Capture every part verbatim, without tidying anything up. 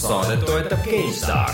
Saadet toetab GameStar.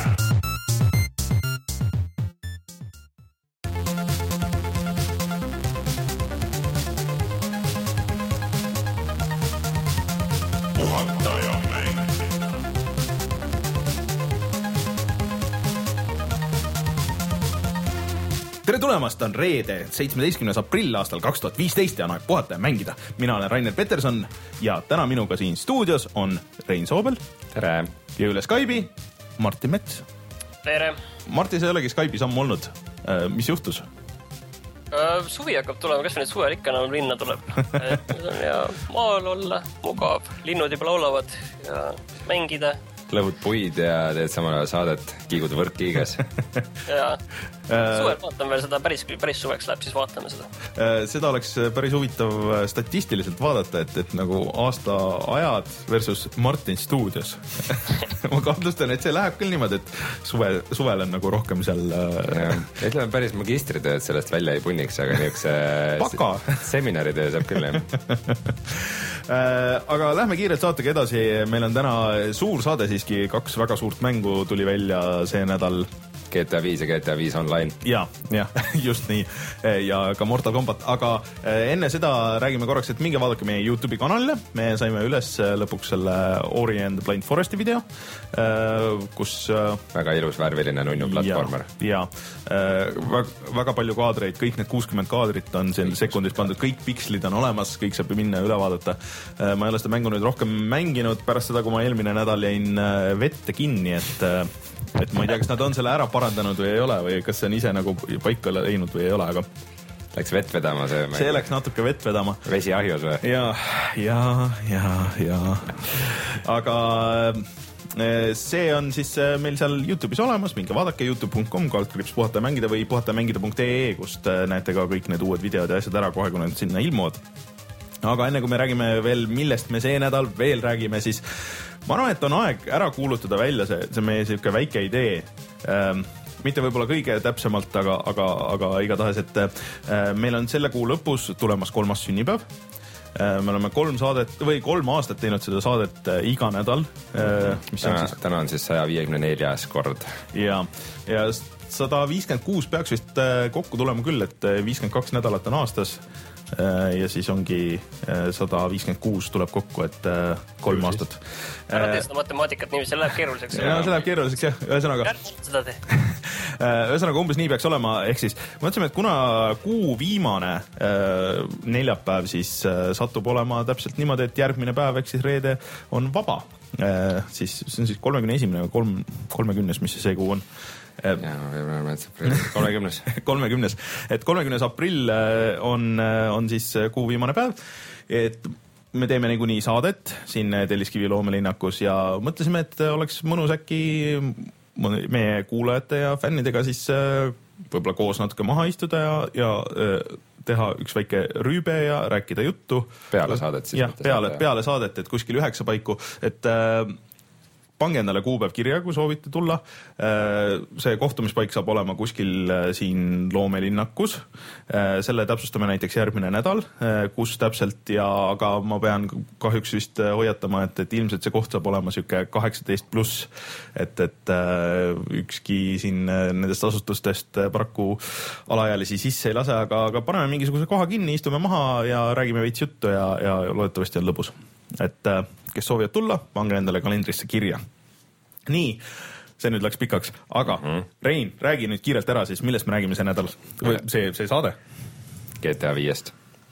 Tere tulemast, on reede, seitsmeteistkümnes aprill aastal kaks tuhat viisteist ja on aeg puhata ja mängida. Mina olen Rainer Peterson ja täna minuga siin stuudios on Rein Soobel. Tere. Ja üle Skype'i Martin Mets. Tere. Martin, sa ei olegi Skype'is ammu olnud. Mis juhtus? Suvi hakkab tulema, kas nüüd suvel ikka enam linna tuleb. Ja maal olla, mugav, linnud juba laulavad ja mängida. Lõhud puid ja teed samal ajal saadet, kiigud võrkkiigas. Ja suvel vaatame veel seda, päris, päris suveks läheb, siis vaatame seda. Seda oleks päris huvitav statistiliselt vaadata, et, et nagu aasta ajad versus Martin stuudios. Ma kahtlustan, et see läheb küll niimoodi, et suve, suvel on nagu rohkem seal... Ja, ütleme päris magistritööd sellest välja ei punniks, aga niisuguse seminaritöö saab küll. Aga lähme kiirelt saatega edasi. Meil on täna suur saade siiski, kaks väga suurt mängu tuli välja see nädal. G T A viis ja G T A viis online. Ja, ja, just nii. Ja ka Mortal Kombat. Aga enne seda räägime korraks, et minge vaadake meie YouTube'i kanalile. Me saime üles lõpuks selle Ori and the Blind Foresti video, kus... Väga ilus värviline nunnu platvormer. Ja, ja väga, väga palju kaadreid, kõik need kuuskümmend kaadrit on siin sekundis pandud, kõik pikslid on olemas, kõik saab minna üle vaadata. Ma ei ole seda mängu nüüd rohkem mänginud pärast seda, kui ma eelmine nädal jäin vette kinni, et... et ma ei tea, kas nad on selle ära parandanud või ei ole või kas see on ise nagu paika läinud või ei ole, aga läks vett vedama see mäng. See läks natuke vett vedama. Vesi ahjus või? Ja, ja, ja, ja. Aga see on siis meil seal YouTube'is olemas, minge vaadake youtube punkt com, kaldkriips puhata ja mängida või puhata ja mängida punkt ee, kust näete ka kõik need uued videod ja asjad ära kohe, kui nad sinna ilmuvad. Aga enne kui me räägime veel, millest me see nädal veel räägime, siis ma arvan, et on aeg ära kuulutada välja see, see meie selline väike idee. Ähm, mitte võib-olla kõige täpsemalt, aga, aga, aga igatahes, et äh, meil on selle kuu lõpus tulemas kolmas sünnipäev. Äh, me oleme kolm saadet või kolm aastat teinud seda saadet äh, iga nädal. Äh, mis täna, on siis... täna on siis sada viiekümne neljas kord. Ja, ja sada viiskümmend kuus peaks vist äh, kokku tulema küll, et viiskümmend kaks nädalat on aastas. Ja siis ongi sada viiskümmend kuus tuleb kokku, et kolm aastat. Ära tee seda matemaatikat niiviisi, see läheb keeruliseks. Ja, see läheb keeruliseks, jah. Ühesõnaga, seda tee. Ühesõnaga umbes nii peaks olema, ehk siis mõtlesime, et kuna kuu viimane neljapäev siis satub olema täpselt niimoodi, et järgmine päev, ehk siis reede on vaba, siis see on siis kolmekümne esimene või kolmekümnes, mis see kuu on. Ja, kolmekümnes. kolmekümnes. Et kolmekümnes aprill on, on siis kuu viimane päev, et me teeme niikuinii saadet siin Telliskivi loomelinnakus ja mõtlesime, et oleks mõnus äkki meie kuulajate ja fännidega siis võib-olla koos natuke maha istuda ja, ja teha üks väike rüübe ja rääkida juttu. Peale saadet siis. Ja, peale, peale saadet, et kuskil üheksa paiku, et pange endale kuupäev kirja, kui soovite tulla. See kohtumispaik saab olema kuskil siin loomelinnakus. Selle täpsustame näiteks järgmine nädal, kus täpselt ja aga ma pean kahjuks vist hoiatama, et, et ilmselt see koht saab olema siuke kaheksateist pluss, et, et ükski siin nendest asutustest paraku alaealisi sisse ei lase, aga, aga paneme mingisuguse koha kinni, istume maha ja räägime veits juttu ja, ja loodetavasti on lõbus. Et kes soovivad tulla, pange endale kalendrisse kirja. Nii, see nüüd läks pikaks, aga mm. Rein, räägi nüüd kiirelt ära siis, millest me räägime see nädal, või see, see saade? G T A viiest,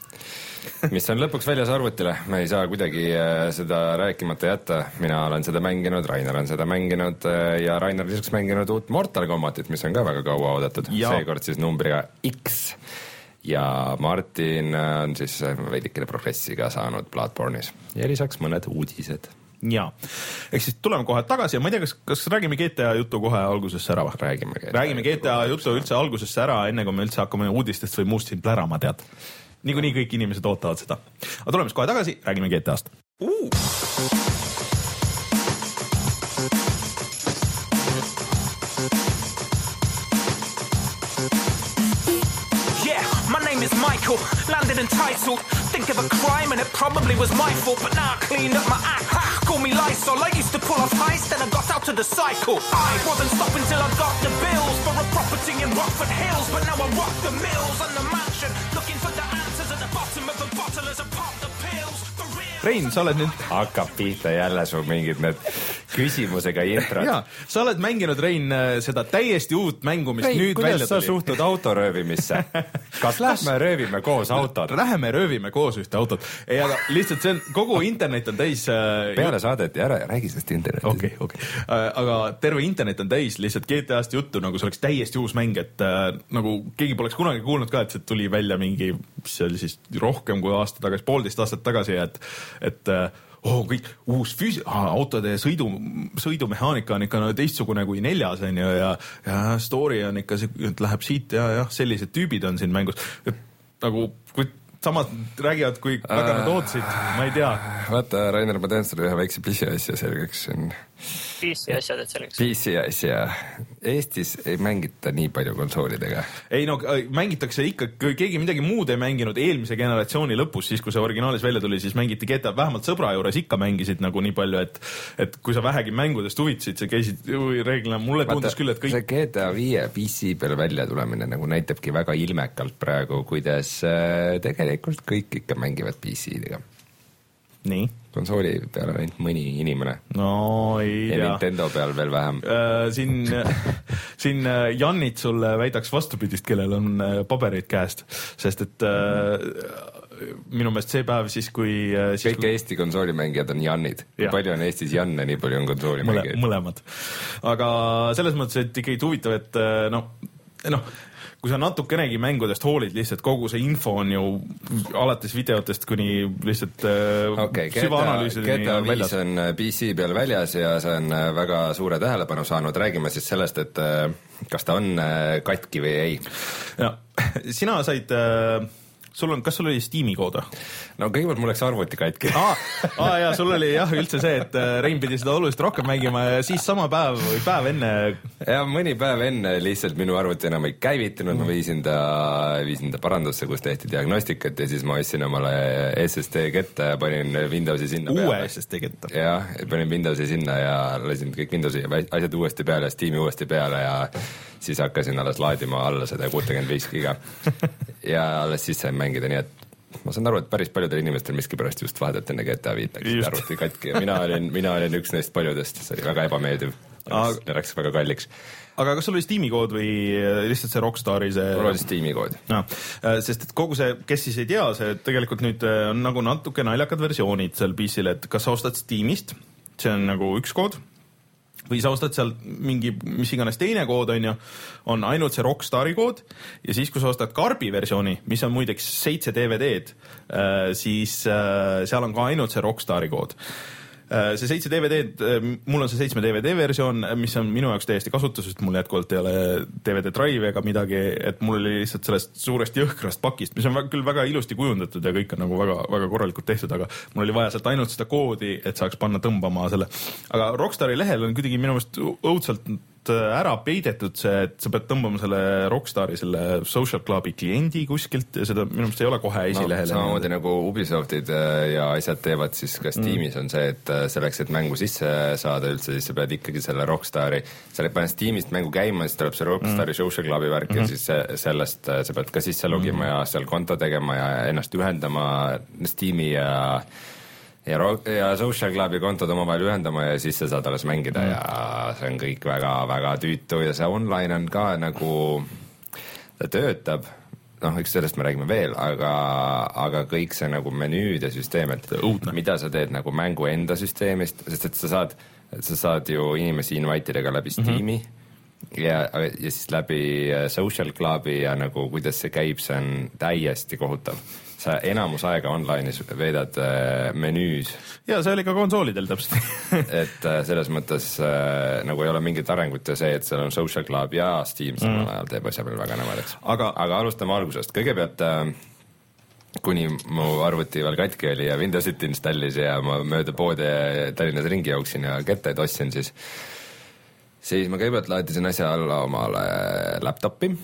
mis on lõpuks väljas arvutile. Ma ei saa kuidagi seda rääkimata jätta. Mina olen seda mänginud, Rainer on seda mänginud ja Rainer lisaks mänginud uut Mortal Kombatit, mis on ka väga kaua oodatud. Ja. Seekord siis numbriga X. Ja Martin on siis veidikene professiga saanud Bloodborne'is. Ja lisaks mõned uudised. Ja, ehk siis tuleme kohe tagasi ja ma ei tea, kas, kas räägime G T A jutu kohe algusesse ära? Räägime G T A, räägime G T A jutu üldse algusesse ära, enne kui me üldse hakkame uudistest või muust siin plärama, tead. Niikuinii kõik inimesed ootavad seda. Aga tuleme kohe tagasi, räägime G T A-st. Uh! Michael, landed entitled, think of a crime and it probably was my fault, but now I cleaned up my act. Ha, call me Lysol. I used to pull off heist, then I got out of the cycle. I wasn't stopping till I got the bills for a property in Rockford Hills, but now I rock the mills and the mansion, looking for the answers at the bottom of a bottle as I pop the pills. For real. Rein, sa oled nüüd... Hakkab pihta jälle su mingid need küsimusega intrad. Jaa, sa oled mänginud, Rein, seda täiesti uut mängu, mis Rein, nüüd välja tuli. Kuidas sa suhtud autoröövimisse? Kas lähme röövime koos autod? Läheme röövime koos ühte autot. Ei, aga lihtsalt see on, kogu internet on täis... Peale saadet ja ära räägi sellest internetis. Okei, okay, okei. Okay. Aga terve internet on täis lihtsalt G T A-st juttu, nagu see oleks täiesti uus mäng, et nagu keegi poleks kunagi kuulnud ka, et see tuli välja mingi, mis see oli siis rohkem kui aasta tagasi, poolteist aastat tagasi, et, et oh, kõik uus füüs- ah, autode sõidu, sõidumehaanika on ikka no, teistsugune kui neljas on ju, ja, ja story on ikka, et läheb siit ja jah, sellised tüübid on siin mängus. Et, nagu, kui samas räägivad, kui väga nad ootsid, ma ei tea. Vaata, Rainer, ma tean sulle ühe väikse pisi asja selgeks. P C asjad, et selgeks. P C asja. Eestis ei mängita nii palju konsoolidega. Ei no, mängitakse ikka, kui keegi midagi muud ei mänginud eelmise generatsiooni lõpus, siis kui see originaalis välja tuli, siis mängiti G T A, vähemalt sõbra juures ikka mängisid nagu nii palju, et, et kui sa vähegi mängudest huvitasid, sa käisid reeglina, mulle tundus küll, et kõik... See G T A viie P C peal välja tulemine nagu näitabki väga ilmekalt praegu, kuidas tegelikult kõik ikka mängivad P C-dega. Nii? Konsooli peal on ainult mõni inimene. No ei ja tea. Nintendo peal veel vähem. Äh, siin, siin Jannit sulle väidaks vastupidist, kellel on pabereid käest, sest et äh, minu meelest see päev siis, kui... Siis, kõik kui... Eesti konsoolimängijad on Jannid. Kui ja. Palju on Eestis Janne, nii palju on konsoolimängijad. Mõle, mõlemad. Aga selles mõttes, et ikkagi huvitav, et noh, noh kui sa natukenegi mängudest hoolid, lihtsalt kogu see info on ju alates videotest kuni lihtsalt okay, süvaanalüüsideni G T A viis on P C peal väljas ja see on väga suure tähelepanu saanud. Räägime siis sellest, et kas ta on katki või ei. Ja, sina said... Sul on, kas sul oli Steam'i kooda? No kõigepealt mul läks arvuti katki. Aa, aa ja sul oli jah üldse see, et Rein pidi seda oluliselt rohkem mängima ja siis sama päev või päev enne... Ja mõni päev enne lihtsalt minu arvuti enam ei käivitunud, ma viisin ta, viisin ta parandusse, kus tehti diagnostikat ja siis ma ostsin omale S S D kette ja panin Windowsi sinna Uue peale. S S D kette? Jah, panin Windowsi sinna ja lasin kõik Windowsi asjad uuesti peale, Steam'i uuesti peale ja siis hakkasin alles laadima alla seda kuuskümmend viis giga ja alles siis sain mängida, nii et ma saan aru, et päris paljudel inimestel miskipärast just vahetult enne G T A viis läksid arvuti katki ja mina olin, mina olin üks neist paljudest, see oli väga ebameeldiv, see läks väga kalliks. Aga kas sul oli Steam'i kood või lihtsalt see Rockstari see... Mul oli Steam'i kood. No, sest et kogu see, kes siis ei tea, see tegelikult nüüd on nagu natuke naljakad versioonid seal P C-l, et kas sa ostad Steam'ist, see on nagu üks kood, või sa ostad seal mingi, mis iganes teine kood on ju, on ainult see Rockstari kood ja siis, kui sa ostad Karbi versiooni, mis on muideks seitse D V D-d, siis seal on ka ainult see Rockstari kood. See seitse D V D-d, mul on see seitsme D V D versioon, mis on minu jaoks täiesti kasutusest, mul jätkuvalt ei ole D V D drive ega midagi, et mul oli lihtsalt sellest suurest jõhkrast pakist, mis on küll väga ilusti kujundatud ja kõik on nagu väga, väga korralikult tehtud, aga mul oli vaja sealt ainult seda koodi, et saaks panna tõmbama selle. Aga Rockstari lehel on kuidagi minu meelest õudselt ära peidetud see, et sa pead tõmbama selle Rockstari, selle Social Clubi kliendi kuskilt ja seda minu meelest ei ole kohe esilehele. No, samamoodi nagu Ubisoftid ja asjad teevad, siis ka Steamis on see, et selleks, et mängu sisse saada üldse, siis sa pead ikkagi selle Rockstari, sa paned Steamist mängu käima, siis tuleb see Rockstari mm. Social Clubi värk mm-hmm. ja siis sellest sa pead ka sisse logima mm-hmm. ja seal konto tegema ja ennast ühendama Steami ja ja, ja Social Clubi kontod omavahel ühendama ja siis sa saad alles mängida mm. ja see on kõik väga-väga tüütu ja see online on ka nagu, ta töötab, noh, eks sellest me räägime veel, aga, aga kõik see nagu menüüd ja süsteem, et Uutne. Mida sa teed nagu mängu enda süsteemist, sest et sa saad, et sa saad ju inimesi invite'idega läbi Steam'i mm-hmm. ja, ja siis läbi Social Clubi ja nagu kuidas see käib, see on täiesti kohutav. Sa enamus aega online'is veedad äh, menüüs. Ja see oli ka konsoolidel täpselt. et äh, selles mõttes äh, nagu ei ole mingit arengut ja see, et seal on Social Club ja Steam samal mm. ajal teeb asja peal väga nõmedaks. Aga, aga alustame algusest. Kõigepealt äh, kuni mu arvuti veel katki oli ja Windowsit installis ja ma mööda poode Tallinnas ringi jooksin ja kettaid ostsin, siis siis ma kõigepealt laadisin asja alla omale laptopi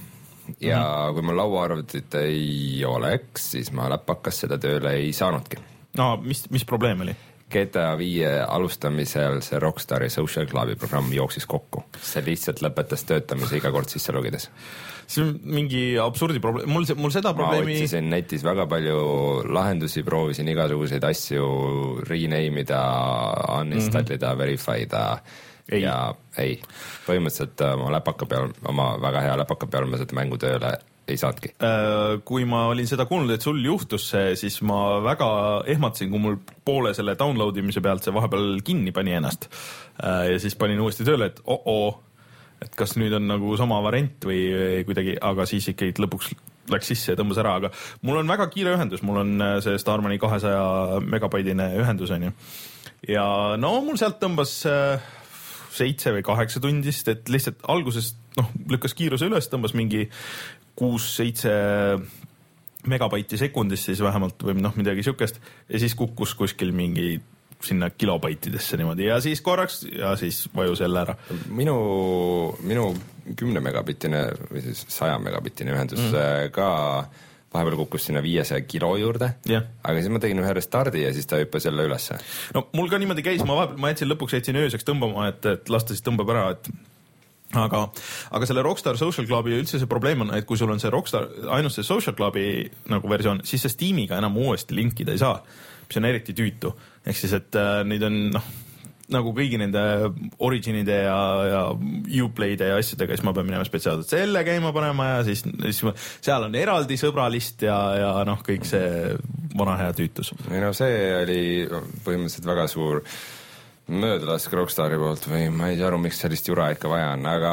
ja mm-hmm. kui mul lauaarvutit ei oleks, siis ma läpakas seda tööle ei saanudki. No mis, mis probleem oli? G T A viie alustamisel see Rockstari Social Clubi programm jooksis kokku. See lihtsalt lõpetas töötamise iga kord sisse logides. See on mingi absurdi probleem. Mul, mul seda probleemi... Ma otsisin netis väga palju lahendusi, proovisin igasuguseid asju rename ida, uninstallida, mm-hmm. verify ida ei. Ja ei. Põhimõtteliselt oma läpaka peal, oma väga hea läpaka peal ma seda mängu tööle ei saadki. Kui ma olin seda kuulnud, et sul juhtus see, siis ma väga ehmatasin, kui mul poole selle download imise pealt see vahepeal kinni pani ennast. Ja siis panin uuesti tööle, et oh-oh, et kas nüüd on nagu sama variant või kuidagi, aga siis ikkagi lõpuks läks sisse ja tõmbas ära, aga mul on väga kiire ühendus, mul on see Starmani kahesaja megabaidine ühendus, on ju. Ja no mul sealt tõmbas seitse või kaheksa tundist, et lihtsalt alguses noh, lükkas kiiruse üles, tõmbas mingi kuus seitse megabaiti sekundist siis vähemalt või noh, midagi sükest ja siis kukkus kuskil mingi sinna kilobaitidesse niimoodi ja siis korraks ja siis vajus jälle ära. Minu, minu kümne megabitine või siis saja megabitine ühendus mm. ka vahepeal kukkus sinna viiesaja kilo juurde, yeah. Aga siis ma tegin ühe restardi ja siis ta hüppas jälle ülesse. No mul ka niimoodi käis, ma vahepeal, ma jätsin lõpuks jätsin ööseks tõmbama, et, et lasta siis tõmbab ära, et aga, aga selle Rockstar Social Clubi üldse see probleem on, et kui sul on see Rockstar, ainult see Social Clubi nagu versioon, siis see Steamiga enam uuesti linkida ei saa, mis on eriti tüütu. Ehk siis, et äh, neid on noh, nagu kõigi nende Originide ja, ja Uplay'de ja asjadega, siis ma pean minema spetsiaalselt selle käima panema ja siis, siis ma, seal on eraldi sõbralist ja, ja noh, kõik see vana hea tüütus. Ei no see oli põhimõtteliselt väga suur möödalask Rockstari poolt või ma ei saa aru, miks sellist jura ikka vaja on, aga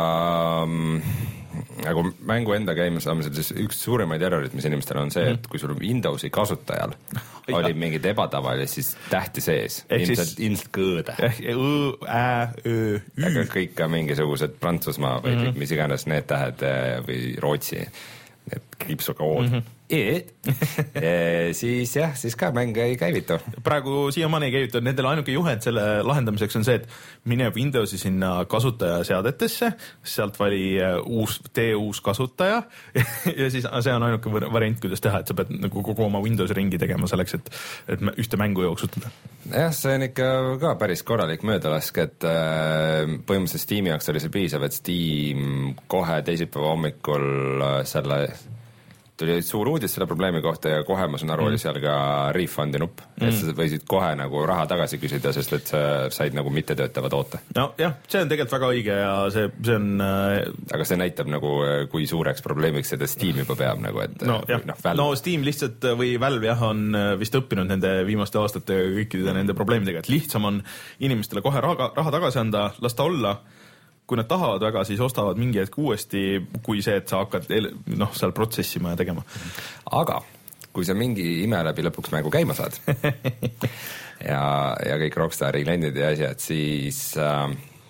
nagu mängu enda käima saamisel, siis üks suurimaid errorid, mis inimestel on see, et kui sul Windowsi kasutajal oli mingid ebatavali, siis tähti sees, ilmselt, ilmselt kõõde. Õ, ä, öö, ü. Aga kõik ka mingisugused Prantsusmaa või mm -hmm. mis iganes need tähed või Rootsi, need kriipsukood. Mm -hmm. E, e, siis jah, siis ka mäng ei käivitu. Praegu siiamaani ei käivitu, nendel ainuke juhend selle lahendamiseks on see, et mine Windowsi sinna kasutajaseadetesse, sealt vali uus, tee uus kasutaja ja siis see on ainuke variant, kuidas teha, et sa pead nagu kogu oma Windowsi ringi tegema selleks, et, et ühte mängu jooksutada. Jah, see on ikka ka päris korralik möödalask, et põhimõtteliselt Steam'i jaoks oli see piisav, et Steam kohe teisipäeva hommikul selle tuli suur uudis selle probleemi kohta ja kohe ma saan aru, mm. oli seal ka refundi nupp, mm. et sa võisid kohe nagu raha tagasi küsida, sest et sa said nagu mitte töötava toote. No jah, see on tegelikult väga õige ja see, see on äh... aga see näitab nagu, kui suureks probleemiks seda Steam juba peab nagu, et no, või, noh, no Steam lihtsalt või Valve jah, on vist õppinud nende viimaste aastate kõikide nende probleemidega, et lihtsam on inimestele kohe raha, raha tagasi anda, lasta olla. Kui nad tahavad väga, siis ostavad mingi hetk uuesti, kui see, et sa hakkad noh, seal protsessima ja tegema. Aga kui sa mingi ime läbi lõpuks mängu käima saad ja, ja kõik Rockstari kliendid ja asjad, siis äh,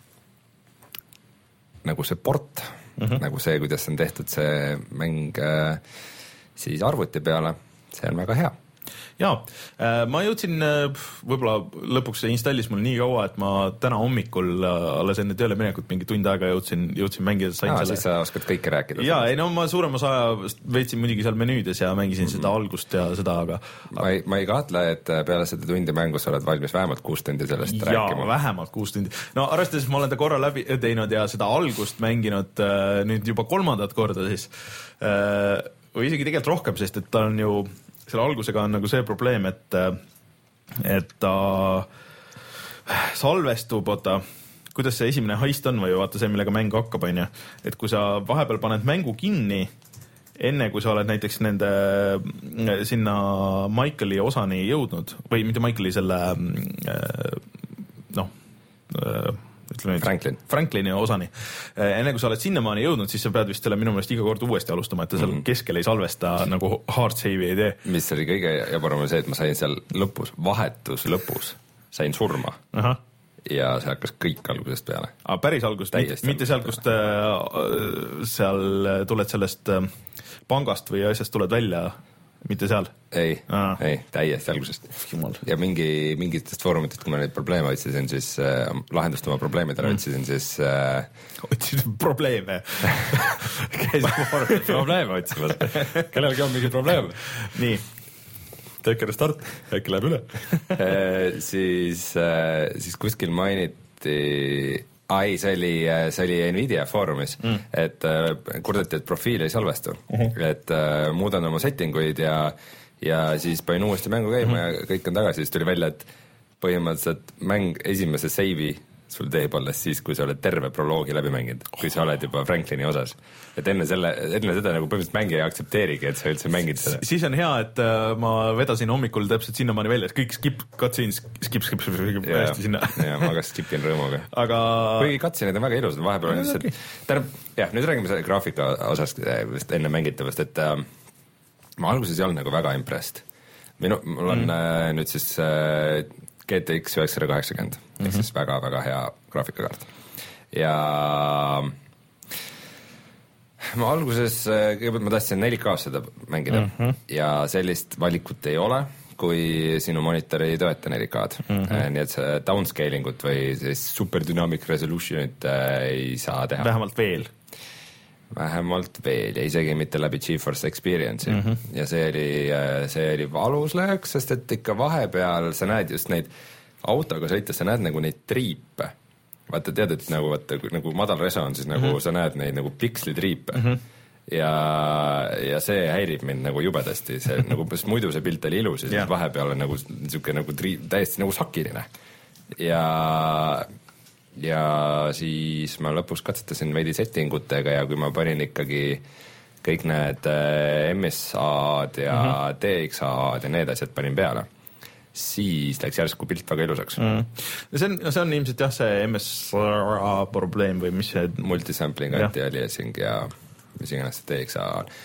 nagu see port, mm-hmm. nagu see, kuidas on tehtud see mäng äh, siis arvuti peale, see on väga hea. Jaa, ma jõudsin, võib-olla lõpuks see installis mul nii kaua, et ma täna hommikul alles enne tööle minekut mingi tund aega jõudsin, jõudsin mängida. Jaa, selle... siis sa oskad kõike rääkida. Jaa, ei no ma suuremas aja veetsin muidugi seal menüüdes ja mängisin mm-hmm. seda algust ja seda, aga... Ma ei, ma ei kahtle, et peale seda tundi mängus oled valmis vähemalt kuus tundi sellest jaa, rääkima. Jaa, vähemalt kuus tundi. No arvestades, ma olen ta korra läbi teinud ja seda algust mänginud nüüd juba kolmandat korda siis, või isegi tegelikult rohkem, sest et ta on ju selle algusega on nagu see probleem, et, et ta salvestub, oota, kuidas see esimene heist on või vaata see, millega mäng hakkab, on ju. Et kui sa vahepeal paned mängu kinni, enne kui sa oled näiteks nende sinna Michaeli osani jõudnud, või mitte Michaeli, selle noh, ütleme, Franklin. Franklini osani. Enne kui sa oled sinnamaani jõudnud, siis sa pead vist selle minu meelest iga kord uuesti alustama, et ta seal mm -hmm. keskel ei salvesta nagu hard save'i ei tee. Mis oli kõige jabaram oli see, et ma sain seal lõpus, vahetus lõpus, sain surma. Aha. Ja see hakkas kõik algusest peale. Aga päris algusest, mitte, mitte seal, kust äh, seal tuled sellest äh, pangast või asjast tuled välja, mitte seal? ei, ei, täiesti algusest. Ja mingi, mingitest foorumitest, kui ma neid probleeme otsisin, siis äh, lahendust oma probleemidele mm. otsisin, siis äh, otsisin probleeme käisin foorumit probleeme otsimas. Kellelgi on mingi probleem. Nii, tekke restart, äkki läheb üle. äh, siis, äh, siis kuskil mainiti ai, see oli, see oli Nvidia foorumis mm., et äh, kurdeti, et profiil ei salvestu uh, -huh. et äh, muudan oma settinguid ja, ja siis panin uuesti mängu käima uh -huh. ja kõik on tagasi, siis tuli välja, et põhimõtteliselt mäng esimese seivi sul teeb alles siis, kui sa oled terve proloogi läbi mänginud, kui sa oled juba Franklini osas. Et enne selle, enne seda nagu põhimõtteliselt mängija ei aktsepteerigi, et sa üldse mängid seda. Siis on hea, et äh, ma vedasin hommikul täpselt sinnamaani välja, kõik skip, katsin, skip, skip, skip, hästi sinna. Ja ma ka skipin rõõmuga. Aga... Kuigi katsinid on väga ilusad, vahepeal on lihtsalt... Tähendab, jah, nüüd räägime selle graafika osast enne mängitavast, et äh, ma alguses ei olnud nagu väga impressed. Minu, mul on mm. äh, nüüd siis... Äh, G T X üheksasada kaheksakümmend mm-hmm. ehk siis väga-väga hea graafikakaart. Ja ma alguses, kõigepealt ma tahtsin neli K seda mängida mm-hmm. ja sellist valikut ei ole, kui sinu monitor ei toeta neli K-d mm-hmm. nii et see downscaling ut või super dynamic resolutionit ei saa teha. Vähemalt veel. Vähemalt veel ja isegi mitte läbi GeForce Experience'i mm -hmm. ja see oli, see oli valus löök, sest et ikka vahepeal sa näed just neid autoga sõites, sa näed nagu neid triipe. Vaata, tead, et nagu, vaata, nagu madal reso on, siis nagu mm -hmm. sa näed neid nagu pikslitriipe mm -hmm. ja, ja see häirib mind nagu jubedasti, see nagu, muidu see pilt oli ilus ja siis yeah. vahepeal on nagu niisugune nagu tri, täiesti nagu sakiline ja ja siis ma lõpuks katsetasin veidi settingutega ja kui ma panin ikkagi kõik need M S A-d ja mm -hmm. D X A-d ja need asjad panin peale, siis läks järsku pilt väga ilusaks. Mm. See on, see on ilmselt jah, see M S A probleem või mis see... Multisampling, anti-aliasing ja mis iganes see D X A on.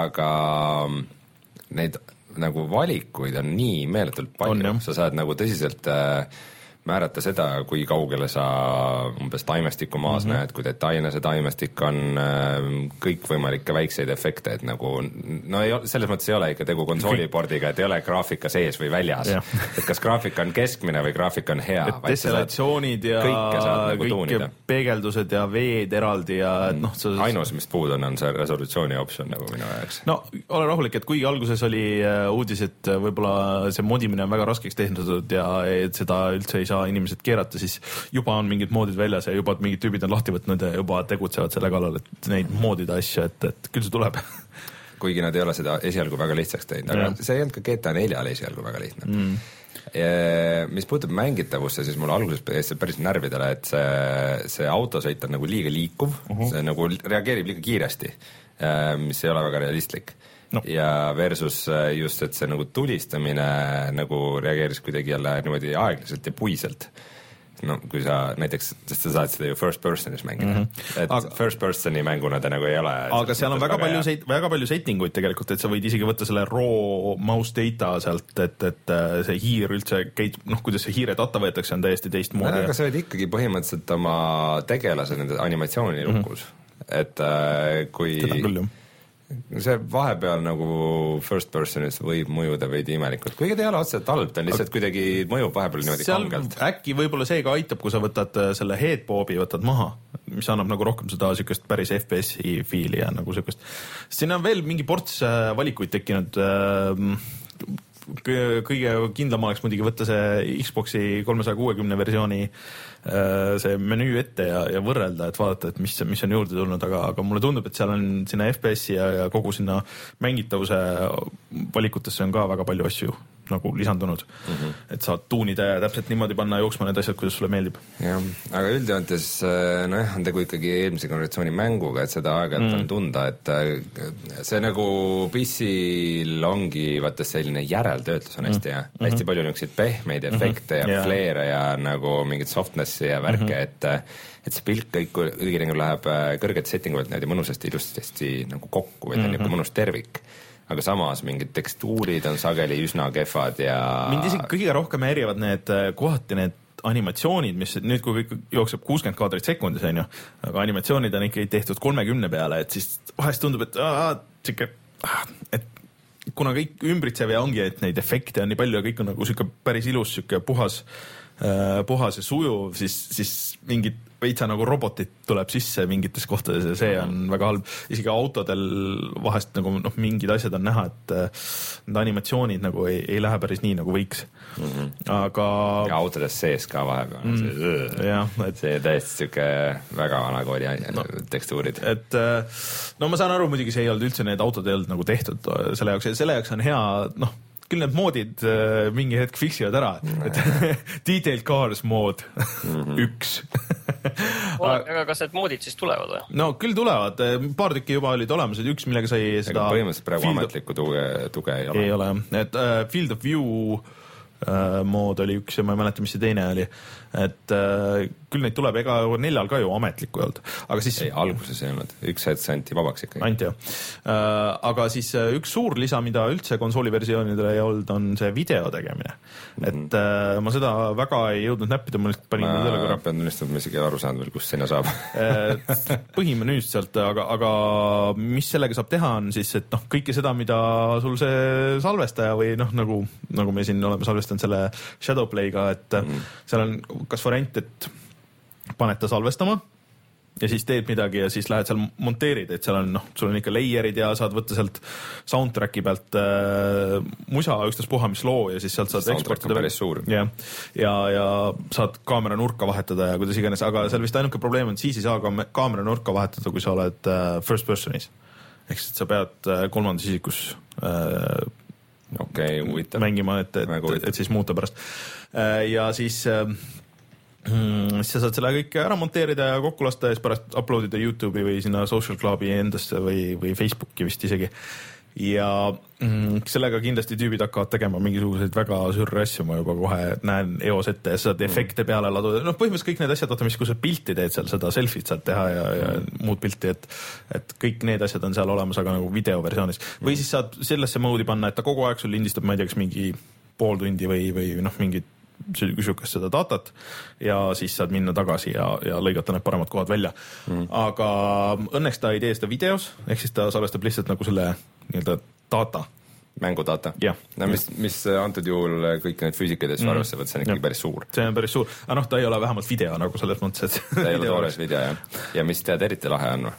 Aga neid nagu valikuid on nii meeletult palju, sa saad nagu tõsiselt... Äh, määrata seda, kui kaugele sa umbes taimestikku maas mm -hmm. näed, kui detailne see taimestik on, kõikvõimalikke väikseid efekte, et nagu, no ei, selles mõttes ei ole ikka tegu konsoolipordiga, et ei ole graafika sees või väljas. Et kas graafika on keskmine või graafika on hea. Et dessallatsioonid ja nagu kõik peegeldused ja veed eraldi ja noh. Sa... ainus, mis puud on, on see resolutsiooni optsioon nagu minu ajaks. No ole rahulik, et kuigi alguses oli uudis, et võib-olla see modimine on väga raskeks tehtud ja et seda üldse ei saa inimesed keerata, siis juba on mingid moodid väljas ja juba mingid tüübid on lahti võtnud ja juba tegutsevad selle kallal, et neid moodide asja, et, et küll see tuleb. Kuigi nad ei ole seda esialgu väga lihtsaks teinud, aga ja. see ei olnud ka G T A neljal esialgu väga lihtne mm.. Mis puutub mängitavusse, siis mul alguses jäi päris närvidele, et see, see autosõit on nagu liiga liikuv uh, -huh. see nagu reageerib liiga kiiresti, mis ei ole väga realistlik. No. Ja versus just, et see nagu tulistamine nagu reageeris kuidagi jälle niimoodi aeglaselt ja puiselt. No kui sa näiteks, sest sa saad seda ju first personis mängida mm, -hmm. et aga, first personi mänguna ta nagu ei ole. Aga seal on väga palju, seit, väga palju settinguid tegelikult, et sa võid isegi võtta selle raw mouse data sealt, et, et see hiir üldse käid, noh, kuidas see hiire data võetakse, on täiesti teistmoodi. Aga sa võid ikkagi põhimõtteliselt oma tegelase nende animatsiooni lukus mm, -hmm. et äh, kui seda küll, jah. See vahepeal nagu first personis võib mõjuda veidi imelikult, kuigi ta ei ole otseselt halb, ta on lihtsalt kuidagi mõjub vahepeal niimoodi kangelt. Äkki võib-olla see ka aitab, kui sa võtad selle headbobi, võtad maha, mis annab nagu rohkem seda sükest päris F P S-i fiili ja nagu sükest. Siin on veel mingi ports valikuid tekkinud. Kõige kindlam oleks muidugi võtta see Xboxi kolmesaja kuuekümne versiooni see menüü ette ja, ja võrrelda, et vaadata, et mis, mis on juurde tulnud, aga, aga mulle tundub, et seal on sinna F P S-i ja, ja kogu sinna mängitavuse valikutesse on ka väga palju asju nagu lisandunud mm, -hmm. et saad tuunida ja täpselt niimoodi panna jooksma need asjad, kuidas sulle meeldib. jah, aga üldjoontes nojah, on tegu ikkagi eelmise generatsiooni mänguga, et seda aeg-ajalt mm. on tunda, et see nagu P C-l ongi vaata selline järeltöötlus on hästi hea mm -hmm. hästi palju niisuguseid pehmeid efekte mm -hmm. ja yeah. flare'e ja nagu mingit softnessi ja värke mm, -hmm. et et see pilt kõik kõigi nagu läheb kõrgete settingu pealt niimoodi mõnusasti ilusasti nagu kokku, et mm -hmm. on niisugune mõnus tervik. Aga samas mingid tekstuurid on sageli üsna kehvad ja... Mind isegi kõige rohkem häirivad need kohati need animatsioonid, mis nüüd, kui kõik jookseb kuuskümmend kaadrit sekundis, on ju, aga animatsioonid on ikkagi tehtud kolmekümne peale, et siis vahest tundub, et, aa, siuke, et kuna kõik ümbritsev ja ongi, et neid efekte on nii palju ja kõik on nagu siuke päris ilus, siuke puhas, puhas ja sujuv, siis, siis mingid veitsa nagu robotit tuleb sisse mingites kohtades ja see on väga halb. Isegi autodel vahest nagu noh, mingid asjad on näha, et need animatsioonid nagu ei, ei lähe päris nii nagu võiks. Mm-hmm. Aga ja autodes sees ka vahepeal mm, see, jah, et see täiesti siuke väga vanakooli no, tekstuurid. Et no ma saan aru, muidugi see ei olnud üldse, need autod ei olnud nagu tehtud selle jaoks ja selle jaoks on hea, noh küll need moodid äh, mingi hetk fiksivad ära, et detailed cars mood üks. Aga kas need moodid siis tulevad või? No küll tulevad, paar tükki juba olid olemas, et üks, millega sai seda... Ega põhimõtteliselt praegu ametlikku tuge, tuge ei ole. Ei ole, et uh, Field of View uh, mood oli üks ja ma ei mäleta, mis see teine oli. Et uh, küll neid tuleb, ega neljal ka ju ametlikku ei olnud. Aga siis... Ei, alguses ei olnud. Üks hetk anti vabaks ikkagi. Anti jah. Uh, aga siis uh, üks suur lisa, mida üldse konsooliversioonidele ei olnud, on see video tegemine. Mm-hmm. Et uh, ma seda väga ei jõudnud näppida, ma lihtsalt panin ma ma pean tunnistama, ma isegi aru saanud veel, kus sinna saab. Põhimenüüst sealt, aga, aga mis sellega saab teha on siis, et noh, kõike seda, mida sul see salvestaja või noh, nagu, nagu me siin oleme salvestanud selle Shadowplayga, et mm-hmm. seal on kas variant, et paned ta salvestama ja siis teed midagi ja siis lähed seal monteerid, et seal on, noh, sul on ikka layerid ja saad võtta sealt soundtracki pealt äh, musa ükstaspuha, mis loo ja siis sealt saad eksportida. Päris suur. Ja, ja, ja saad kaamera nurka vahetada ja kuidas iganes, aga seal vist ainuke probleem on, siis ei saa kaamera nurka vahetada, kui sa oled äh, first personis. Ehk siis sa pead äh, kolmandas isikus äh, okay, mängima, et, et, et, et siis muuta pärast. Äh, ja siis... Äh, siis sa saad selle kõik ära monteerida ja kokku lasta ja siis pärast uploadida YouTube'i või sinna Social Clubi endasse või, või Facebooki vist isegi. Ja mm, sellega kindlasti tüübid hakkavad tegema mingisuguseid väga sürre asju, ma juba kohe näen eos ette ja saad efekte peale laduda. Noh, põhimõtteliselt kõik need asjad, oota, mis kui sa pilti teed seal, seda selfit saad teha ja, ja muud pilti, et, et kõik need asjad on seal olemas, aga nagu videoversioonis. Või siis saad sellesse moodi panna, et ta kogu aeg sul lindistab, ma ei tea, kas mingi pool tundi või, või noh, mingid küsikest seda datat ja siis saad minna tagasi ja, ja lõigata need paremad kohad välja. Mm. Aga õnneks ta ei tee seda videos, ehk siis ta salvestab lihtsalt nagu selle nii-öelda data. Mängudata? Jah. No mis, mis antud juhul kõik need füüsikades mm. arvestavad, see on ikkagi ja. päris suur. See on päris suur. Aga noh, ta ei ole vähemalt video nagu selles mõttes, et ta ei ole toores video, jah. Ja mis tead eriti lahe on?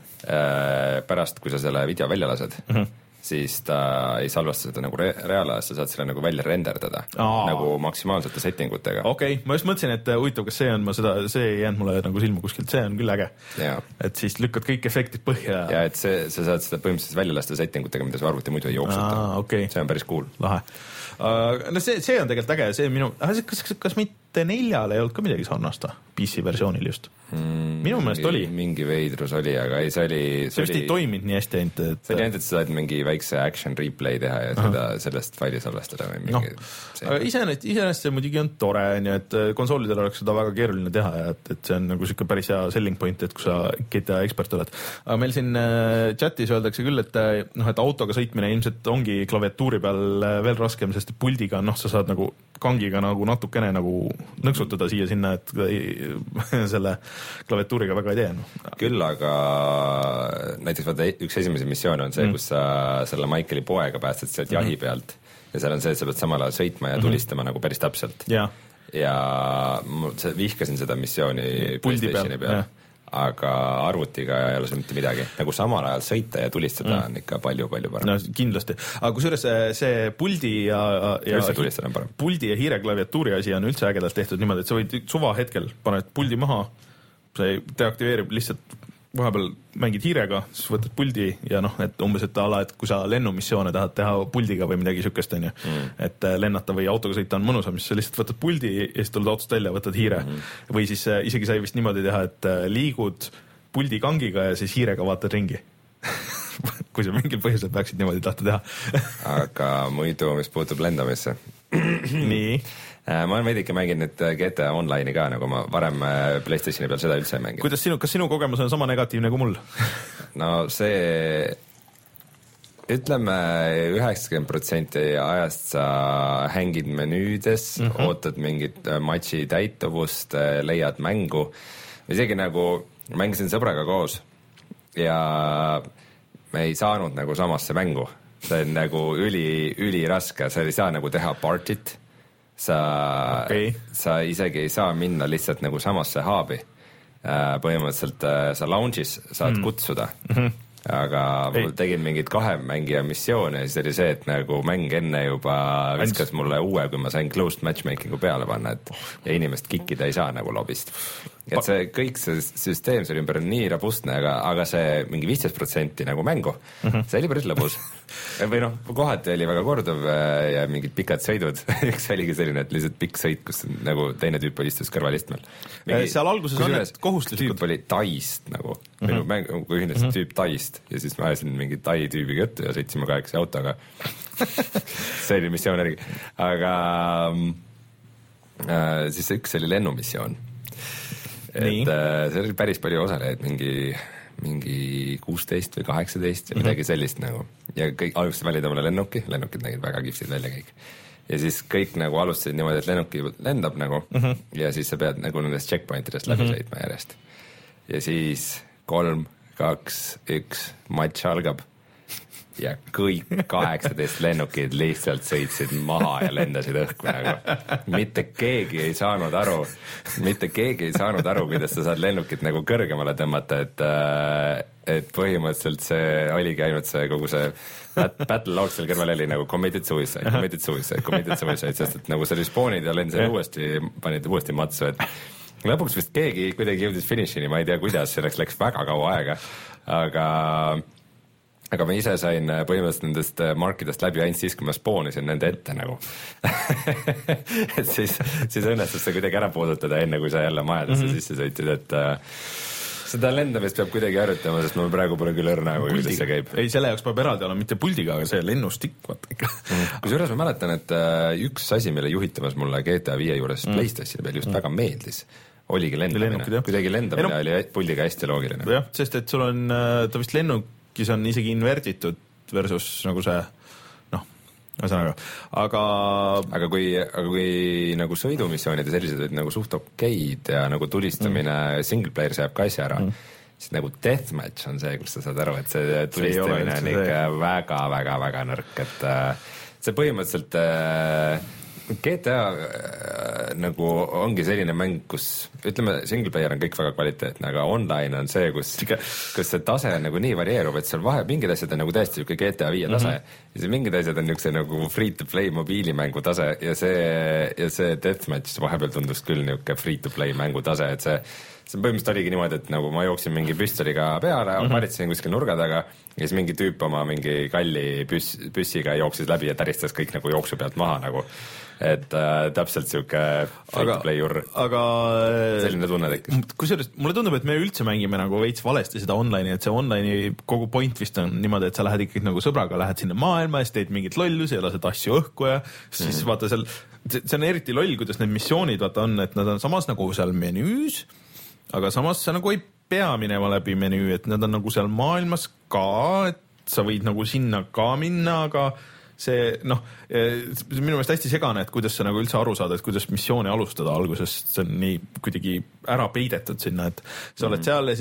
Pärast, kui sa selle video välja lased, mm-hmm. siis ta ei salvesta seda nagu re reaalajas, sa saad selle nagu välja renderdada Aa. nagu maksimaalsete settingutega. Okei, okay. Ma just mõtlesin, et huvitav, kas see on, ma seda, see ei jäänud mulle nagu silma kuskilt, see on küll äge. Ja. Et siis lükkad kõik efektid põhja. Ja et see, sa saad seda põhimõtteliselt välja lasta settingutega, mida sa arvuti muidu ei jooksuta. Okay. See on päris cool. Lahe. Uh, no see, see on tegelikult äge, see minu, kas, kas, kas mitte neljal ei olnud ka midagi sarnast P C versioonil just? Mm, minu meelest oli. Mingi veidrus oli, aga ei, see oli... See vist ei toiminud nii hästi ainult, et... See oli ainult, et sa saad mingi väikse action replay teha ja seda, sellest faili salvestada või mingi... No. Aga iseenesest, iseenesest see muidugi on tore, et konsoolidel oleks seda väga keeruline teha ja et, et see on nagu siuke päris hea selling point, et kui sa G T A ekspert oled. Aga meil siin chatis öeldakse küll, et, noh, et autoga sõitmine ilmselt ongi klaviatuuri peal veel raskem, sest puldiga, noh, sa saad nagu kangiga nagu natukene nagu nõksutada siia sinna, et selle klaviatuuriga väga ei tee. No. Küll, aga näiteks vaata, üks esimese missioon on see, mm. kus sa selle Michaeli poega päästad sealt jahi pealt ja seal on see, et sa pead samal ajal sõitma ja tulistama mm-hmm. nagu päris täpselt. Ja, ja ma vihkasin seda missiooni puldi PlayStationi peal, aga arvutiga ei ole see mitte midagi. Nagu samal ajal sõita ja tulistada mm. on ikka palju-palju parem. No kindlasti. Aga kusjuures see, see puldi ja, ja puldi ja hiire klaviatuuri asi on üldse ägedalt tehtud niimoodi, et sa võid suva hetkel paned puldi maha, see deaktiveerib lihtsalt vahepeal mängid hiirega, siis võtad puldi ja noh, et umbes, et ala, et kui sa lennumissioone tahad teha puldiga või midagi sükest, on ju, mm. et lennata või autoga sõita on mõnusam, siis sa lihtsalt võtad puldi ja siis tuled autost välja, võtad hiire. Mm. Või siis isegi sai vist niimoodi teha, et liigud puldi kangiga ja siis hiirega vaatad ringi. Kui sa mingil põhjusel peaksid niimoodi tahta teha. Aga muidu, mis puutub lendamisse. Nii. Ma olen veidike mänginud G T A Online'i ka, nagu ma varem PlayStationi peal seda üldse ei mänginud. Kuidas sinu, kas sinu kogemus on sama negatiivne kui mul? No see, ütleme üheksakümmend protsenti ajast sa hängid menüüdes, mm-hmm. ootad mingit matši täituvust, leiad mängu. Isegi nagu mängisin sõbraga koos ja me ei saanud nagu samasse mängu. see on nagu üli, üliraske, sa ei saa nagu teha party't, sa okay., sa isegi ei saa minna lihtsalt nagu samasse haabi. Põhimõtteliselt sa lounge'is saad mm. kutsuda, mm-hmm. aga ei. Ma tegin mingit kahe mängija missioone ja siis oli see, et nagu mäng enne juba viskas mulle uue, kui ma sain closed matchmaking'u peale panna, et ja inimest kikkida ei saa nagu lobist. Et see kõik see süsteem seal ümber on nii robustne, aga, aga see mingi viisteist protsenti nagu mängu, mm-hmm. see oli päris lõbus. Või noh, kohati oli väga korduv ja mingid pikad sõidud. Üks oligi selline, et lihtsalt pikk sõit, kus nagu teine tüüp istus kõrvalistmel. Mingi, seal alguses on need kohustuslikud. Tüüp oli Taist nagu, mm-hmm. või mäng, kui ühines mm-hmm. tüüp Taist ja siis ma ajasin mingi Tai tüübiga juttu ja sõitsime kaheksa autoga. See oli missioon järgi. Aga äh, siis üks oli lennumissioon. Et äh, see oli päris palju osalejaid, mingi, mingi kuusteist või kaheksateist ja midagi sellist nagu. Ja kõik alustasid valida mulle lennuki, lennukid nägid väga kihvtid välja kõik. Ja siis kõik nagu alustasid niimoodi, et lennuki lendab nagu mm-hmm. ja siis sa pead nagu nendest checkpointidest läbi mm-hmm. sõitma järjest. Ja siis kolm, kaks, üks, matš algab. Ja kõik kaheksateist lennukid lihtsalt sõitsid maha ja lendasid õhku nagu. Mitte keegi ei saanud aru, mitte keegi ei saanud aru, kuidas sa saad lennukit nagu kõrgemale tõmmata, et, et põhimõtteliselt see oligi ainult see kogu see battle log seal kõrval oli nagu committed suicide, committed suicide, committed suicide, sest et nagu sa respawnid ja lendasid uuesti, panid uuesti matsu, et lõpuks vist keegi kuidagi jõudis finišini, ma ei tea kuidas, selleks läks väga kaua aega, aga aga ma ise sain põhimõtteliselt nendest markidest läbi ainult siis, kui ma spoonisin nende ette nagu. Et siis, siis õnnestus see kuidagi ära puudutada enne, kui sa jälle majadesse mm-hmm. sisse sõitid, et äh, seda lendamist peab kuidagi harjutama, sest ma praegu pole küll õrna, kui kuidas see käib. Ei, selle jaoks peab eraldi olema mitte puldiga, aga see lennustik, vaata ikka. Kusjuures ma mäletan, et äh, üks asi, mille juhitamas mulle G T A viie juures mm. PlayStationi peal just mm. väga meeldis, oligi lendamine. Kuidagi lendamine no, oli puldiga hästi loogiline. Jah, sest et sul on, ta vist lennuk kes on isegi invertitud versus nagu see, noh, ühesõnaga, aga aga kui, aga kui nagu sõidumissioonid ja sellised olid nagu suht okeid ja nagu tulistamine mm. single player saab ka asja ära, mm. siis nagu deathmatch on see, kus sa saad aru, et see tulistamine see on ikka väga, väga, väga nõrk, et äh, see põhimõtteliselt äh, G T A äh, nagu ongi selline mäng, kus ütleme, single player on kõik väga kvaliteetne, aga online on see, kus, kus see tase on nagu nii varieerub, et seal vahe, mingid asjad on nagu täiesti niisugune G T A viie tase mm-hmm. ja siis mingid asjad on niisugune nagu free-to-play mobiilimängu tase ja see, ja see deathmatch vahepeal tundus küll niisugune free-to-play mängu tase, et see, see põhimõtteliselt oligi niimoodi, et nagu ma jooksin mingi püstoliga peale mm-hmm., maritsesin kuskil nurga taga ja siis mingi tüüp oma mingi kalli püss, püssiga jooksis läbi ja täristas kõik nagu jooksu pealt maha nagu. Et äh, täpselt siuke free-to-play jurr. Aga selline tunne tekkis. Kusjuures mulle tundub, et me üldse mängime nagu veits valesti seda online'i, et see online'i kogu point vist on niimoodi, et sa lähed ikkagi nagu sõbraga, lähed sinna maailma ja siis teed mingit lollusi ja lased asju õhku ja siis mm-hmm. vaata seal, see on eriti loll, kuidas need missioonid vaata on, et nad on samas nagu seal menüüs, aga samas sa nagu ei pea minema läbi menüü, et nad on nagu seal maailmas ka, et sa võid nagu sinna ka minna, aga see, noh, minu meelest hästi segane, et kuidas sa nagu üldse aru saad, et kuidas missiooni alustada alguses, see on nii kuidagi ära peidetud sinna, et sa oled mm-hmm. seal ja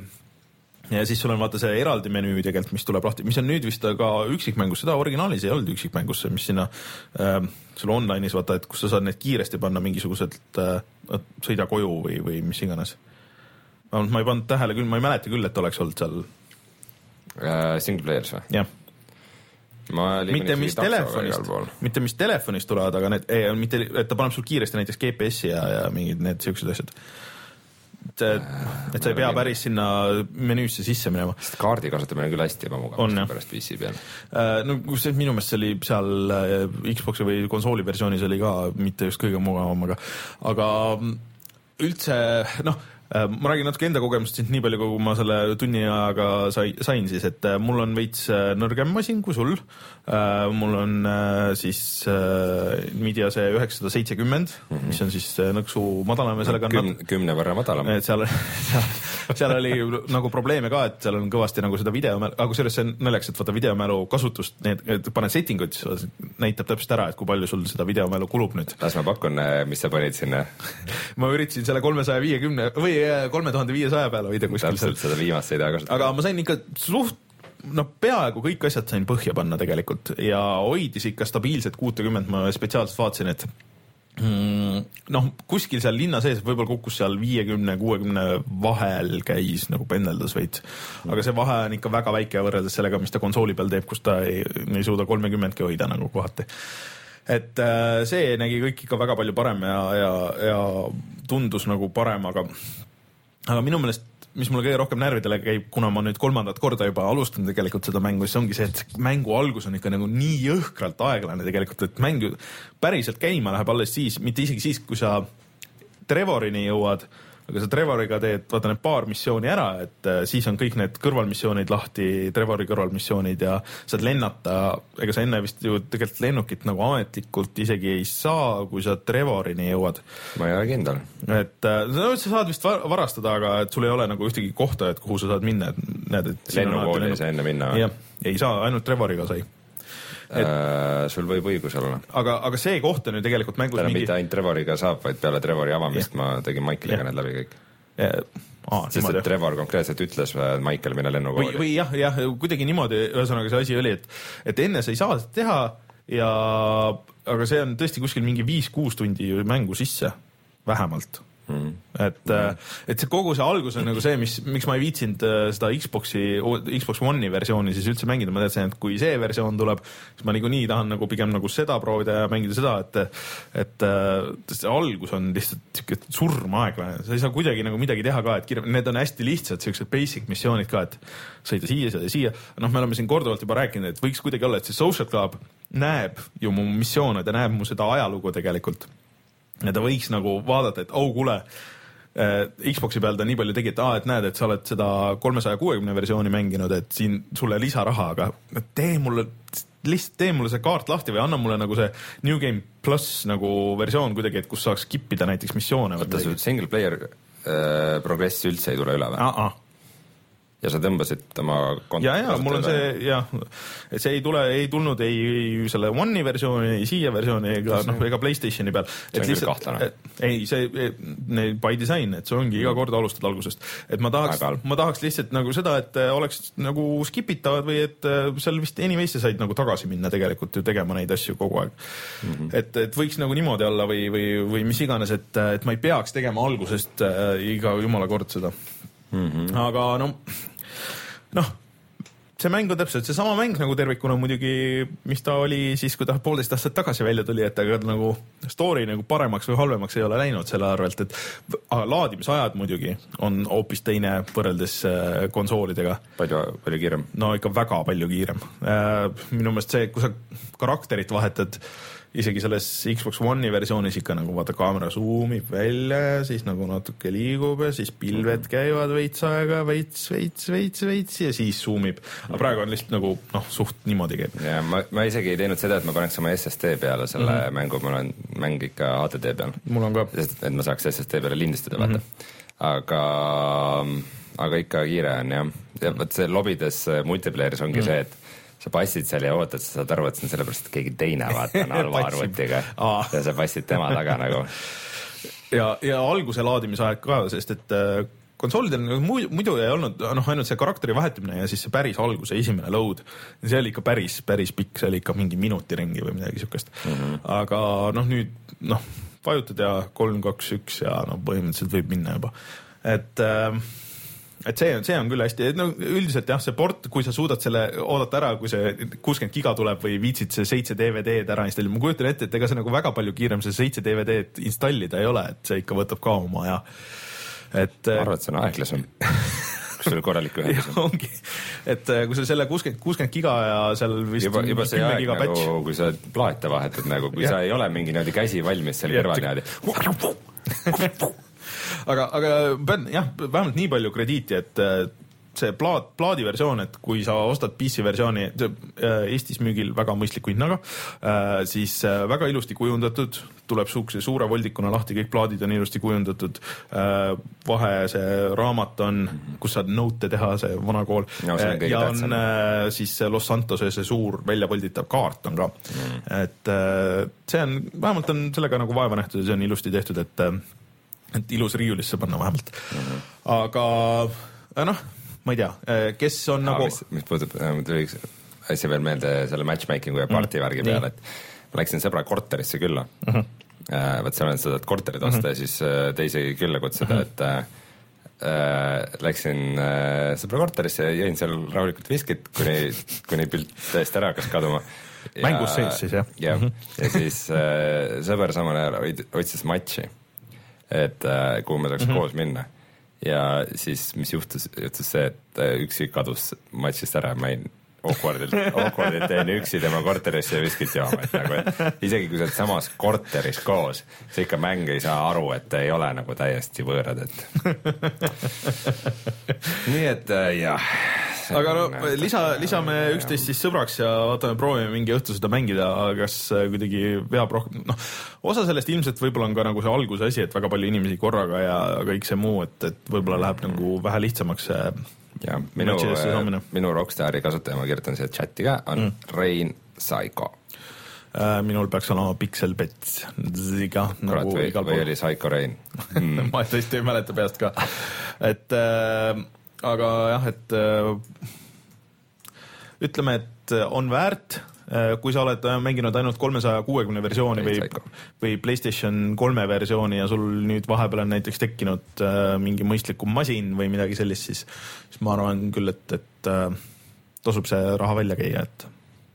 siis ja siis sul on vaata see eraldi menüü tegelikult, mis tuleb lahti, mis on nüüd vist ka üksikmängus, seda originaalis ei olnud üksikmängus, mis sinna äh, sul online'is vaata, et kus sa saad need kiiresti panna mingisugused äh, sõida koju või, või mis iganes. Ma ei pannud tähele küll, ma ei mäleta küll, et oleks olnud seal uh, single players või? Jah. mitte mis telefonist, mitte mis telefonist tulevad, aga need, ei, mitte, et ta paneb sul kiiresti näiteks G P S-i ja, ja mingid need siuksed asjad. Et, et sa ei pea päris sinna menüüsse sisse minema. Sest kaardi kasutamine küll hästi ebamugav pärast P C peal. No kus minu meelest see oli seal Xboxi või konsooli versioonis oli ka mitte just kõige mugavam, aga, aga üldse, noh, ma räägin natuke enda kogemust siin nii palju, kui ma selle tunni ajaga sai, sain siis, et mul on veits nõrgem masin kui sul. Mul on siis Nvidia see üheksasada seitsekümmend, mm-hmm. mis on siis nõksu madalam ja sellega Küm, kümne võrra madalam. Seal, seal, seal oli nagu probleeme ka, et seal on kõvasti nagu seda videomälu, aga kusjuures see on nõljaks, et vaata videomälu kasutust, need, paned settingud, näitab täpselt ära, et kui palju sul seda videomälu kulub nüüd. Las ma pakun, mis sa panid sinna? Ma üritasin selle kolmesaja viiekümne või kolme tuhande viiesaja peale hoida kuskil. Täpselt seda viimast ei taha kasutada. Aga ma sain ikka suht no peaaegu kõik asjad sain põhja panna tegelikult ja hoidis ikka stabiilselt kuutekümmet, ma spetsiaalselt vaatasin, et noh, kuskil seal linna sees võib-olla kukkus seal viiekümne kuuekümne vahel käis nagu pendeldas veits, aga see vahe on ikka väga väike võrreldes sellega, mis ta konsooli peal teeb, kus ta ei, ei suuda kolmekümnendki hoida nagu kohati. Et see nägi kõik ikka väga palju parem ja, ja, ja tundus nagu parem, aga, aga minu meelest mis mulle kõige rohkem närvidele käib, kuna ma nüüd kolmandat korda juba alustan tegelikult seda mängu, siis ongi see, et mängu algus on ikka nagu nii jõhkralt aeglane tegelikult, et mäng päriselt käima läheb alles siis, mitte isegi siis, kui sa Trevorini jõuad, aga sa Trevoriga teed, vaata need paar missiooni ära, et siis on kõik need kõrvalmissioonid lahti, Trevori kõrvalmissioonid ja saad lennata, ega sa enne vist ju tegelikult lennukit nagu ametlikult isegi ei saa, kui sa Trevorini jõuad. Ma ei ole kindel. Et no, sa saad vist varastada, aga et sul ei ole nagu ühtegi kohta, et kuhu sa saad minna. Et, näed, et lennukooli ei saa enne minna. Jah, ei saa, ainult Trevoriga sai. Et, äh, sul võib õigus olla. Aga, aga see koht on ju tegelikult mängus mingi... mitte ainult Trevoriga saab, vaid peale Trevori avamist ja. Ma tegin Michaeliga need läbi kõik. Ja. Aa, sest et Trevor konkreetselt ütles Michael minna lennukooli. Või, või jah, jah, kuidagi niimoodi, ühesõnaga see asi oli, et, et enne sa ei saa seda teha, ja, aga see on tõesti kuskil mingi viis-kuus tundi mängu sisse, vähemalt. Mm. Et, mm. et see kogu see algus on nagu see, mis, miks ma ei viitsinud seda Xboxi, Xbox One'i versiooni siis üldse mängida, ma teadsin, et kui see versioon tuleb, siis ma nagu nii tahan nagu pigem nagu seda proovida ja mängida seda, et, et see algus on lihtsalt surmaeglane, sa ei saa kuidagi nagu midagi teha ka, et kirja, need on hästi lihtsad, sellised basic missioonid ka, et sõida siia, sõida siia, noh, me oleme siin korduvalt juba rääkinud, et võiks kuidagi olla, et see Social Club näeb ju mu missioone, ta näeb mu seda ajalugu tegelikult. Ja ta võiks nagu vaadata, et oh, kuule, Xboxi peal ta nii palju tegi, et, ah, et näed, et sa oled seda kolmesaja kuuekümne versiooni mänginud, et siin sulle lisaraha, aga tee mulle, lihtsalt tee mulle see kaart lahti või anna mulle nagu see New Game Plus nagu versioon kuidagi, et kus saaks kippida näiteks missioone. Võtta su single player äh, progress üldse ei tule üle või? Ah, ah. Ja sa tõmbasid oma kontot. Ja, ja, mul on see, jah, et see ei tule, ei tulnud ei, ei selle One'i versiooni, ei siia versiooni, ega, noh, ega PlayStationi peal. See on küll kahtlane. Ei, see, by design, et see ongi iga kord alustad algusest. Et ma tahaks, ma tahaks lihtsalt nagu seda, et oleks nagu skipitavad või et seal vist anyways said nagu tagasi minna tegelikult ju tegema neid asju kogu aeg. Mm-hmm. Et, et võiks nagu niimoodi olla või, või, või mis iganes, et, et ma ei peaks tegema algusest äh, iga jumala kord seda. Mm-hmm. Aga no, noh, see mäng on täpselt seesama mäng nagu tervikuna muidugi, mis ta oli siis, kui ta poolteist aastat tagasi välja tuli, et aga nagu story nagu paremaks või halvemaks ei ole läinud selle arvelt, et laadimisajad muidugi on hoopis teine võrreldes konsoolidega. Palju, palju kiirem? No ikka väga palju kiirem. Minu meelest see, kui sa karakterit vahetad, isegi selles Xbox One'i versioonis ikka nagu vaata kaamera zoomib välja ja siis nagu natuke liigub ja siis pilved käivad veits aega, veits, veits, veits, veits ja siis zoomib. Aga praegu on lihtsalt nagu, noh, suht niimoodi käib. Ja ma, ma isegi ei teinud seda, et ma paneks oma S S D peale selle mm -hmm. mängu, mul on mäng ikka H D D peal. Mul on ka. Sest, et ma saaks S S D peale lindistada, vaata. Mm -hmm. Aga, aga ikka kiire on, jah. Ja võt see lobides multiplayeris ongi mm -hmm. see, et sa passid seal ja ootad, sa saad aru, et see on sellepärast, et keegi teine vaata on halva arvutiga ja sa passid tema taga nagu. Ja, ja alguse laadimisaeg ka, sest et konsoolidel muidu ei olnud, noh, ainult see karakteri vahetamine ja siis see päris alguse esimene load. See oli ikka päris, päris pikk, see oli ikka mingi minuti ringi või midagi sükest. Mm -hmm. Aga noh, nüüd, noh, vajutad ja kolm, kaks, üks ja no põhimõtteliselt võib minna juba. Et... Äh, et see on, see on küll hästi, no üldiselt jah, see port, kui sa suudad selle oodata ära, kui see kuuskümmend giga tuleb või viitsid see seitse D V D-d ära installida, ma kujutan ette, et ega see nagu väga palju kiirem see seitse D V D-d installida ei ole, et see ikka võtab ka oma ja et ma arvan, et see on aeglasem kus sul korralik ühendus on. Ongi, et kui sa selle kuuskümmend giga ja seal vist juba, juba see aeg nagu, kui sa plaate vahetad nagu, kui ja. Sa ei ole mingi niimoodi käsi valmis seal kõrval niimoodi aga, aga pean jah, vähemalt nii palju krediiti, et see plaat, plaadi versioon, et kui sa ostad P C versiooni Eestis müügil väga mõistliku hinnaga, siis väga ilusti kujundatud, tuleb suukse suure voldikuna lahti, kõik plaadid on ilusti kujundatud, vahe see raamat on, kus saad note teha, see vana kool, no, on ja on tähtsam. Siis Los Santose see suur väljavolditav kaart on ka. Mm. Et see on, vähemalt on sellega nagu vaeva nähtud ja see on ilusti tehtud, et et ilus riiulisse panna vähemalt. Mm-hmm. Aga noh, ma ei tea, kes on Aa, nagu... Mis, mis puudutab, ma tuli üks asja veel meelde selle matchmakingu ja party värgi mm. peale, et ma läksin sõbra korterisse külla. Uh-huh. Uh, vaat seal on seda korterid osta uh-huh. ja siis uh, teisi külla kutsuda, uh-huh. et uh, Uh, läksin uh, sõbra korterisse ja jõin seal rahulikult viskit, kuni, kuni pilt täiesti ära hakkas kaduma. Mängus sees siis, jah? jah, ja siis uh, sõber samal ajal otsis matši, et uh, kuhu me saaks mm-hmm. koos minna. Ja siis, mis juhtus, juhtus see, et uh, üksi kadus matšist ära, ma jäin awkwardilt, awkwardilt teen üksi tema korterisse ja viskit jooma, et nagu, et isegi kui sa oled samas korteris koos, sa ikka mäng ei saa aru, et ei ole nagu täiesti võõrad, et nii et äh, jah. Aga no lisa, lisame üksteist siis sõbraks ja vaatame, proovime mingi õhtu seda mängida, kas kuidagi veab rohkem, noh, osa sellest ilmselt võib-olla on ka nagu see alguse asi, et väga palju inimesi korraga ja kõik see muu, et, et võib-olla läheb nagu vähe lihtsamaks see ja minu, minu Rockstari kasutaja, ma kirjutan siia chati ka, on mm. Rain Psycho. Äh, minul peaks olema Pixel Pets. Ziga, nagu või, või oli Psycho Rain? Mm. ma tõesti ei mäleta peast ka. Et, äh, aga jah, et äh, ütleme, et on väärt, äh, kui sa oled mänginud ainult kolmesaja kuuekümne versiooni või, või PlayStation kolme versiooni ja sul nüüd vahepeal on näiteks tekkinud äh, mingi mõistlikum masin või midagi sellist, siis, siis ma arvan küll, et, et äh, tasub see raha välja käia, et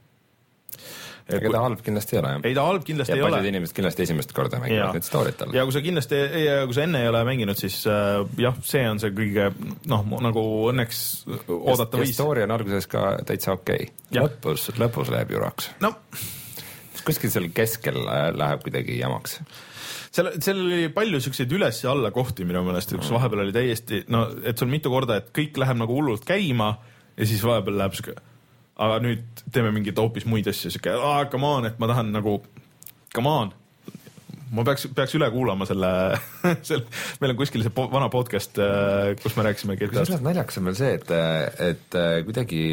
ega ta halb kindlasti ei ole, jah? Ei, ta halb kindlasti ja ei ole. Ja paljud inimesed kindlasti esimest korda mängivad need storyt tal. Ja kui sa kindlasti, ja kui sa enne ei ole mänginud, siis äh, jah, see on see kõige, noh, nagu õnneks oodata viis. Ja story on alguses ka täitsa okei. Okay. Lõpus, lõpus läheb juraks. No. Kuskil seal keskel läheb kuidagi jamaks. Seal, seal oli palju selliseid üles ja alla kohti minu meelest, kus vahepeal oli täiesti, no, et sul mitu korda, et kõik läheb nagu hullult käima ja siis vahepeal läheb siuke aga nüüd teeme mingit hoopis muid asju, siuke, aah, come on, et ma tahan nagu, come on, ma peaks, peaks üle kuulama selle, selle, meil on kuskil see po, vana podcast, kus me rääkisime G T A-st. Kus näljaks on veel see, et, et kuidagi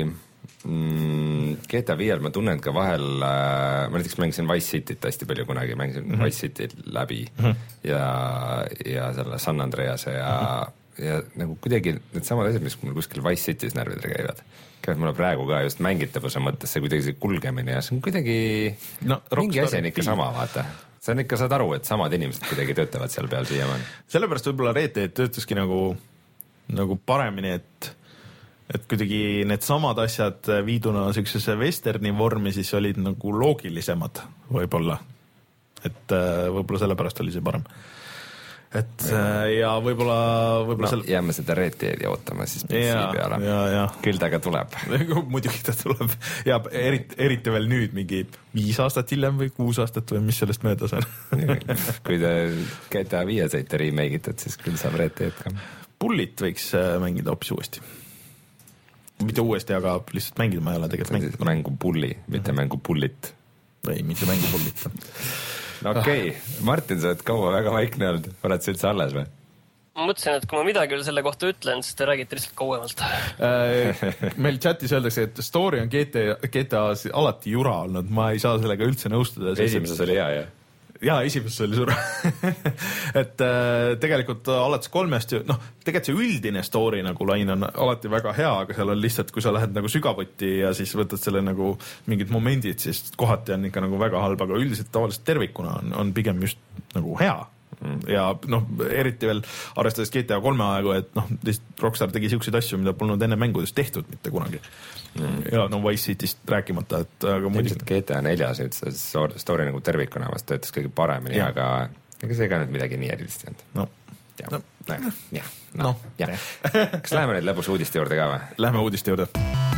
mm, G T A viiel ma tunnen ka vahel, ma näiteks mängisin Vice Cityt hästi palju kunagi, mängisin mm-hmm. Vice City läbi mm-hmm. ja, ja selle San Andrease ja, mm-hmm. ja nagu kuidagi need samad asjad, mis mul kuskil Vice City's närvidel käivad. Käivad mulle praegu ka just mängitavuse mõttes see kuidagi see kulgemine ja see on kuidagi no, mingi asi on ikka sama, vaata. See on ikka, saad aru, et samad inimesed kuidagi töötavad seal peal siiamaani. Sellepärast võib-olla Red Dead töötaski nagu, nagu paremini, et, et kuidagi need samad asjad viiduna sellisesse westerni vormi siis olid nagu loogilisemad võib-olla. Et võib-olla sellepärast oli see parem. Et ja võib-olla võib-olla no, seal... jääme seda Red Deadi ootama siis P C peale. Ja, ja. Küll ta ka tuleb. Muidugi ta tuleb. Ja eriti, eriti veel nüüd mingi viis aastat hiljem või kuus aastat või mis sellest möödas on. Kui te G T A viie saite remake-itud, siis küll saab Red Dead ka. Bullit võiks mängida hoopis uuesti. Mitte uuesti, aga lihtsalt mängida ma ei ole tegelikult mängida. Mängu Bulli, mitte mängu Bullit. Või mitte mängu Bullit. No okei, okay. Martin, sa oled kaua väga vaikne olnud, oled sa üldse alles või? Ma mõtlesin, et kui ma midagi veel selle kohta ütlen, siis te räägite lihtsalt kauemalt. Meil chatis öeldakse, et story on G T A, G T A alati jura olnud, ma ei saa sellega üldse nõustuda. Esimeses oli hea, jah? Jaa, esimeses oli suur. et äh, tegelikult alates kolmest, noh, tegelikult see üldine story nagu lain on alati väga hea, aga seal on lihtsalt, kui sa lähed nagu sügavuti ja siis võtad selle nagu mingid momendid, siis kohati on ikka nagu väga halb, aga üldiselt tavaliselt tervikuna on, on pigem just nagu hea. Mm. Ja noh, eriti veel arvestades G T A kolme aegu, et noh, Rockstar tegi siukseid asju, mida polnud enne mängudes tehtud mitte kunagi. Mm. Ja no Vice Cityst rääkimata, et aga muidugi G T A neljas üldse story nagu tervikuna vast töötas kõige paremini, aga ega see ka nüüd midagi nii erilist jäänud. No, ja, no. no, ja, no, no, ja. Kas läheme nüüd lõbus uudiste juurde ka või? Lähme uudiste juurde.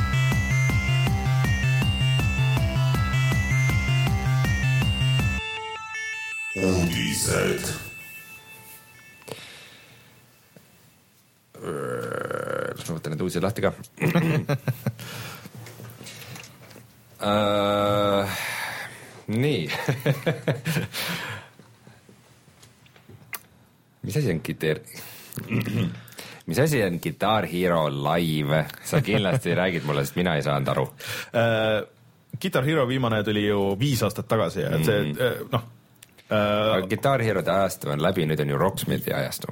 Uudised. Las ma võtan need uudised lahti ka. uh, nii. mis asi on Guitar... mis asi on Guitar Hero Live? Sa kindlasti räägid mulle, sest mina ei saanud aru. Uh, Guitar Hero viimane tuli ju viis aastat tagasi ja et see, mm. noh, Uh, Guitar Hero'de ajastu on läbi, nüüd on ju Rocksmithi ajastu.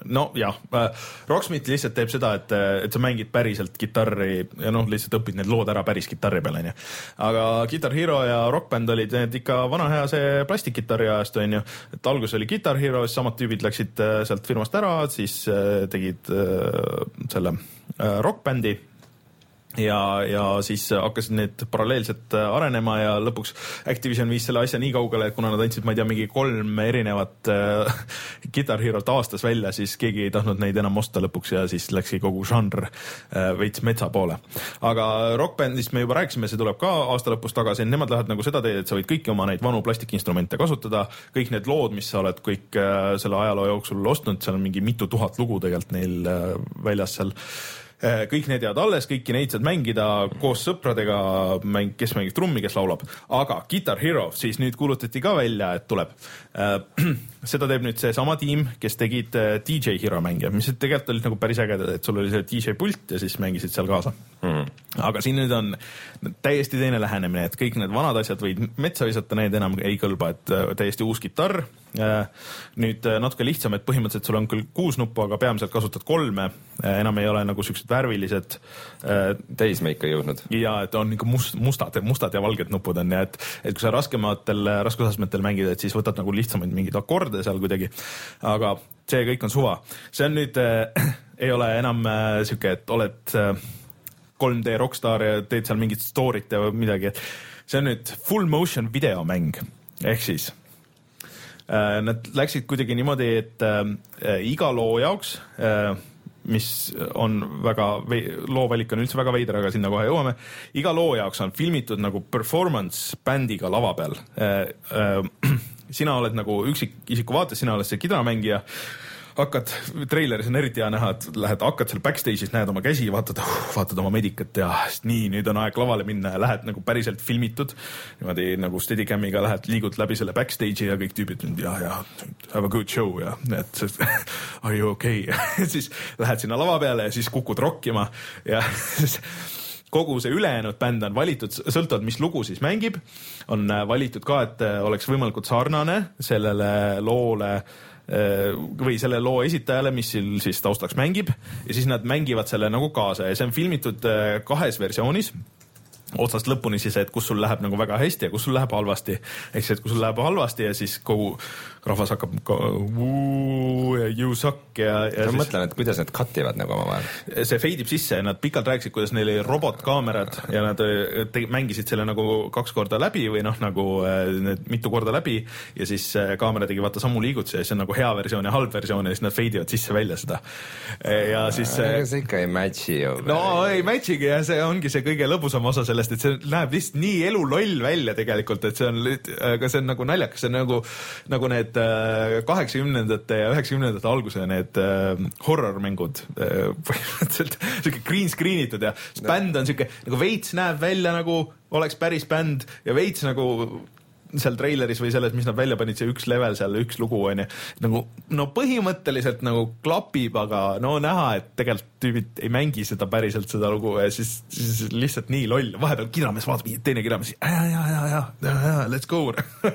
no jah, Rocksmith lihtsalt teeb seda, et, et sa mängid päriselt kitarri ja noh, lihtsalt õpid need lood ära päris kitarri peal, onju. aga Guitar Hero ja Rock Band olid need ikka vana hea see plastikkitarri ajast, onju. et algus oli Guitar Hero, siis samad tüübid läksid sealt firmast ära, siis tegid selle Rock Bandi ja, ja siis hakkasid need paralleelselt arenema ja lõpuks Activision viis selle asja nii kaugele, et kuna nad andsid, ma ei tea, mingi kolm erinevat äh, Guitar Herot aastas välja, siis keegi ei tahtnud neid enam osta lõpuks ja siis läkski kogu žanr äh, veits metsa poole. Aga Rock Bandist me juba rääkisime, see tuleb ka aasta lõpus tagasi, nemad lähevad nagu seda teed, et sa võid kõiki oma neid vanu plastikinstrumente kasutada, kõik need lood, mis sa oled kõik äh, selle ajaloo jooksul ostnud, seal on mingi mitu tuhat lugu tegelikult neil äh, väljas seal. Kõik need jäävad alles, kõiki neid saad mängida koos sõpradega, mäng, kes mängib trummi, kes laulab. Aga Guitar Hero siis nüüd kuulutati ka välja, et tuleb. Seda teeb nüüd see sama tiim, kes tegid D J Hero mänge, mis tegelikult olid nagu päris ägedad, et sul oli see D J pult ja siis mängisid seal kaasa. Mm. Aga siin nüüd on täiesti teine lähenemine, et kõik need vanad asjad võid metsa visata, need enam ei kõlba, et täiesti uus kitarr. Nüüd natuke lihtsam, et põhimõtteliselt sul on küll kuus nuppu, aga peamiselt kasutad kolme, enam ei ole nagu süksed värvilised. Täis me ikka jõudnud. Ja, et on nagu must, mustad, mustad ja valged nupud on ja et, et kui sa raskematel, raskusastmetel mängid, et siis võtad nagu lihtsamaid mingid akorde seal kuidagi. Aga see kõik on suva. See on nüüd, äh, ei ole enam äh, siuke, et oled äh, kolm D rockstar ja teed seal mingit story't ja midagi. Et see on nüüd full motion videomäng. Ehk siis äh, nad läksid kuidagi niimoodi, et äh, iga loo jaoks äh, mis on väga, loo valik on üldse väga veider, aga sinna kohe jõuame. Iga loo jaoks on filmitud nagu performance bändiga lava peal. Sina oled nagu üksik isiku vaates, sina oled see kidramängija, hakkad, treileris on eriti hea näha, et lähed, hakkad seal backstage'is, näed oma käsi, vaatad, vaatad oma medikat ja nii, nüüd on aeg lavale minna ja lähed nagu päriselt filmitud. Niimoodi nagu Steadicamiga lähed, liigud läbi selle backstage'i ja kõik tüübid, ja, ja, have a good show ja et are you okay? Siis lähed sinna lava peale ja siis kukud rokkima ja kogu see ülejäänud bänd on valitud, sõltuvalt mis lugu siis mängib, on valitud ka, et oleks võimalikult sarnane sellele loole või selle loo esitajale, mis siis taustaks mängib ja siis nad mängivad selle nagu kaasa ja see on filmitud kahes versioonis otsast lõpuni siis, et kus sul läheb nagu väga hästi ja kus sul läheb halvasti. Ehk see, et kus sul läheb halvasti ja siis kogu rahvas hakkab wuu ja you suck ja, ja ma siis... mõtlen, et kuidas need cutivad nagu oma vahel. See feidib sisse ja nad pikalt rääkisid, kuidas neil oli robotkaamerad ja nad te, mängisid selle nagu kaks korda läbi või noh, nagu need mitu korda läbi ja siis kaamera tegi vaata sammu liigutusi ja see on nagu hea versioon ja halb versioon ja siis nad feidivad sisse välja seda. Ja siis... Aga see ikka ei matchi ju. No ei matchigi ja see ongi see kõige lõbusam osa sellest, et see näeb lihtsalt nii eluloll välja tegelikult, et see on, aga see on nagu naljakas, see on nagu, nagu need kaheksakümnendate ja üheksakümnendate alguse need äh, horror-mängud äh, põhimõtteliselt siuke green screenitud ja bänd on siuke, nagu veits näeb välja nagu oleks päris bänd ja veits nagu seal traileris või selles, mis nad välja panid, see üks level seal, üks lugu on ja nagu, no põhimõtteliselt nagu klapib, aga no näha, et tegelikult tüübid ei mängi seda päriselt seda lugu ja siis, siis lihtsalt nii loll. Vahepeal kidramees vaatab, teine kidramees, ja, ja, ja, ja, ja, let's go.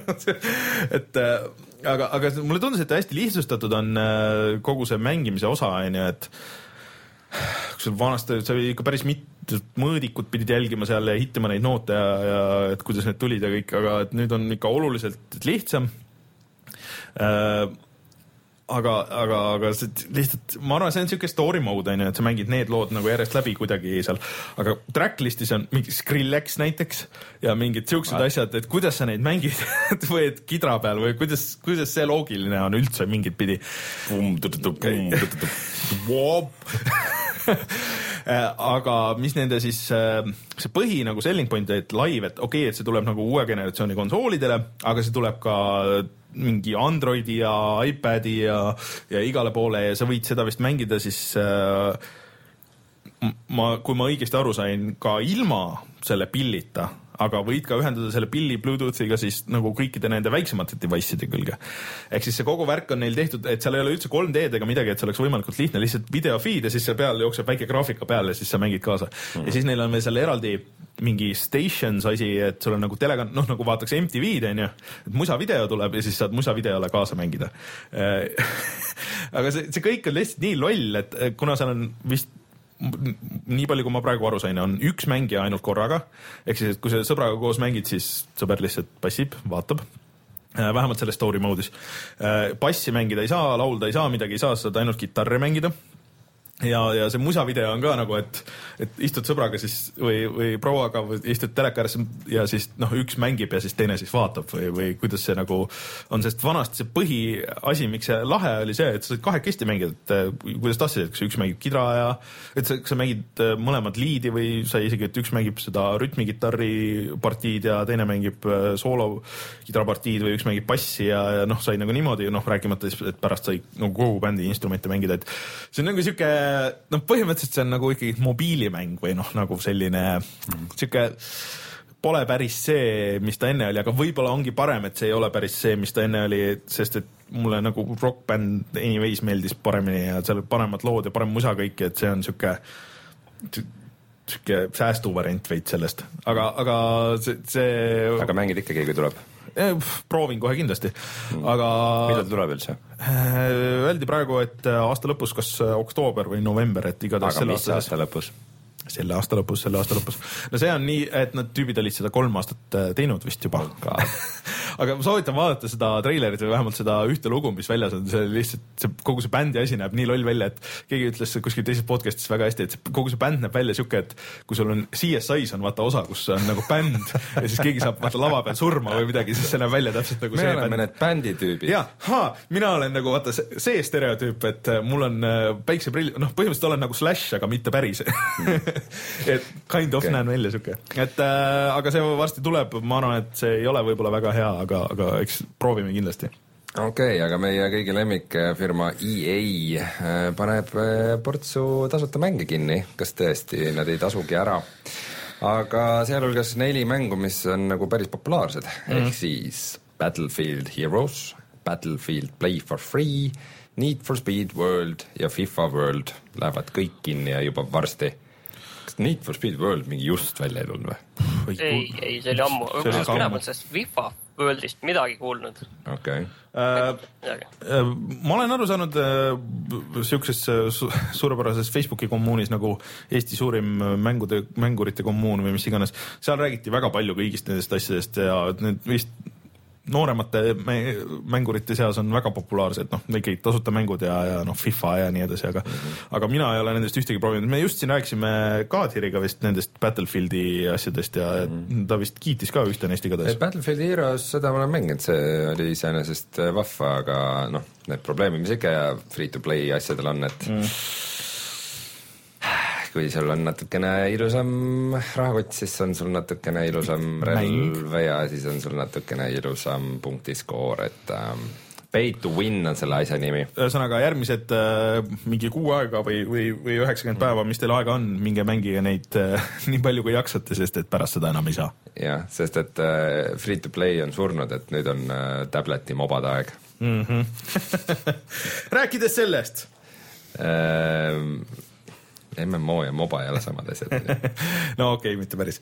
et aga, aga mulle tundus, et hästi lihtsustatud on kogu see mängimise osa, on ju, et kui sul vanasti, see oli ikka päris mitut mõõdikud pidid jälgima seal ja hittima neid noote ja, ja et kuidas need tulid ja kõik, aga et nüüd on ikka oluliselt lihtsam. Äh, aga, aga, aga see lihtsalt, ma arvan, see on siuke story mode, on ju, et sa mängid need lood nagu järjest läbi kuidagi seal, aga tracklistis on mingi Skrillex näiteks ja mingid siuksed ah. asjad, et kuidas sa neid mängid või et kidra peal või kuidas, kuidas see loogiline on üldse mingit pidi. Aga mis nende siis, see põhi nagu selling point, et live, et okei, okay, et see tuleb nagu uue generatsiooni konsoolidele, aga see tuleb ka mingi Androidi ja iPadi ja, ja igale poole ja sa võid seda vist mängida siis äh, ma, kui ma õigesti aru sain, ka ilma selle pillita, aga võid ka ühendada selle pilli Bluetoothiga siis nagu kõikide nende väiksemate device'ide külge. Ehk siis see kogu värk on neil tehtud, et seal ei ole üldse kolm D-d ega midagi, et see oleks võimalikult lihtne, lihtsalt video feed ja siis seal peal jookseb väike graafika peal ja siis sa mängid kaasa. Mm. Ja siis neil on veel seal eraldi mingi stations asi, et sul on nagu telega, noh nagu vaataks M T V-d onju, et musavideo tuleb ja siis saad musavideole kaasa mängida. Aga see, see kõik on lihtsalt nii loll, et kuna seal on vist nii palju, kui ma praegu aru sain, on üks mängija ainult korraga, ehk siis, et kui sa sõbraga koos mängid, siis sõber lihtsalt passib, vaatab. Vähemalt selle story mode'is. Passi mängida ei saa, laulda ei saa, midagi ei saa, saad ainult kitarri mängida. Ja, ja see musavideo on ka nagu, et, et istud sõbraga siis või, või prouaga või istud telekares ja siis noh, üks mängib ja siis teine siis vaatab või, või kuidas see nagu on, sest vanasti see põhiasi, miks see lahe oli see, et sa said kahekesti mängida, et kuidas tahtsid, et kas üks mängib kidra ja et sa, sa mängid mõlemad liidi või sa isegi, et üks mängib seda rütmikitarri partiid ja teine mängib soolo kidrapartiid või üks mängib bassi ja, ja noh, sai nagu niimoodi, noh rääkimata, et pärast sai nagu kogu bändi instrumente mängida, et see on nagu siuke noh, põhimõtteliselt see on nagu ikkagi mobiilimäng või noh, nagu selline siuke pole päris see, mis ta enne oli, aga võib-olla ongi parem, et see ei ole päris see, mis ta enne oli, sest et mulle nagu rockbänd anyways meeldis paremini ja seal paremad lood ja parem musa kõik, et see on siuke siuke säästuvariant veid sellest, aga, aga see, see aga mängid ikkagi, kui tuleb? Proovin kohe kindlasti, aga millal tuleb üldse? Öeldi praegu, et aasta lõpus, kas oktoober või november, et igatahes aga mis aasta lõpus? Selle aasta lõpus, selle aasta lõpus. No see on nii, et nad tüübid olid seda kolm aastat teinud vist juba. Aga ma soovitan vaadata seda treilerit või vähemalt seda ühte lugu, mis väljas on. See lihtsalt, see, kogu see bändi asi näeb nii loll välja, et keegi ütles kuskil teises podcastis väga hästi, et see, kogu see bänd näeb välja siuke, et kui sul on C S I-s on vaata osa, kus on nagu bänd ja siis keegi saab vaata lava peal surma või midagi, siis see näeb välja täpselt nagu me see oleme bänd. Need bänditüübid. Ja, ha, mina olen nagu vaata see stereotüüp, et mul on päikseprill, noh põhimõtteliselt olen nagu Slash, aga mitte päris. et kind of okay. Näen välja siuke. Et äh, aga see varsti tuleb, ma arvan, et see ei ole võib-olla väga hea, aga, aga eks proovime kindlasti. Okei, okay, aga meie kõigi lemmikfirma E A paneb portsu tasuta mänge kinni. Kas tõesti, nad ei tasugi ära. Aga sealhulgas neli mängu, mis on nagu päris populaarsed. Mm. Ehk siis Battlefield Heroes, Battlefield Play for Free, Need for Speed World ja FIFA World lähevad kõik kinni ja juba varsti. Kas Need for Speed World mingi just välja ei tulnud või? Ei, ei, see oli ammu. Kuidas mina mõtlen sellest FIFA Worldist midagi kuulnud? Okei. Okay. Äh, äh, ma olen aru saanud äh, siukses su suurepärases Facebooki kommuunis nagu Eesti suurim mängude, mängurite kommuun või mis iganes. Seal räägiti väga palju kõigist nendest asjadest ja need vist nooremate mängurite seas on väga populaarsed, noh, ikkagi tasuta mängud ja, ja noh, FIFA ja nii edasi, aga mm-hmm. aga mina ei ole nendest ühtegi proovinud. Me just siin rääkisime Kaadiriga vist nendest Battlefieldi asjadest ja mm-hmm. ta vist kiitis ka ühte neist igatahes. Battlefield Heroes, seda ma olen mänginud, see oli iseenesest vahva, aga noh, need probleemid, mis ikka free-to-play asjadel on, et mm. kui sul on natukene ilusam rahakott, siis on sul natukene ilusam relv ja siis on sul natukene ilusam punktiskoor, et ähm, pay to win on selle asja nimi. Ühesõnaga järgmised äh, mingi kuu aega või, või, või üheksakümmend mm. päeva, mis teil aega on, minge mängige neid äh, nii palju kui jaksate, sest et pärast seda enam ei saa. Jah, sest et äh, free to play on surnud, et nüüd on äh, tableti mobad aeg. Mm-hmm. Rääkides sellest äh, M M O ja MOBA ei ole samad asjad. no okei, okay, mitte päris.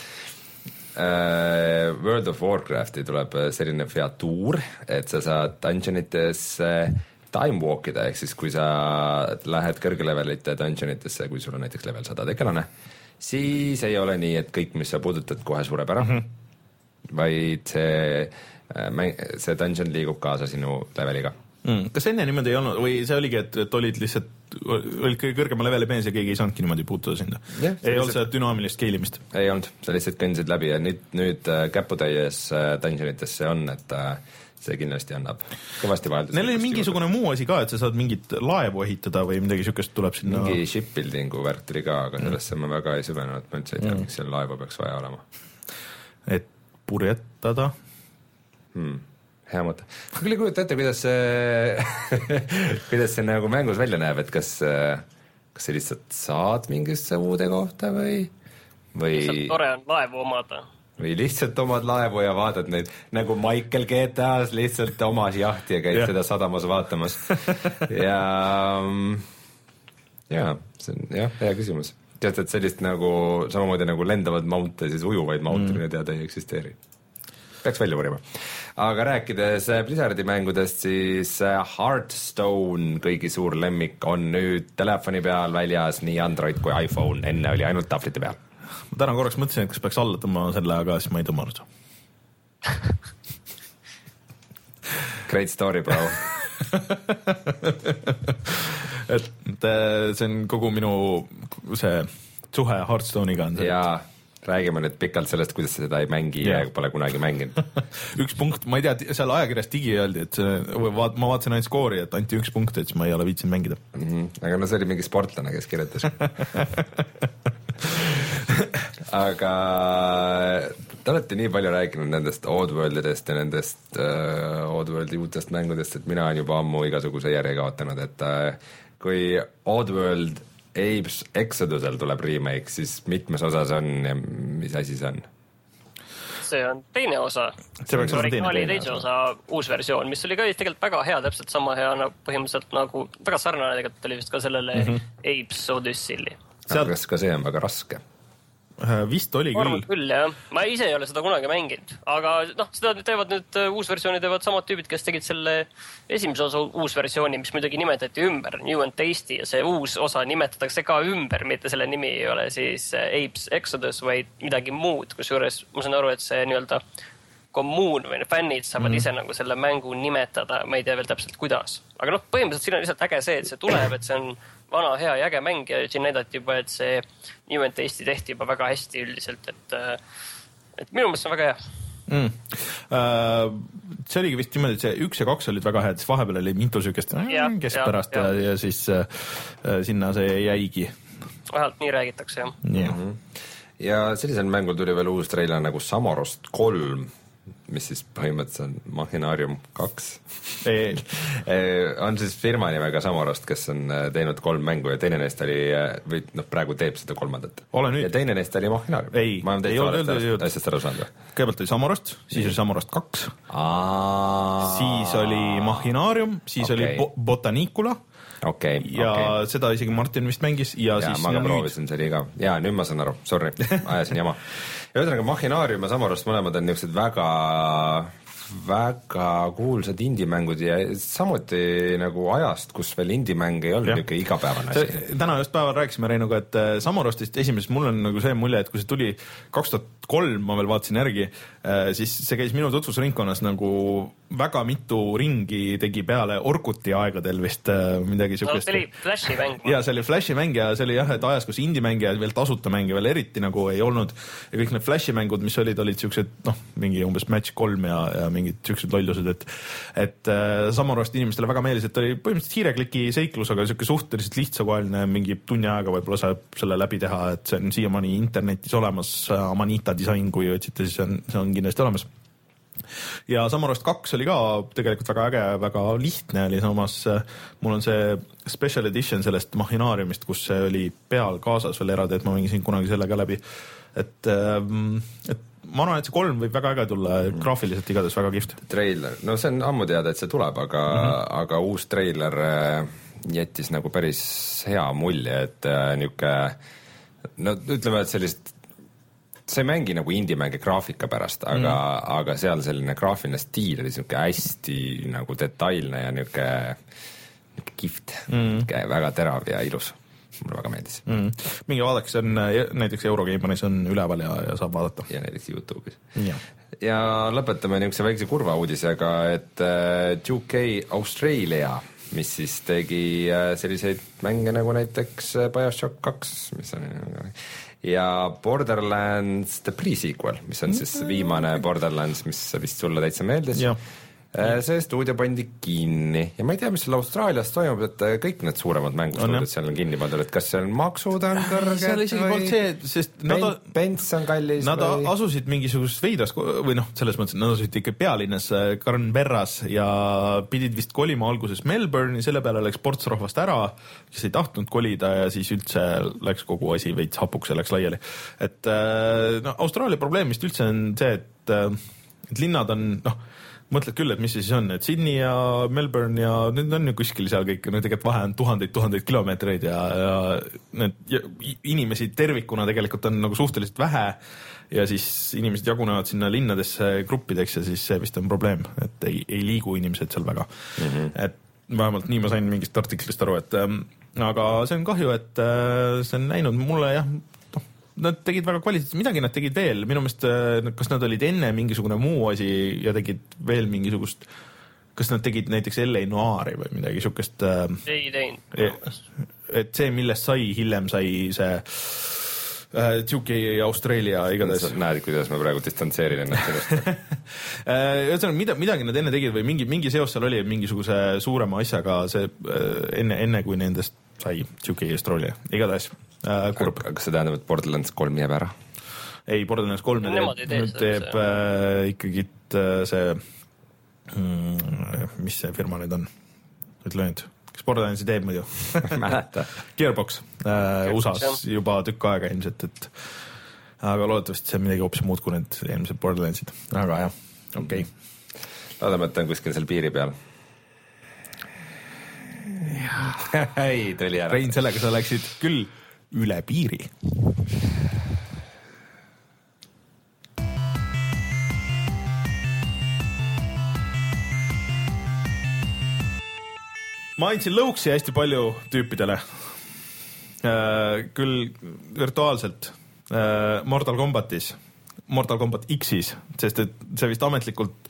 Uh, World of Warcrafti tuleb selline featuur, et sa saad dungeonitesse time walkida, ehk siis kui sa lähed kõrgelevelite dungeonitesse, kui sul on näiteks level sada tegelane, siis ei ole nii, et kõik, mis sa puudutad, kohe sureb ära, mm-hmm. vaid see, see dungeon liigub kaasa sinu leveliga. Mm. Kas enne niimoodi ei olnud või see oligi, et, et olid lihtsalt olid kõige kõrgema leveli peens ja keegi ei saanudki niimoodi puutuda sinna? Yeah, ei olnud seda dünaamilist skeelimist? Ei olnud, sa lihtsalt kõndisid läbi ja nüüd, nüüd käputäies dungeonites see on, et see kindlasti annab kõvasti vaheldus. Neil oli mingisugune muu asi ka, et sa saad mingit laevu ehitada või midagi siukest tuleb sinna? Mingi shipbuildingu värk tuli ka, aga sellesse mm. ma väga ei süvenenud, ma üldse ei tea, mm. miks seal laeva peaks vaja olema. Et purjetada? Hmm. Hea mõte. Ma küll ei kujuta ette, kuidas see, kuidas see nagu mängus välja näeb, et kas, kas sa lihtsalt saad mingisse uude kohta või, või... Lihtsalt tore on laevu omada. Või lihtsalt omad laevu ja vaatad neid nagu Michael G T A-s lihtsalt omas jahti ja käid ja. Seda sadamas vaatamas. Ja, ja see on jah, hea küsimus. tead, et sellist nagu samamoodi nagu lendavad maunte, siis ujuvaid maunte mm. minu teada ei eksisteeri. Peaks välja uurima. Aga rääkides Blizzardi mängudest, siis Hearthstone, kõigi suur lemmik, on nüüd telefoni peal väljas nii Android kui iPhone, enne oli ainult tahvlite peal. Ma täna korraks mõtlesin, et kas peaks alla tõmbama selle, aga siis ma ei tõmmanud. Great story, bro. et see on kogu minu see suhe Hearthstone'iga on see. Jaa. Räägime nüüd pikalt sellest, kuidas seda ei mängi ja pole kunagi mänginud. üks punkt, ma ei tea, seal ajakirjas digi öeldi, et see, vaat, ma vaatasin ainult skoori, et anti üks punkt, et siis ma ei ole viitsinud mängida. Mm-hmm. Aga no see oli mingi sportlane, kes kirjutas. Aga te olete nii palju rääkinud nendest Oddworldidest ja nendest uh, Oddworldi uutest mängudest, et mina olen juba ammu igasuguse järje kaotanud, et uh, kui Oddworld Apes Exodusel tuleb remake, siis mitmes osas on ja mis asi see on? See on teine osa. See peaks olla teine, teine osa. osa uus versioon, mis oli ka tegelikult väga hea, täpselt sama hea no, põhimõtteliselt nagu väga sarnane tegelikult oli vist ka sellele mm -hmm. Apes Odyssey'li. Seal... Kas ka see on väga raske? Vist oli küll. küll, jah. Ma ise ei ole seda kunagi mänginud, aga noh, seda teevad nüüd uus versiooni teevad samad tüübid, kes tegid selle esimese osa uus versiooni, mis muidugi nimetati ümber, New and Tasty, ja see uus osa nimetatakse ka ümber, mitte selle nimi ei ole siis Apes Exodus, vaid midagi muud, kusjuures ma saan aru, et see nii-öelda kommuun või fännid saavad mm. ise nagu selle mängu nimetada, ma ei tea veel täpselt kuidas. Aga noh, põhimõtteliselt siin on lihtsalt äge see, et see tuleb, et see on vana, hea ja äge mäng ja siin näidati juba, et see New and Tasty tehti juba väga hästi üldiselt, et, et minu mõttes on väga hea. Mm. Uh, see oligi vist niimoodi, et see üks ja kaks olid väga head, siis vahepeal oli mitu sükest keskpärast ja, ja, ja siis uh, sinna see jäigi. Vähelt nii räägitakse, jah. Yeah. Mm-hmm. Ja sellisel mängul tuli veel uus treiler nagu Samorost kolm, mis siis põhimõtteliselt on Machinarium kaks. on siis firma nimega Samorost, kes on teinud kolm mängu ja teine neist oli, või noh, praegu teeb seda kolmandat. ja teine neist oli Machinarium. Ei, ma olen ei olnud, asjast aru saanud. Kõigepealt oli Samorost, siis oli Samorost kaks, siis oli Machinarium, siis okay. oli Bo- Botanicula. Okay, ja okay. seda isegi Martin vist mängis ja, ja siis ma ka proovisin, see oli ka. Ja nüüd ma saan aru, sorry, ajasin jama. Ja ühesõnaga Machinarium ja Samorost mõlemad on niisugused väga väga kuulsad indie-mängud ja samuti nagu ajast, kus veel indie-mäng ei olnud niisugune igapäevane asi. Täna just päeval rääkisime Reinuga, et Samorostist esimesest mul on nagu see mulje, et kui see tuli kaks tuhat kolm, ma veel vaatasin järgi, siis see käis minu tutvusringkonnas nagu väga mitu ringi tegi peale Orkuti aegadel vist midagi siukest. No, see oli Flashi mäng. Ja see oli Flashi mäng ja see oli jah, et ajas, kus indie-mängija veel tasuta mängi veel eriti nagu ei olnud ja kõik need Flashi mängud, mis olid, olid siuksed, noh, mingi umbes Match kolm ja, ja mingid siuksed lollused, et, et äh, Samorost inimestele väga meeldis, et oli põhimõtteliselt hiirekliki seiklus, aga siuke suhteliselt lihtsakohaline mingi tunni aega võib-olla saab selle läbi teha, et see on siiamaani internetis olemas, Amanita disain, kui otsite, siis on, see on kindlasti olemas. Ja Samorost kaks oli ka tegelikult väga äge, väga lihtne oli samas, mul on see special edition sellest Machinariumist, kus see oli peal kaasas veel eraldi, et ma mängisin kunagi selle ka läbi, et, et ma arvan, et see kolm võib väga äge tulla, graafiliselt igatahes väga kihvt. Trailer, no see on ammu teada, et see tuleb, aga, mm-hmm. aga uus trailer jättis nagu päris hea mulje, et niuke, no ütleme, et sellist see ei mängi nagu indie-mänge graafika pärast, aga, mm. aga seal selline graafiline stiil oli niisugune hästi nagu detailne ja niisugune kihvt, mm. väga terav ja ilus. Mulle väga meeldis. Mm. Mingi vaadake, see on näiteks Eurogeimeris on üleval ja, ja saab vaadata. Ja näiteks YouTube'is. Ja, ja lõpetame niisuguse väikse kurva uudisega, et two K Australia, mis siis tegi selliseid mänge nagu näiteks BioShock kaks, mis on ja Borderlands The Pre-Sequel, mis on siis viimane Borderlands, mis vist sulle täitsa meeldis. Ja. See stuudio pandi kinni ja ma ei tea, mis seal Austraalias toimub, et kõik need suuremad mängustuudiod seal on kinni pandud, et kas seal maksud on kõrged seal isegi polnud see, sest nad, pents on kallis nad või... asusid mingisugusest veidras või noh, selles mõttes, et nad asusid ikka pealinnas Canberras ja pidid vist kolima alguses Melbourne'i, selle peale läks ports rahvast ära, kes ei tahtnud kolida ja siis üldse läks kogu asi veits hapuks ja läks laiali. Et no, Austraalia probleem vist üldse on see, et, et linnad on noh, mõtled küll, et mis see siis on, et Sydney ja Melbourne ja need on ju kuskil seal kõik, no tegelikult vahe on tuhandeid, tuhandeid kilomeetreid ja, ja need ja inimesi tervikuna tegelikult on nagu suhteliselt vähe ja siis inimesed jagunevad sinna linnadesse gruppideks ja siis see vist on probleem, et ei, ei liigu inimesed seal väga mm. -hmm. Et vähemalt nii ma sain mingist artiklist aru, et ähm, aga see on kahju, et äh, see on näinud mulle jah, nad tegid väga kvaliteetselt, midagi nad tegid veel, minu meelest, kas nad olid enne mingisugune muu asi ja tegid veel mingisugust, kas nad tegid näiteks L A Noiri või midagi siukest. Ei teinud. Et see, millest sai, hiljem sai see äh, U K ja Austraalia igatahes. Näed, kuidas ma praegu distantseerin ennast sellest. Ühesõnaga, mida, midagi nad enne tegid või mingi, mingi seos seal oli mingisuguse suurema asjaga see äh, enne, enne kui nendest sai U K ja Austraalia, igatahes. Äh, kas see tähendab, et Borderlands kolm jääb ära? Ei, Borderlands kolm teeb, teeb, teeb äh, ikkagi äh, see mm, mis see firma nüüd on? Ütle nüüd, kes Borderlandsi teeb muidu? Mäleta. Gearbox äh, U S A-s juba tükk aega ilmselt, et aga loodetavasti see on midagi hoopis muud kui need eelmised Borderlandsid, aga jah, okei okay. Loodame, et on kuskil seal piiri peal. Ei, tuli ära. Rein, sellega sa läksid küll üle piiri. Ma andsin lõuksi hästi palju tüüpidele. Äh, küll virtuaalselt äh, Mortal Kombatis, Mortal Kombat X-is, sest et see vist ametlikult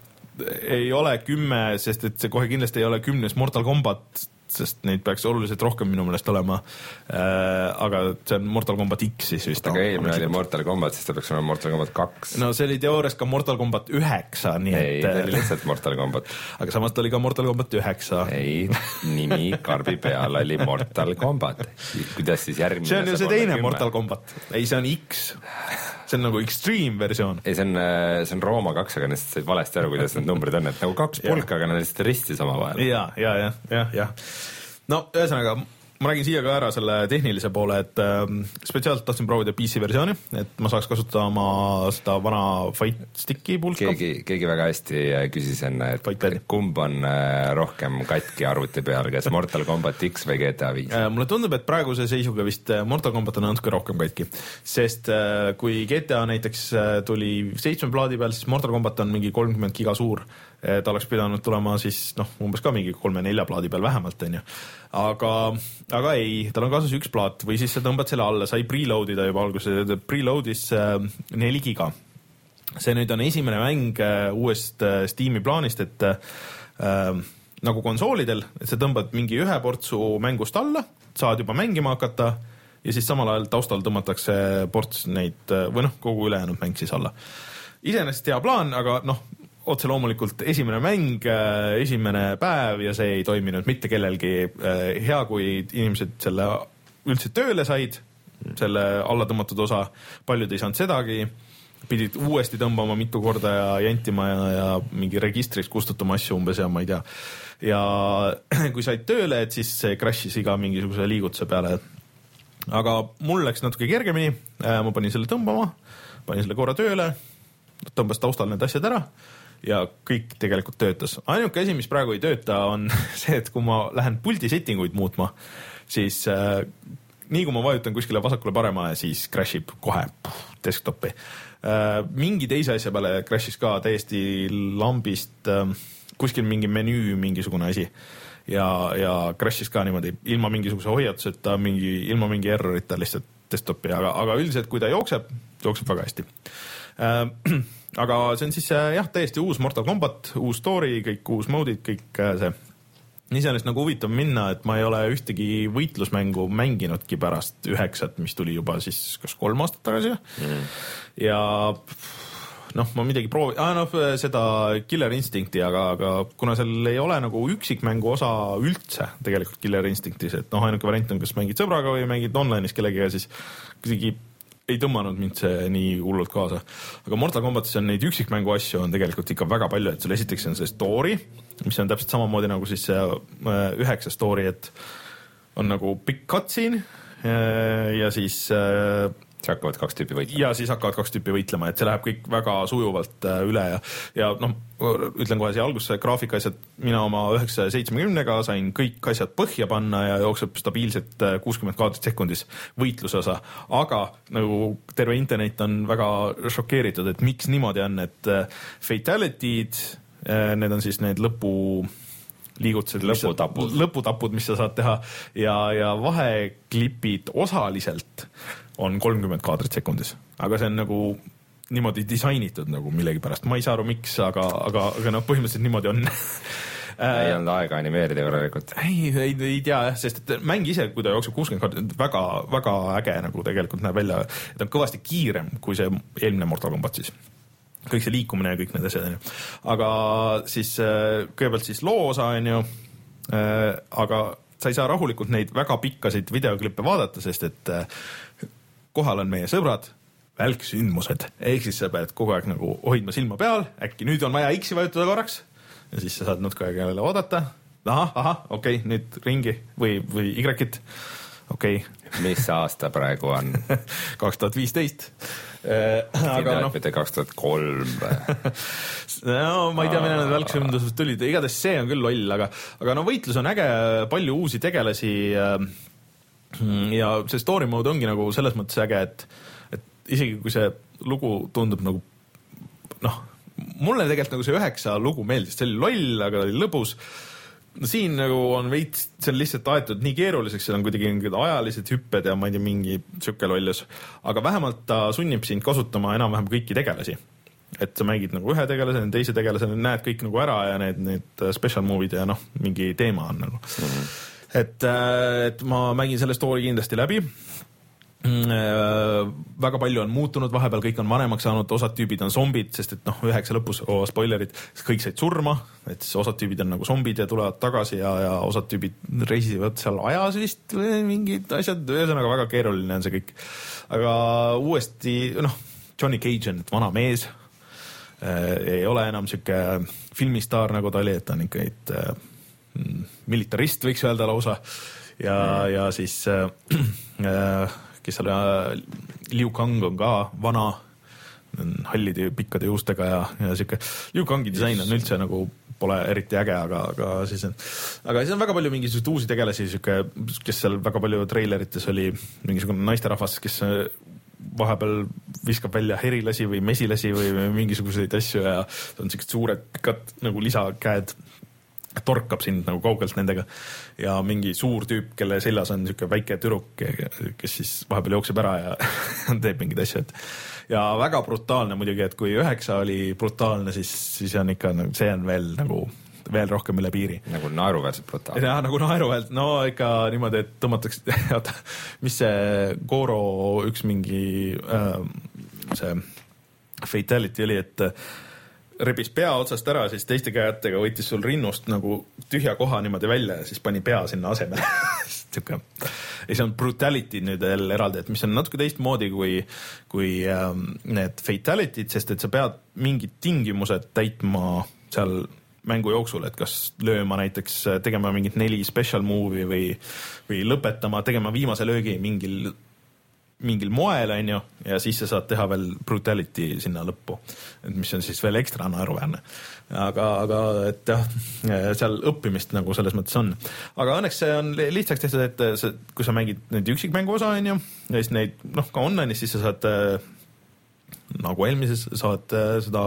ei ole kümme, sest et see kohe kindlasti ei ole kümnes Mortal Kombat, sest neid peaks oluliselt rohkem minu meelest olema äh,, aga see on Mortal Kombat X siis vist. Aga eelmine oli Mortal Kombat, siis ta peaks olema Mortal Kombat kaks. No see oli teoorias ka Mortal Kombat üheksa, nii ei, et... Ei, ta oli lihtsalt Mortal Kombat. Aga samas ta oli ka Mortal Kombat üheksa. Ei, nimi karbi peal oli Mortal Kombat. Kuidas siis järgmine... See on ju see teine Mortal Kombat. Ei, see on X. See on nagu extreme versioon. Ei, see on, see on Rooma kaks, aga neist said valesti aru, kuidas need numbrid on, et nagu kaks pulka, aga nad lihtsalt ristis oma vahel. Ja, ja, ja, ja, ja. No, ühesõnaga, ma räägin siia ka ära selle tehnilise poole, et äh, spetsiaalselt tahtsin proovida P C versiooni, et ma saaks kasutada oma seda vana Fight Sticki pulka. Keegi, keegi väga hästi küsis enne, et Fighter. Kumb on äh, rohkem katki arvuti peal, kas Mortal Kombat X või G T A viis? Äh, mulle tundub, et praeguse seisuga vist Mortal Kombat on natuke rohkem katki, sest äh, kui G T A näiteks äh, tuli seitsme plaadi peal, siis Mortal Kombat on mingi kolmkümmend giga suur. Ta oleks pidanud tulema siis noh, umbes ka mingi kolme-nelja plaadi peal vähemalt, on ju. Aga, aga ei, tal on kaasas üks plaat või siis sa tõmbad selle alla, sai preloadida juba alguses, preloadis neli giga. See nüüd on esimene mäng uuest Steam'i plaanist, et äh, nagu konsoolidel, et sa tõmbad mingi ühe portsu mängust alla, saad juba mängima hakata ja siis samal ajal taustal tõmmatakse ports neid, või noh, kogu ülejäänud mäng siis alla. Iseenesest hea plaan, aga noh, otse loomulikult esimene mäng, esimene päev ja see ei toiminud mitte kellelgi. Hea, kui inimesed selle üldse tööle said, selle alla tõmmatud osa, paljud ei saanud sedagi, pidid uuesti tõmbama mitu korda ja jantima ja, ja mingi registrist kustutama asju umbes ja ma ei tea. Ja kui said tööle, et siis see crashis iga mingisuguse liigutuse peale. Aga mul läks natuke kergemini, ma panin selle tõmbama, panin selle korra tööle, tõmbas taustal need asjad ära ja kõik tegelikult töötas. Ainuke asi, mis praegu ei tööta, on see, et kui ma lähen puldi settinguid muutma, siis äh, nii kui ma vajutan kuskile vasakule paremale, siis crashib kohe puh, desktopi. Äh, mingi teise asja peale crashis ka täiesti lambist äh, kuskil mingi menüü, mingisugune asi ja, ja crashis ka niimoodi ilma mingisuguse hoiatuseta, mingi, ilma mingi errorita lihtsalt desktopi, aga, aga üldiselt kui ta jookseb, jookseb väga hästi. Äh, aga see on siis jah, täiesti uus Mortal Kombat, uus story, kõik uus mode'id, kõik see. Iseenesest nagu huvitav minna, et ma ei ole ühtegi võitlusmängu mänginudki pärast üheksat, mis tuli juba siis kas kolm aastat tagasi mm. ja noh, ma midagi proovi, ah, noh, seda Killer Instincti, aga, aga kuna seal ei ole nagu üksikmängu osa üldse tegelikult Killer Instinctis, et noh, ainuke variant on, kas mängid sõbraga või mängid online'is kellegiga, siis kuidagi ei tõmmanud mind see nii hullult kaasa. Aga Mortal Kombatis on neid üksikmängu asju on tegelikult ikka väga palju, et sul esiteks on see story, mis on täpselt samamoodi nagu siis see üheksa story, et on nagu pikk cutscene ja siis siis hakkavad kaks tüüpi võitlema. ja siis hakkavad kaks tüüpi võitlema, et see läheb kõik väga sujuvalt üle ja, ja noh, ütlen kohe siia algusse graafikaasjad, mina oma üheksasaja seitsmekümnega sain kõik asjad põhja panna ja jookseb stabiilselt kuuskümmend kaadrit sekundis võitluse osa, aga nagu terve internet on väga šokeeritud, et miks niimoodi on, et fatality'd, need on siis need lõpu liigutused, lõputapud, lõputapud, mis sa saad teha ja, ja vaheklipid osaliselt on kolmkümmend kaadrit sekundis, aga see on nagu niimoodi disainitud nagu millegipärast, ma ei saa aru miks, aga, aga, aga noh, põhimõtteliselt niimoodi on. ei olnud aega animeerida korralikult. ei, ei, ei tea jah, sest et mäng ise, kui ta jookseb kuuskümmend kaadrit, väga, väga äge nagu tegelikult näeb välja, et on kõvasti kiirem kui see eelmine Mortal Kombat siis. Kõik see liikumine ja kõik need asjad, aga siis kõigepealt siis loo osa, on ju, aga sa ei saa rahulikult neid väga pikkasid videoklippe vaadata, sest et kohal on meie sõbrad, välksündmused, ehk siis sa pead kogu aeg nagu hoidma silma peal, äkki nüüd on vaja X-i vajutada korraks ja siis sa saad natuke aega jälle oodata, aha, aha, okei, okay, nüüd ringi või, või Y-it, okei okay. Mis aasta praegu on? kaks tuhat viisteist aga noh, mitte kaks tuhat kolm no ma ei tea, mille need välksündused tulid, igatahes see on küll loll, aga, aga no võitlus on äge, palju uusi tegelasi ja see story mode ongi nagu selles mõttes äge, et, et isegi kui see lugu tundub nagu noh, mulle tegelikult nagu see üheksa lugu meeldis, see oli loll, aga oli lõbus. Siin nagu on veits, see on lihtsalt aetud nii keeruliseks, seal on kuidagi mingid ajalised hüpped ja ma ei tea, mingi sükke lollus, aga vähemalt ta sunnib sind kasutama enam-vähem kõiki tegelasi. Et sa mängid nagu ühe tegelase, teise tegelase, näed kõik nagu ära ja need, need special move'id ja noh, mingi teema on nagu. Mm-hmm. Et, et ma mängin selle story kindlasti läbi. Väga palju on muutunud, vahepeal kõik on vanemaks saanud, osad tüübid on zombid, sest et noh, üheksa lõpus, oh, spoilerid, kõik said surma, et siis osad tüübid on nagu zombid ja tulevad tagasi ja, ja osad tüübid reisivad seal ajas vist või mingid asjad, ühesõnaga väga keeruline on see kõik. Aga uuesti, noh, Johnny Cage on vana mees, ei ole enam siuke filmistaar nagu ta oli, et ta on ikka et, militarist võiks öelda lausa ja, ja siis äh, kes seal Liu Kang on ka vana, hallide pikkade juustega ja, ja siuke Liu Kangi disain on üldse nagu pole eriti äge, aga, aga siis on, aga siis on väga palju mingisuguseid uusi tegelasi, siuke, kes seal väga palju treilerites oli mingisugune naisterahvas, kes vahepeal viskab välja herilasi või mesilasi või mingisuguseid asju ja on siuksed suured pikad nagu lisakäed, torkab sind nagu kaugelt nendega ja mingi suur tüüp, kelle seljas on niisugune väike tüdruk, kes siis vahepeal jookseb ära ja teeb mingeid asju, et ja väga brutaalne muidugi, et kui üheksa oli brutaalne, siis, siis on ikka, see on veel nagu veel rohkem üle piiri. Nagu naeruväärselt brutaalne. Ja nagu naeruväärselt, no ikka niimoodi, et tõmmatakse, mis see Goro üks mingi äh, see fatality oli, et rebis pea otsast ära, siis teiste käetega võttis sul rinnust nagu tühja koha niimoodi välja ja siis pani pea sinna asemele. ja see on brutality nüüd jälle eraldi, et mis on natuke teistmoodi kui, kui ähm, need fatality'd, sest et sa pead mingid tingimused täitma seal mängu jooksul, et kas lööma näiteks, tegema mingit neli special move'i või, või lõpetama, tegema viimase löögi mingil mingil moel, on ju, ja siis sa saad teha veel brutality sinna lõppu, et mis on siis veel ekstra naeruväärne. Aga, aga et jah, seal õppimist nagu selles mõttes on. Aga õnneks see on lihtsaks tehtud, et see, kui sa mängid neid üksikmängu osa, on ju, ja siis neid, noh, ka online'is, siis sa saad nagu eelmises, saad seda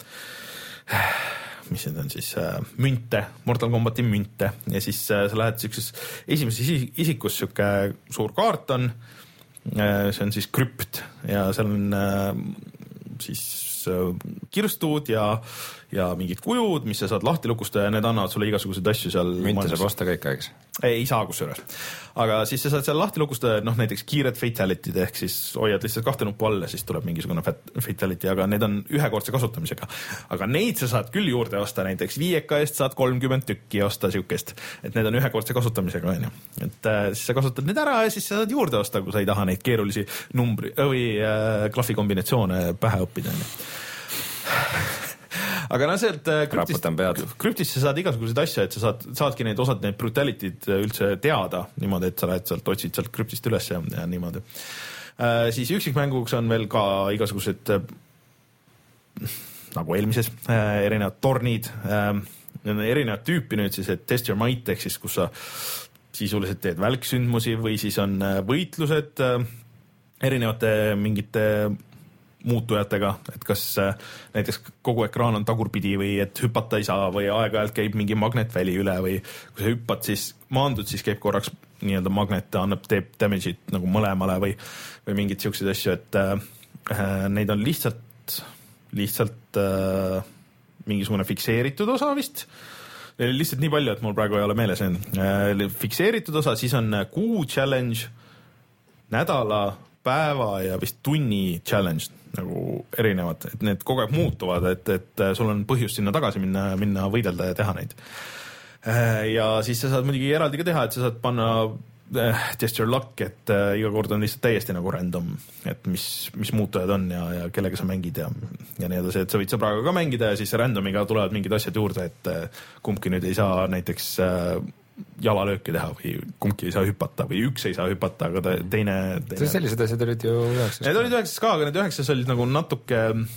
mis need on siis münte, Mortal Kombati münte ja siis sa lähed siukses esimeses isikus siuke suur kaart on, see on siis krüpt ja seal on siis kirstud ja, ja mingid kujud, mis sa saad lahti lukustada ja need annavad sulle igasuguseid asju seal. Münte saab osta kõik aegs? Ei, ei saa kusjuures. Aga siis sa saad seal lahti lukustada, noh näiteks kiired fatality'd ehk siis hoiad lihtsalt kahte nuppu alla, siis tuleb mingisugune fatality, aga need on ühekordse kasutamisega. Aga neid sa saad küll juurde osta, näiteks viieka eest saad kolmkümmend tükki osta siukest, et need on ühekordse kasutamisega, on ju. Et äh, siis sa kasutad need ära ja siis sa saad juurde osta, kui sa ei taha neid keerulisi numbri või äh, klahvi kombinatsioone pähe õppida, on ju. Aga no see, et krüptist, krüptist sa saad igasuguseid asju, et sa saad, saadki neid osad need brutality'd üldse teada niimoodi, et sa lähed sealt, otsid sealt krüptist üles ja, ja niimoodi. äh,. siis üksikmänguks on veel ka igasugused äh, nagu eelmises äh, erinevad tornid äh,, erinevad tüüpi nüüd siis, et test your might ehk siis kus sa sisuliselt teed välksündmusi või siis on võitlused äh, erinevate mingite muutujatega, et kas äh, näiteks kogu ekraan on tagurpidi või et hüpata ei saa või aeg-ajalt käib mingi magnetväli üle või kui sa hüppad, siis maandud, siis käib korraks nii-öelda magnet, annab, teeb damage'it nagu mõlemale või, või mingeid siukseid asju, et äh, neid on lihtsalt, lihtsalt äh, mingisugune fikseeritud osa vist. Neil on lihtsalt nii palju, et mul praegu ei ole meeles äh, fikseeritud osa, siis on kuu challenge, nädala, päeva ja vist tunni challenge nagu erinevad, et need kogu aeg muutuvad, et, et sul on põhjust sinna tagasi minna, minna võidelda ja teha neid. Ja siis sa saad muidugi eraldi ka teha, et sa saad panna test your luck, et iga kord on lihtsalt täiesti nagu random, et mis, mis muutujad on ja, ja kellega sa mängid ja, ja nii edasi, et sa võid sõbraga ka mängida ja siis randomiga tulevad mingid asjad juurde, et kumbki nüüd ei saa näiteks jalalööki teha või kumbki ei saa hüpata või üks ei saa hüpata, aga teine, teine... sellised asjad olid ju üheksas. Need olid üheksas ka, aga need üheksas olid nagu natuke,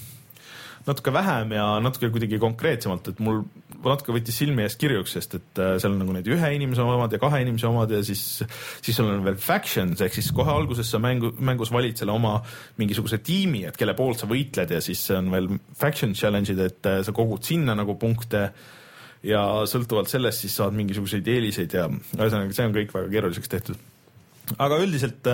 natuke vähem ja natuke kuidagi konkreetsemalt, et mul natuke võttis silmi ees kirjuks, sest et seal on nagu need ühe inimese omad ja kahe inimese omad ja siis, siis sul on veel factions, ehk siis kohe alguses sa mängu, mängus valid selle oma mingisuguse tiimi, et kelle poolt sa võitled ja siis on veel faction challenge'id, et sa kogud sinna nagu punkte ja sõltuvalt sellest siis saad mingisuguseid eeliseid ja ühesõnaga see on kõik väga keeruliseks tehtud. Aga üldiselt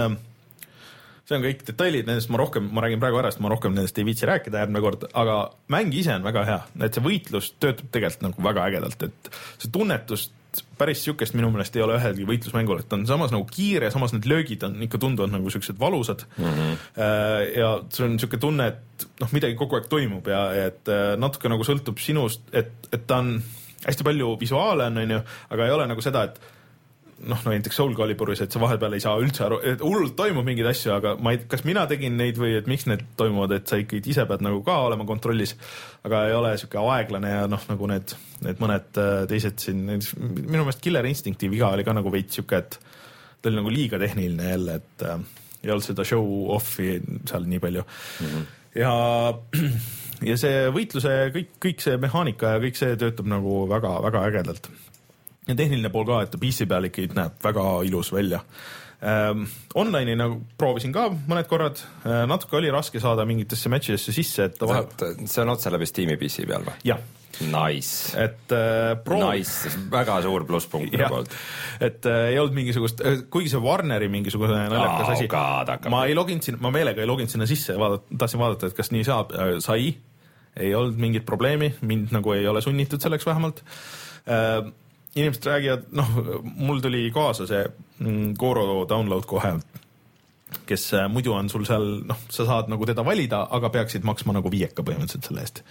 see on kõik detailid, nendest ma rohkem, ma räägin praegu ära, sest ma rohkem nendest ei viitsi rääkida järgmine kord, aga mäng ise on väga hea, et see võitlus töötab tegelikult nagu väga ägedalt, et see tunnetust päris siukest minu meelest ei ole ühelgi võitlusmängul, et on samas nagu kiire, samas need löögid on ikka tunduvad nagu siuksed valusad mm-hmm. ja see on siuke tunne, et noh, midagi kogu aeg toimub ja et natuke nagu sõltub sinust, et, et ta on hästi palju visuaale on, on ju, aga ei ole nagu seda, et noh, no näiteks Soul Caliburis, et sa vahepeal ei saa üldse aru, et hullult toimub mingeid asju, aga ma ei, kas mina tegin neid või et miks need toimuvad, et sa ikkagi ise pead nagu ka olema kontrollis, aga ei ole siuke aeglane ja noh, nagu need, need mõned teised siin, minu meelest Killer Instincti viga oli ka nagu veits siuke, et ta oli nagu liiga tehniline jälle, et äh, ei olnud seda show off'i seal nii palju mm-hmm. ja ja see võitluse, kõik, kõik see mehaanika ja kõik see töötab nagu väga, väga ägedalt. Ja tehniline pool ka, et P C peal ikkagi näeb väga ilus välja. Ähm, online'i nagu proovisin ka mõned korrad, äh, natuke oli raske saada mingitesse matchidesse sisse, et vahe... see on otse läbi Steam'i P C peal või? Jah. Nice. Et äh, proov... Nice, väga suur plusspunkt minu poolt. Et äh, ei olnud mingisugust, kuigi see Warneri mingisugune naljakas oh, asi, God, ma ei loginud sinna, ma meelega ei loginud sinna sisse, vaadata, tahtsin vaadata, et kas nii saab, äh, sai, ei olnud mingit probleemi, mind nagu ei ole sunnitud selleks vähemalt. Äh, inimesed räägivad, noh, mul tuli kaasa see Goro download kohe, kes muidu on sul seal, noh, sa saad nagu teda valida, aga peaksid maksma nagu viieka põhimõtteliselt selle eest.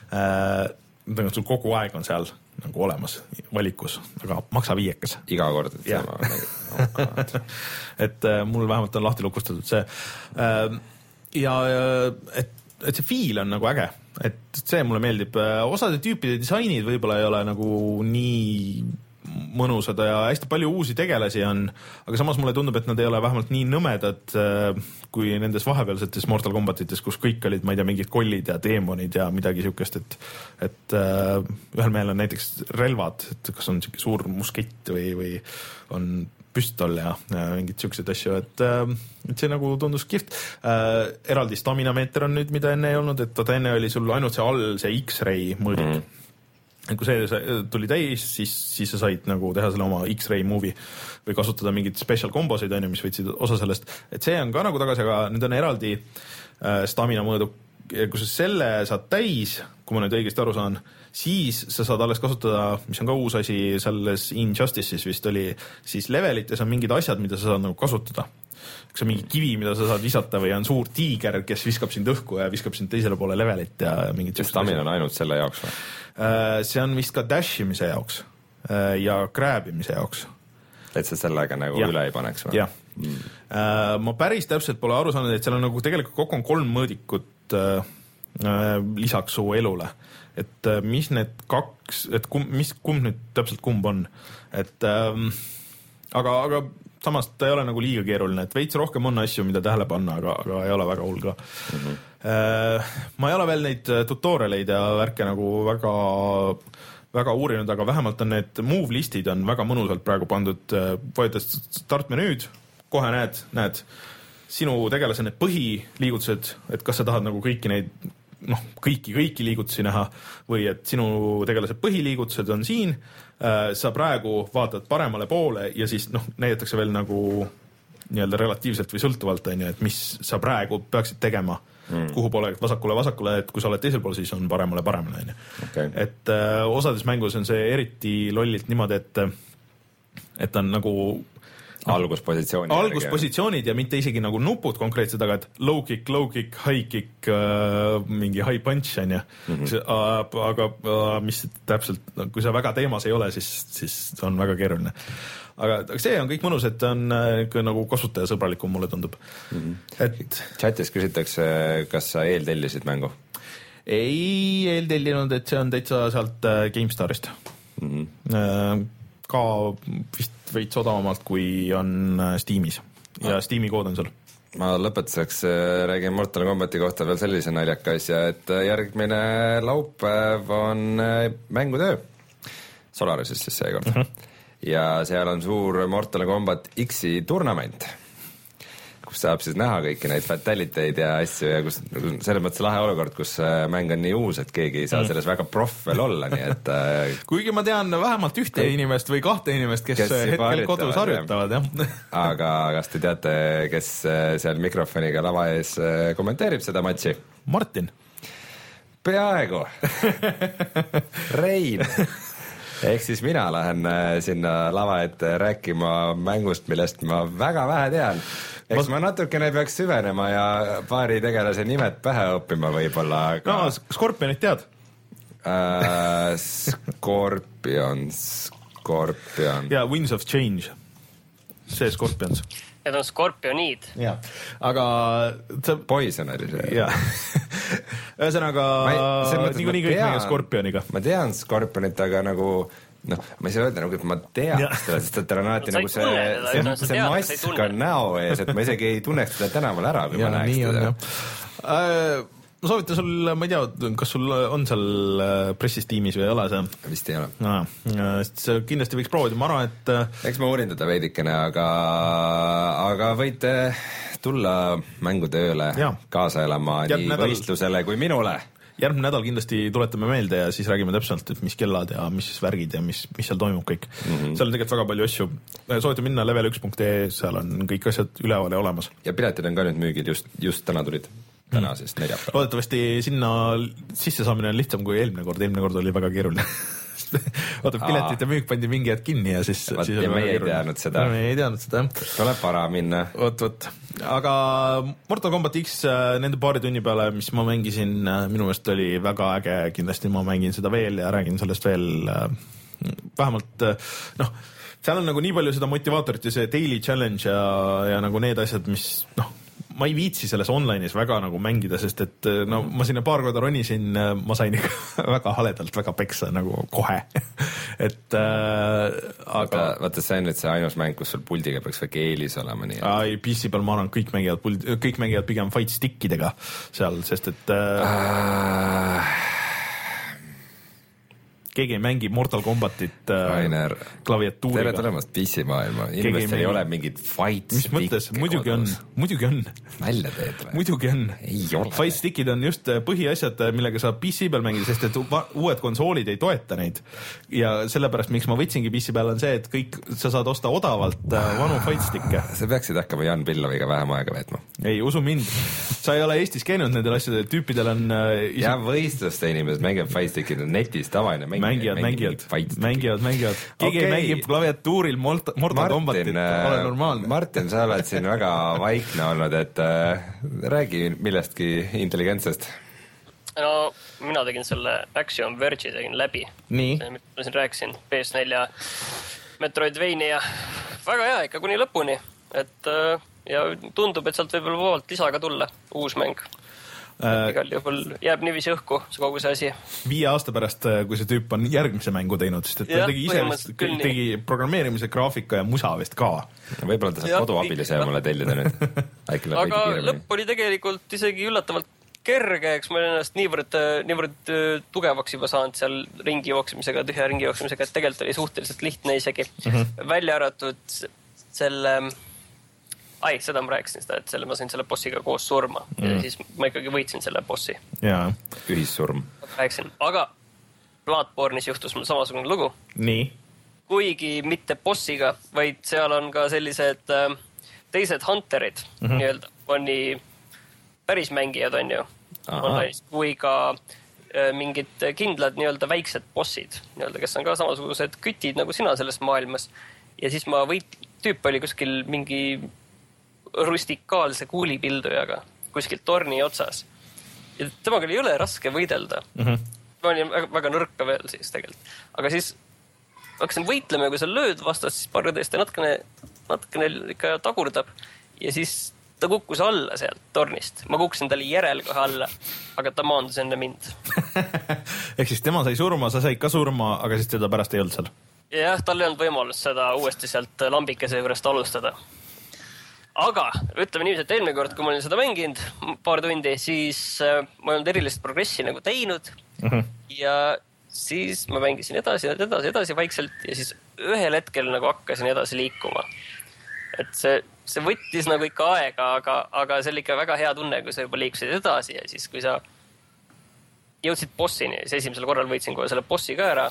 Äh, sul kogu aeg on seal nagu olemas valikus, aga maksa viiekas. Iga kord, et yeah. oh, et äh, mul vähemalt on lahti lukustatud see. Äh, ja et, et see feel on nagu äge. Et see mulle meeldib, osade tüüpide disainid võib-olla ei ole nagu nii mõnusad ja hästi palju uusi tegelasi on, aga samas mulle tundub, et nad ei ole vähemalt nii nõmedad kui nendes vahepealsetes Mortal Kombatites, kus kõik olid, ma ei tea, mingid kollid ja teemonid ja midagi siukest, et, et uh, ühel mehel on näiteks relvad, et kas on siuke suur muskett või, või on püstol ja, ja mingid siuksed asju, et, et see nagu tundus kihvt. Äh, eraldi staminameeter on nüüd, mida enne ei olnud, et ta enne oli sul ainult see all, see X-ray mõõdik. Mm. Kui see tuli täis, siis, siis sa said nagu teha selle oma X-ray movie või kasutada mingid special kombosid, mis võtsid osa sellest. Et see on ka nagu tagasi, aga nüüd on eraldi äh, stamina mõõduk. Ja kui sa selle saad täis, kui ma nüüd õigesti aru saan, siis sa saad alles kasutada, mis on ka uus asi, selles Injustice'is vist oli, siis levelites on mingid asjad, mida sa saad nagu kasutada. Kas on mingi kivi, mida sa saad visata või on suur tiiger, kes viskab sind õhku ja viskab sind teisele poole levelit ja mingid... Stamina on ainult selle jaoks või? See on vist ka dashimise jaoks ja graabimise jaoks. Et sa sellega nagu ja. Üle ei paneks või? Jah. Mm. Ma päris täpselt pole aru saanud, et seal on nagu tegelikult kokku on kolm mõõdikut lisaks su elule. Et mis need kaks, et kum, mis, kumb nüüd täpselt kumb on. Et ähm, aga, aga samas ta ei ole nagu liiga keeruline, et veits rohkem on asju, mida tähele panna, aga, aga ei ole väga hull ka mm. -hmm. Ma ei ole veel neid tutorialeid ja värke nagu väga, väga uurinud, aga vähemalt on need move listid on väga mõnusalt praegu pandud, vajutad startmenüüd, kohe näed, näed sinu tegelase need põhiliigutused, et kas sa tahad nagu kõiki neid noh, kõiki, kõiki liigutusi näha või et sinu tegelase põhiliigutused on siin, sa praegu vaatad paremale poole ja siis noh, näidatakse veel nagu nii-öelda relatiivselt või sõltuvalt, on ju, et mis sa praegu peaksid tegema, mm. kuhu poole, vasakule, vasakule, et kui sa oled teisel pool, siis on paremale, paremale, on ju. Okay. Et äh, osades mängus on see eriti lollilt niimoodi, et, et on nagu alguspositsioonid. Alguspositsioonid ja mitte isegi nagu nupud konkreetsed, aga et low kick, low kick, high kick, äh, mingi high punch on ju. Mm -hmm. äh, aga äh, mis täpselt, kui sa väga teemas ei ole, siis, siis on väga keeruline. Aga see on kõik mõnus, et on äh, nagu kasutajasõbralikum, mulle tundub. Mm -hmm. Et chatis küsitakse, kas sa eeltellisid mängu? Ei eeltellinud, et see on täitsa sealt äh, GameStarist. Mm -hmm. äh, ka vist veits odavamalt, kui on Steamis ja ah. Steami kood on seal. Ma lõpetuseks räägin Mortal Combati kohta veel sellise naljaka asja, et järgmine laupäev on mängutöö Solarises siis seekord mm. -hmm. ja seal on suur Mortal Combat X-i turnament, kus saab siis näha kõiki neid fataliteid ja asju ja kus selles mõttes lahe olukord, kus mäng on nii uus, et keegi ei saa selles väga proff veel olla, nii et kuigi ma tean vähemalt ühte kõik... inimest või kahte inimest, kes, kes hetkel kodus harjutavad, jah. Aga kas te teate, kes seal mikrofoniga lava ees kommenteerib seda matši? Martin. Peaaegu. Rein. Ehk siis mina lähen sinna lava ette rääkima mängust, millest ma väga vähe tean. Eks ma natukene peaks süvenema ja paari tegelase nimed pähe õppima võib-olla. Aga... No, Scorpionit tead? Uh, Scorpion, Scorpion. Ja Winds of Change. See Scorpions. Need on Scorpionid. Ja, aga... See... Poisonari see. Ja. Ühesõnaga, nii nii kõik meie Scorpioniga. Ma tean Scorpionit, aga nagu... noh, ma ei saa öelda nagu, et ma tean seda, sest et tal on alati no, nagu see, see, see, see mask on näo ees, et ma isegi ei tunneks teda tänaval ära, kui ja, ma näeks teda. Äh, ma soovitan sul, ma ei tea, kas sul on seal pressistiimis või ei ole see? Vist ei ole. No, see kindlasti võiks proovida, ma arvan, et... Eks ma uurin teda veidikene, aga, aga võite tulla mängutööle ja. Kaasa elama Järg nii nädal... võistlusele kui minule. Järgmine nädal kindlasti tuletame meelde ja siis räägime täpselt, et mis kellad ja mis värgid ja mis, mis seal toimub kõik. Mm -hmm. Seal on tegelikult väga palju asju. Soovitan minna level üks punkt ee, seal on kõik asjad üleval ja olemas. Ja piletid on ka nüüd müügid, just, just täna tulid. Täna siis neljapäeval. Loodetavasti sinna sisse saamine on lihtsam kui eelmine kord. Eelmine kord oli väga keeruline. Oota, piletite müük pandi mingi hetk kinni ja siis... Vaat, siis ja me ei teadnud seda. Me ei teadnud seda, jah. Tuleb vara minna. Oot, oot. Aga Mortal Kombat X nende paari tunni peale, mis ma mängisin, minu meelest oli väga äge. Kindlasti ma mängin seda veel ja räägin sellest veel vähemalt, noh, seal on nagu nii palju seda motivaatorit ja see daily challenge ja, ja nagu need asjad, mis, noh, ma ei viitsi selles online'is väga nagu mängida, sest et no ma sinna paar korda ronisin, ma sain ikka väga haledalt väga peksa nagu kohe. et äh, aga... Vaata, vaata see on nüüd see ainus mäng, kus sul puldiga peaks väga eelis olema. Nii, et... P C peal ma arvan, kõik mängivad, puld... kõik mängivad pigem fight stickidega seal, sest et äh... Uh... keegi ei mängi Mortal Combatit Rainer, klaviatuuriga. Tere tulemast P C maailma. Inimestel ei ole mingit fight mis stick. Mis mõttes? Muidugi on. Muidugi on. Välja teed või? Muidugi on. Ei ole. Fight stickid on just põhiasjad, millega saab P C peal mängida, sest et uued konsoolid ei toeta neid. Ja sellepärast, miks ma võtsingi P C peal on see, et kõik, sa saad osta odavalt vanu fight stick'e. Sa peaksid hakkama Jan Pilloviga vähem aega veetma. Ei, usu mind. Sa ei ole Eestis käinud nendel asjadel, tüüpidel on... Isi... Ja võistluste inimesed mängivad fight stickid netis tavaine mäng. Mängijad, mängijad, mängijad, mängijad. Keegi okay. mängib klaviatuuril Mortal Kombatit, ole normaalne. Martin, sa oled siin väga vaikne olnud, et äh, räägi millestki intelligentsest. No, mina tegin selle Axiom Verge'i tegin läbi. Nii? Ma siin rääkisin P S neli ja Metroidvania. Väga hea, ikka kuni lõpuni. Et, äh, ja tundub, et sealt võib veel vabalt lisaga tulla. Uus mäng. äh, igal juhul jääb niiviisi õhku see kogu see asi. Viie aasta pärast, kui see tüüp on järgmise mängu teinud, sest et ta ja, tegi ise vist, tegi programmeerimise, graafika ja musa vist ka. Võib-olla ta saab koduabilise ja mulle tellida nüüd. Aga lõpp oli tegelikult isegi üllatavalt kerge, eks ma olen ennast niivõrd, niivõrd tugevaks juba saanud seal ringi jooksmisega, tühja ringi jooksmisega, et tegelikult oli suhteliselt lihtne isegi. Mm-hmm. Välja arvatud selle, ai, seda ma rääkisin seda, et selle ma sain selle bossiga koos surma mm. ja siis ma ikkagi võitsin selle bossi. Jaa, ühissurm. Rääkisin, aga Bloodborne'is juhtus mul samasugune lugu. Nii? Kuigi mitte bossiga, vaid seal on ka sellised äh, teised hunterid, mm-hmm. nii-öelda, on nii päris mängijad on ju. Online'is, kui ka äh, mingid kindlad nii-öelda väiksed bossid, nii-öelda, kes on ka samasugused kütid nagu sina selles maailmas. Ja siis ma võit, tüüp oli kuskil mingi rustikaalse kuulipildujaga kuskil torni otsas. Ja temaga oli jõle raske võidelda. Mm-hmm. Ma olin väga, väga nõrka veel siis tegelikult. Aga siis hakkasin võitlema ja kui sa lööd vastast, siis parõdest ja natkene, natkene ikka tagurdab. Ja siis ta kukkus alla sealt tornist. Ma kukkusin talle järel kohe alla, aga ta maandus enne mind. Ehk siis tema sai surma, sa said ka surma, aga siis teda pärast ei olnud seal? Jah, tal ei olnud võimalus seda uuesti sealt lambikese juurest alustada. Aga ütleme niiviisi, et eelmine kord, kui ma olin seda mänginud paar tundi, siis ma ei olnud erilist progressi nagu teinud. Mm-hmm. Ja siis ma mängisin edasi, edasi, edasi vaikselt ja siis ühel hetkel nagu hakkasin edasi liikuma. Et see, see võttis nagu ikka aega, aga, aga see oli ikka väga hea tunne, kui sa juba liikusid edasi ja siis, kui sa jõudsid bossini, siis esimesel korral võitsin kohe selle bossi ka ära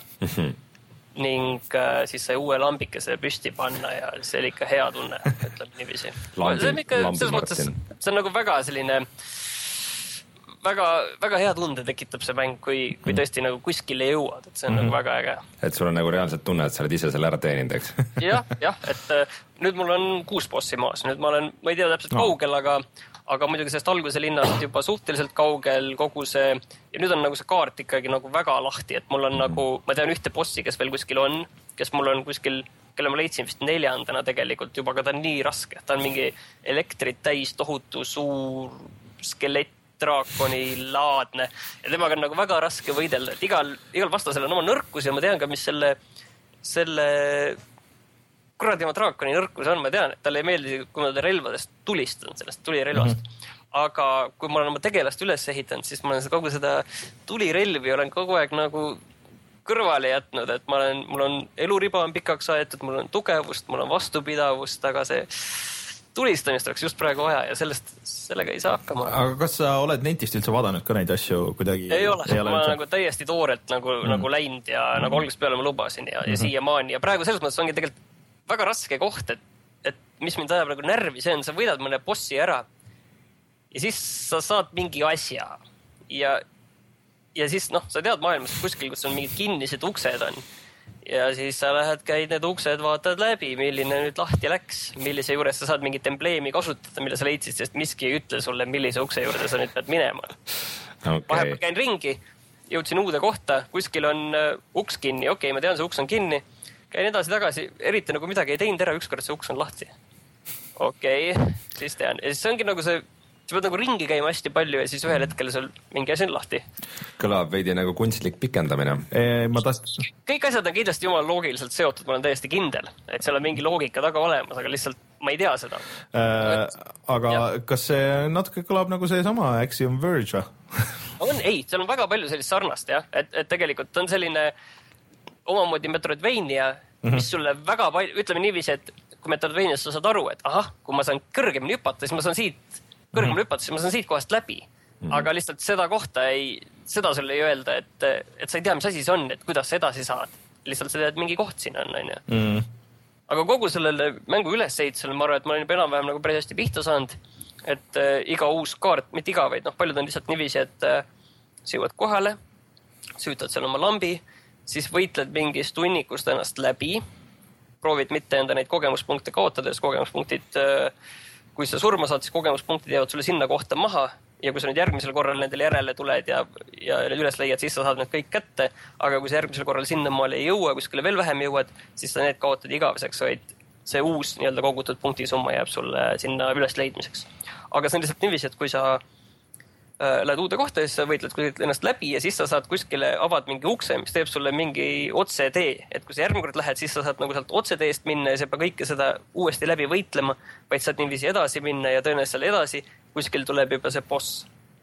ning äh, siis sai uue lambikese püsti panna ja see oli ikka hea tunne, ütleb niiviisi. Lambi, see on ikka, selles mõttes, Martin. see on nagu väga selline väga, väga hea tunde tekitab see mäng, kui, kui tõesti nagu kuskile jõuad, et see on mm-hmm. nagu väga äge. Et sul on nagu reaalselt tunne, et sa oled ise selle ära teeninud, eks? jah, jah, et äh, nüüd mul on kuus bossi maas, nüüd ma olen, ma ei tea täpselt no. kaugel, aga, aga muidugi sellest alguse linnast juba suhteliselt kaugel kogu see, ja nüüd on nagu see kaart ikkagi nagu väga lahti, et mul on mm-hmm. nagu, ma tean ühte bossi, kes veel kuskil on, kes mul on kuskil, kelle ma leidsin vist neljandana tegelikult juba, aga ta on nii raske, ta on mingi elektrit täis tohutu suur skelett, draakoni laadne ja temaga on nagu väga raske võidelda, et igal, igal vastasel on oma nõrkus ja ma tean ka, mis selle, selle kuradi oma draakoni nõrkus on, ma tean, et talle ei meeldi, kui ma ta relvadest tulistan, sellest tulirelvast. Mm-hmm. Aga kui ma olen oma tegelast üles ehitanud, siis ma olen kogu seda tulirelvi olen kogu aeg nagu kõrvale jätnud, et ma olen, mul on eluriba on pikaks aetud, mul on tugevust, mul on vastupidavust, aga see tulistamist oleks just praegu vaja ja sellest, sellega ei saa hakkama. Aga kas sa oled netist üldse vaadanud ka neid asju kuidagi? Ei ole, ei ole ma olen nagu täiesti toorelt nagu, mm. nagu läinud ja mm. nagu algusest peale ma lubasin ja, mm-hmm. ja siiamaani ja praegu selles mõttes ongi tegelikult väga raske koht, et, et mis mind ajab nagu närvi, see on, sa võidad mõne bossi ära ja siis sa saad mingi asja ja, ja siis noh, sa tead maailmas kuskil, kus on mingid kinnised uksed on ja siis sa lähed, käid need uksed, vaatad läbi, milline nüüd lahti läks, millise juures sa saad mingit embleemi kasutada, mille sa leidsid, sest miski ei ütle sulle, millise ukse juurde sa nüüd pead minema. Okay. Vahepeal käin ringi, jõudsin uude kohta, kuskil on uh, uks kinni, okei, okay, ma tean, see uks on kinni, käin edasi tagasi, eriti nagu midagi ei teinud ära, ükskord see uks on lahti. Okei, okay, siis tean. Ja siis see ongi nagu see, sa pead nagu ringi käima hästi palju ja siis ühel hetkel sul mingi asi on lahti. Kõlab veidi nagu kunstlik pikendamine. E, ma taht... Kõik asjad on kindlasti jumal loogiliselt seotud, ma olen täiesti kindel, et seal on mingi loogika taga olemas, aga lihtsalt ma ei tea seda. Äh, aga ja. Kas see natuke kõlab nagu see sama Axiom Verge või? on, ei, seal on väga palju sellist sarnast, jah, et, et tegelikult on selline omamoodi Metroidvania, mm-hmm. mis sulle väga palju, ütleme niiviisi, et kui Metroidvanias sa saad aru, et ahah, kui ma saan kõrgemini hüpata, siis ma saan siit kõrgemini mm-hmm. hüpata, siis ma saan siit kohast läbi. Mm-hmm. Aga lihtsalt seda kohta ei, seda sulle ei öelda, et, et sa ei tea, mis asi see on, et kuidas sa edasi saad. Lihtsalt sa tead, et mingi koht siin on, on ju. Mm-hmm. Aga kogu sellele mängu ülesehitusele ma arvan, et ma olen juba enam-vähem nagu päris hästi pihta saanud, et äh, iga uus kaart, mitte iga, vaid noh, paljud on lihtsalt niiviisi, et äh, sa jõuad kohale, süütad seal oma lambi, siis võitled mingist hunnikust ennast läbi, proovid mitte enda neid kogemuspunkte kaotades, kogemuspunktid äh, kui sa surma saad, siis kogemuspunktid jäävad sulle sinna kohta maha ja kui sa nüüd järgmisel korral nendele järele tuled ja, ja need üles leiad, siis sa saad need kõik kätte, aga kui sa järgmisel korral sinna maale ei jõua, kuskile veel vähem jõuad, siis sa need kaotad igaveseks, vaid see uus nii-öelda kogutud punktisumma jääb sulle sinna üles leidmiseks. Aga see on lihtsalt niiviisi, et kui sa lähed uude kohta ja siis sa võitled kuskilt ennast läbi ja siis sa saad kuskile, avad mingi ukse, mis teeb sulle mingi otsetee. Et kui sa järgmine kord lähed, siis sa saad nagu sealt otseteest minna ja sa pea kõike seda uuesti läbi võitlema, vaid saad niiviisi edasi minna ja tõenäoliselt seal edasi kuskil tuleb juba see boss.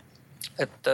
Et,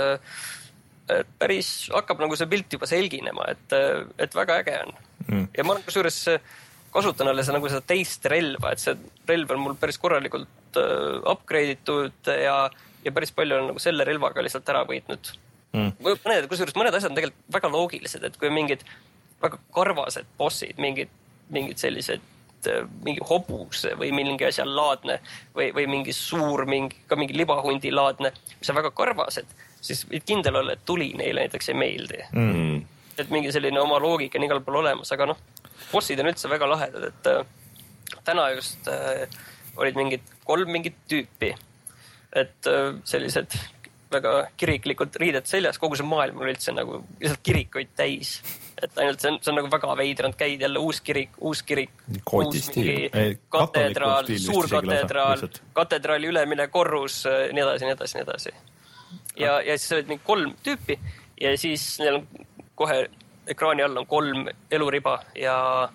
et päris hakkab nagu see pilt juba selginema, et, et väga äge on. Mm. Ja ma olen kusjuures kasutan alles nagu seda teist relva, et see relv on mul päris korralikult upgrade itud ja ja päris palju on nagu selle relvaga lihtsalt ära võitnud. Mm. Mõned, kusjuures mõned asjad on tegelikult väga loogilised, et kui mingid väga karvased bossid, mingid, mingid sellised, mingi hobus või mingi asja laadne või, või mingi suur, mingi, ka mingi libahundi laadne, mis on väga karvased, siis võid kindel olla, et tuli neile näiteks ei meeldi. Mm. Et mingi selline oma loogika on igal pool olemas, aga noh, bossid on üldse väga lahedad, et äh, täna just äh, olid mingid kolm mingit tüüpi. Et sellised väga kiriklikud riided seljas, kogu see maailm on üldse nagu lihtsalt kirikuid täis. Et ainult see on, see on nagu väga veidrand, käid jälle uus kirik, uus kirik, uus mingi katedraal, suur katedraal, katedraali ülemine korrus, nii edasi, nii edasi, nii edasi. Ja, ja siis olid mingi kolm tüüpi ja siis neil on kohe ekraani all on kolm eluriba ja,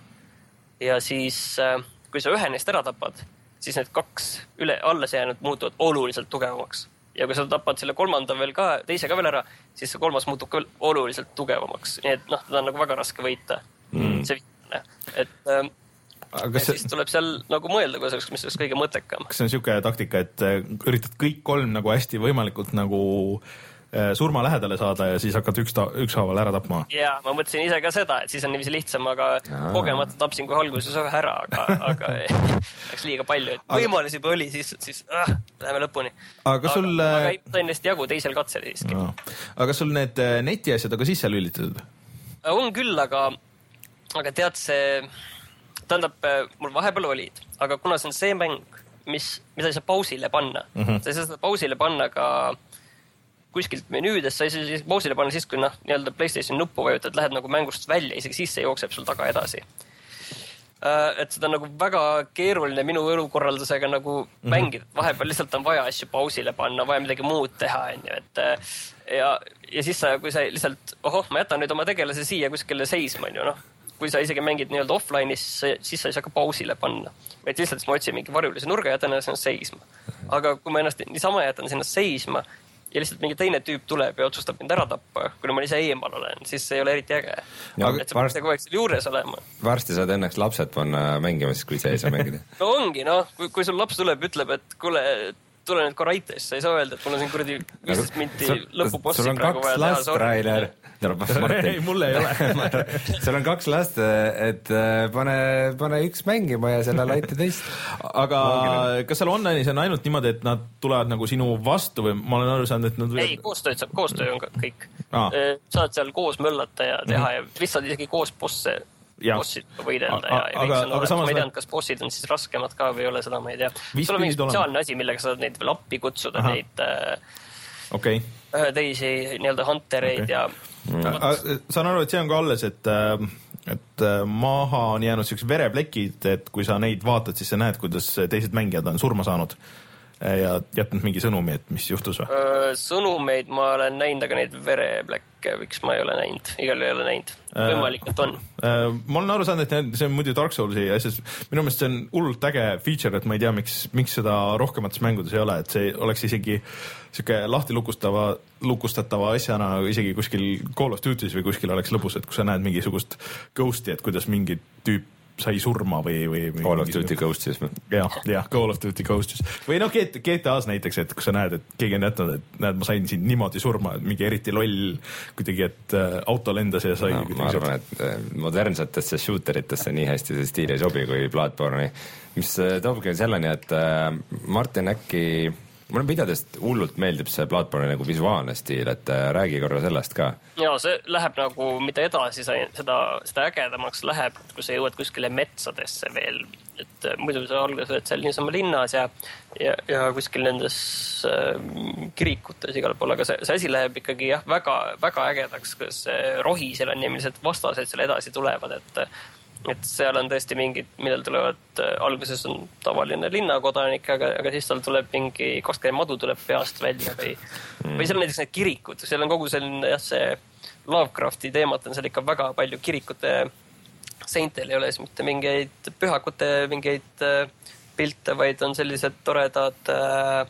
ja siis kui sa ühe neist ära tapad, siis need kaks üle alles jäänud muutuvad oluliselt tugevamaks. Ja kui sa tapad selle kolmanda veel ka, teise ka veel ära, siis see kolmas muutub ka veel oluliselt tugevamaks. Nii et noh, teda on nagu väga raske võita. Mm. See viimane. Et ähm, aga see... siis tuleb seal nagu mõelda, kui see mis oleks kõige mõttekam. Kas see on siuke taktika, et üritad kõik kolm nagu hästi võimalikult nagu surma lähedale saada ja siis hakkad üks, ta, üks haaval ära tapma? Jaa, ma mõtlesin ise ka seda, et siis on niiviisi lihtsam, aga kogemata tapsin kui alguses ühe ära, aga, aga läks liiga palju. Et võimalus juba oli, siis, siis äh, läheme lõpuni. Aga, sul... aga, aga sain neist jagu teisel katsel siiski. No. Aga sul need netiasjad aga sisse lülitatud? On küll, aga, aga tead see... Tähendab, mul vahepeal olid, aga kuna see on see mäng, mis, mida ei saa pausile panna, mm-hmm. sa ei saa seda pausile panna ka kuskilt menüüdes, sa ei saa pausile panna siis, kui noh, nii-öelda PlayStation nuppu vajutad, lähed nagu mängust välja, isegi siis see jookseb sul taga edasi. Et seda on nagu väga keeruline minu elukorraldusega nagu mm-hmm. mängida. Vahepeal lihtsalt on vaja asju pausile panna, vaja midagi muud teha. Et, ja, ja siis sa, kui sa lihtsalt, ohoh, ma jätan nüüd oma tegelase siia kuskile seisma, ju, noh. Kui sa isegi mängid nii-öelda offline'is, siis sa ei saa ka pausile panna. Et lihtsalt ma otsin mingi varjulise nurga ja jätan ennast seisma. Aga kui ma ennast niisama jätan ennast seisma ja lihtsalt mingi teine tüüp tuleb ja otsustab mind ära tappa, kuna ma ise eemal olen, siis see ei ole eriti äge. Ja, et sa varsti, kogu aeg seal juures olema. Varsti saad õnneks lapsed panna mängimas, kui sa ei saa mängida. No ongi, noh, kui, kui sul laps tuleb, ütleb, et kuule, tule nüüd Koraitest, sa ei saa öelda, et mul on siin kuradi viisteist minti lõpubossi praegu vaja teha. Sul on kaks last, Rainer. Ei, mulle ei ole. Sul on kaks last, et pane, pane üks mängima ja selle laiti teist. Aga kas seal online'is on ainult niimoodi, et nad tulevad nagu sinu vastu või ma olen aru saanud, et nad... Ei, koostööd saab, koostöö on kõik. Ah. Saad seal koos möllata ja teha mm-hmm. ja lihtsalt isegi koos bosse, bossid võidelda ja, ja kõik see on olemas. Ma ei teadnud, kas bossid on siis raskemad ka või ei ole, seda ma ei tea. Sul on mingi spetsiaalne asi, millega saad neid veel appi kutsuda, Aha. neid okay. teisi nii-öelda huntereid okay. ja Mm. Saan aru, et see on ka alles, et, et maha on jäänud sellised vereplekid, et kui sa neid vaatad, siis sa näed, kuidas teised mängijad on surma saanud ja jätnud mingi sõnumi, et mis juhtus või? Sõnumeid ma olen näinud, aga neid vereplekke, miks ma ei ole näinud, igal ei ole näinud. Võimalikult on. Ma olen aru saanud, et see on muidu Dark Soulsi asjas. Minu meelest see on hullult äge feature, et ma ei tea, miks, miks seda rohkemates mängudes ei ole, et see oleks isegi siuke lahti lukustava, lukustatava asjana isegi kuskil Call of Duty's või kuskil oleks lõbus, et kui sa näed mingisugust ghosti, et kuidas mingi tüüp sai surma või... või Call of Duty Ghostis. jah, jah, Call of Duty Ghostis. Või no G T A's näiteks, et kui sa näed, et keegi on jätnud, et näed, ma sain siin niimoodi surma, et mingi eriti loll kuidagi, et auto lendas ja sai... No, ma arvan, et modernsetesse shooteritesse nii hästi see stiil ei sobi kui Bloodborne'i, mis toobki selleni, et Martin äkki... Mulle pidadest hullult meeldib see Bloodborne nagu visuaalne stiil, et räägi korra sellest ka. Ja see läheb nagu, mida edasi seda, seda ägedamaks läheb, kui sa jõuad kuskile metsadesse veel. Et muidu sa alguses oled seal niisama linnas ja, ja, ja kuskil nendes äh, kirikutes igal pool, aga see, see asi läheb ikkagi jah, väga, väga ägedaks, kus rohi seal on ja millised vastased seal edasi tulevad, et et seal on tõesti mingid, millel tulevad, alguses on tavaline linnakodanik, aga, aga siis tal tuleb mingi kakskümmend madu tuleb peast välja või, mm. või seal on näiteks need kirikud, seal on kogu selline, jah, see Lovecrafti teemat on seal ikka väga palju kirikute seintel ei ole siis mitte mingeid pühakute mingeid pilte, vaid on sellised toredad äh,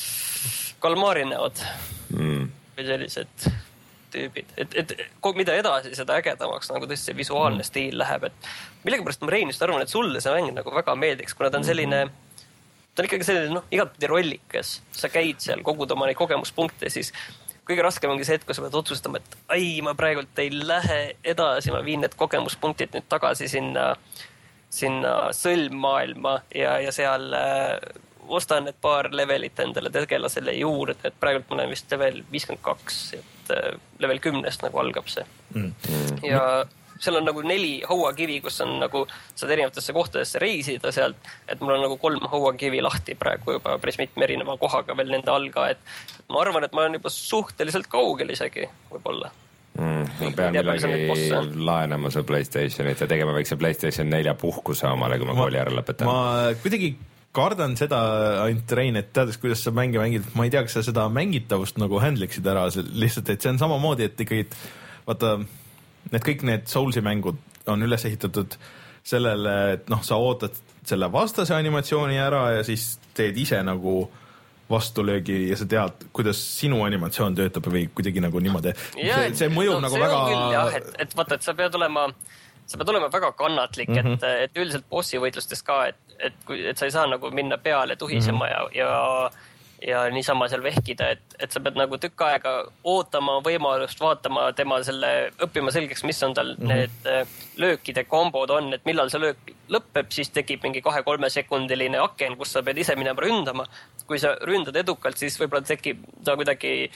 kalmaarinäod mm. või sellised tüübid. Et, et mida edasi, seda ägedamaks nagu tõesti see visuaalne mm. stiil läheb. Et millegipärast ma Reinist arvan, et sulle see mäng nagu väga meeldiks, kuna ta on selline, ta on ikkagi selline, noh, igatpidi rollikas. Sa käid seal, kogud oma neid kogemuspunkte, siis kõige raskem ongi see, et kui sa pead otsustama, et ai, ma praegult ei lähe edasi, ma viin need kogemuspunktid nüüd tagasi sinna, sinna sõlmmaailma ja, ja seal äh, ostan need paar levelit endale tegelasele juurde, et praegult ma olen vist level viiskümmend kaks, et äh, level kümnest nagu algab see. Mm. Ja seal on nagu neli hauakivi, kus on nagu, saad erinevatesse kohtadesse reisida sealt, et mul on nagu kolm hauakivi lahti praegu juba päris mitme erineva kohaga veel nende alga, et ma arvan, et ma olen juba suhteliselt kaugel isegi võib-olla. Mm, ma pean millegi laenama su PlayStationit ja tegema väikse PlayStation nelja puhkuse omale, kui ma, ma kooli ära lõpetan. Ma kuidagi kardan seda, ainult Rein, et teades, kuidas sa mängi mängid, ma ei tea, kas sa seda mängitavust nagu handliksid ära, lihtsalt, et see on samamoodi, et ikkagi, vaata, need kõik need Soulsi mängud on üles ehitatud sellele, et noh, sa ootad selle vastase animatsiooni ära ja siis teed ise nagu vastulöögi ja sa tead, kuidas sinu animatsioon töötab või kuidagi nagu niimoodi. Ja, see, see mõjub no, nagu see väga... Küll, jah, et, et vaata, et sa pead olema, sa pead olema väga kannatlik, mm -hmm. et, et üldiselt bossi võitlustes ka, et, et, kui, et sa ei saa nagu minna peale tuhisema mm -hmm. ja, ja ja niisama seal vehkida, et, et sa pead nagu tükk aega ootama võimalust, vaatama tema selle, õppima selgeks, mis on tal mm -hmm. need löökide kombod on, et millal see löök lõpeb, siis tekib mingi kahe-kolme sekundiline aken, kus sa pead ise minema ründama. Kui sa ründad edukalt, siis võib-olla tekib ta kuidagi,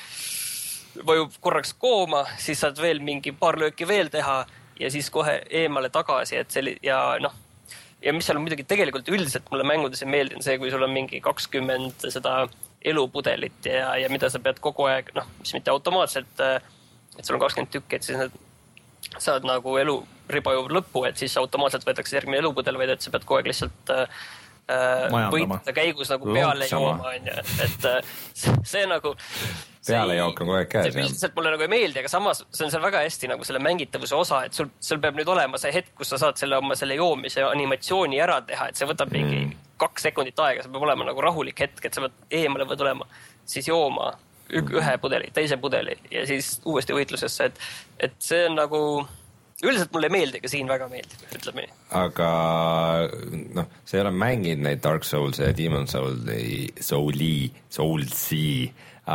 vajub korraks kooma, siis saad veel mingi paar lööki veel teha ja siis kohe eemale tagasi, et selli, ja noh, ja mis seal on muidugi tegelikult üldiselt mulle mängudes ei meeldinud see, kui sul on mingi kakskümmend seda elupudelit ja, ja mida sa pead kogu aeg, noh, mis mitte automaatselt, et sul on kakskümmend tükki, et siis need saad nagu elu riba juurde lõppu, et siis automaatselt võetakse järgmine elupudel, vaid et sa pead kogu aeg lihtsalt äh, võita käigus nagu peale jooma, on ju, et see, see nagu peale jook on kogu aeg käes. See lihtsalt mulle nagu ei meeldi, aga samas see on seal väga hästi nagu selle mängitavuse osa, et sul, sul peab nüüd olema see hetk, kus sa saad selle oma selle joomise animatsiooni ära teha, et see võtab mingi mm. kaks sekundit aega, see peab olema nagu rahulik hetk, et sa pead eemale võid olema, siis jooma ühe pudeli, teise pudeli ja siis uuesti võitlusesse, et, et see on nagu, üldiselt mulle ei meeldi, aga siin väga meeldib, ütleb nii. Aga noh, sa ei ole mänginud neid Dark Souls ja Demon Soulsi, Souli, Soulsi,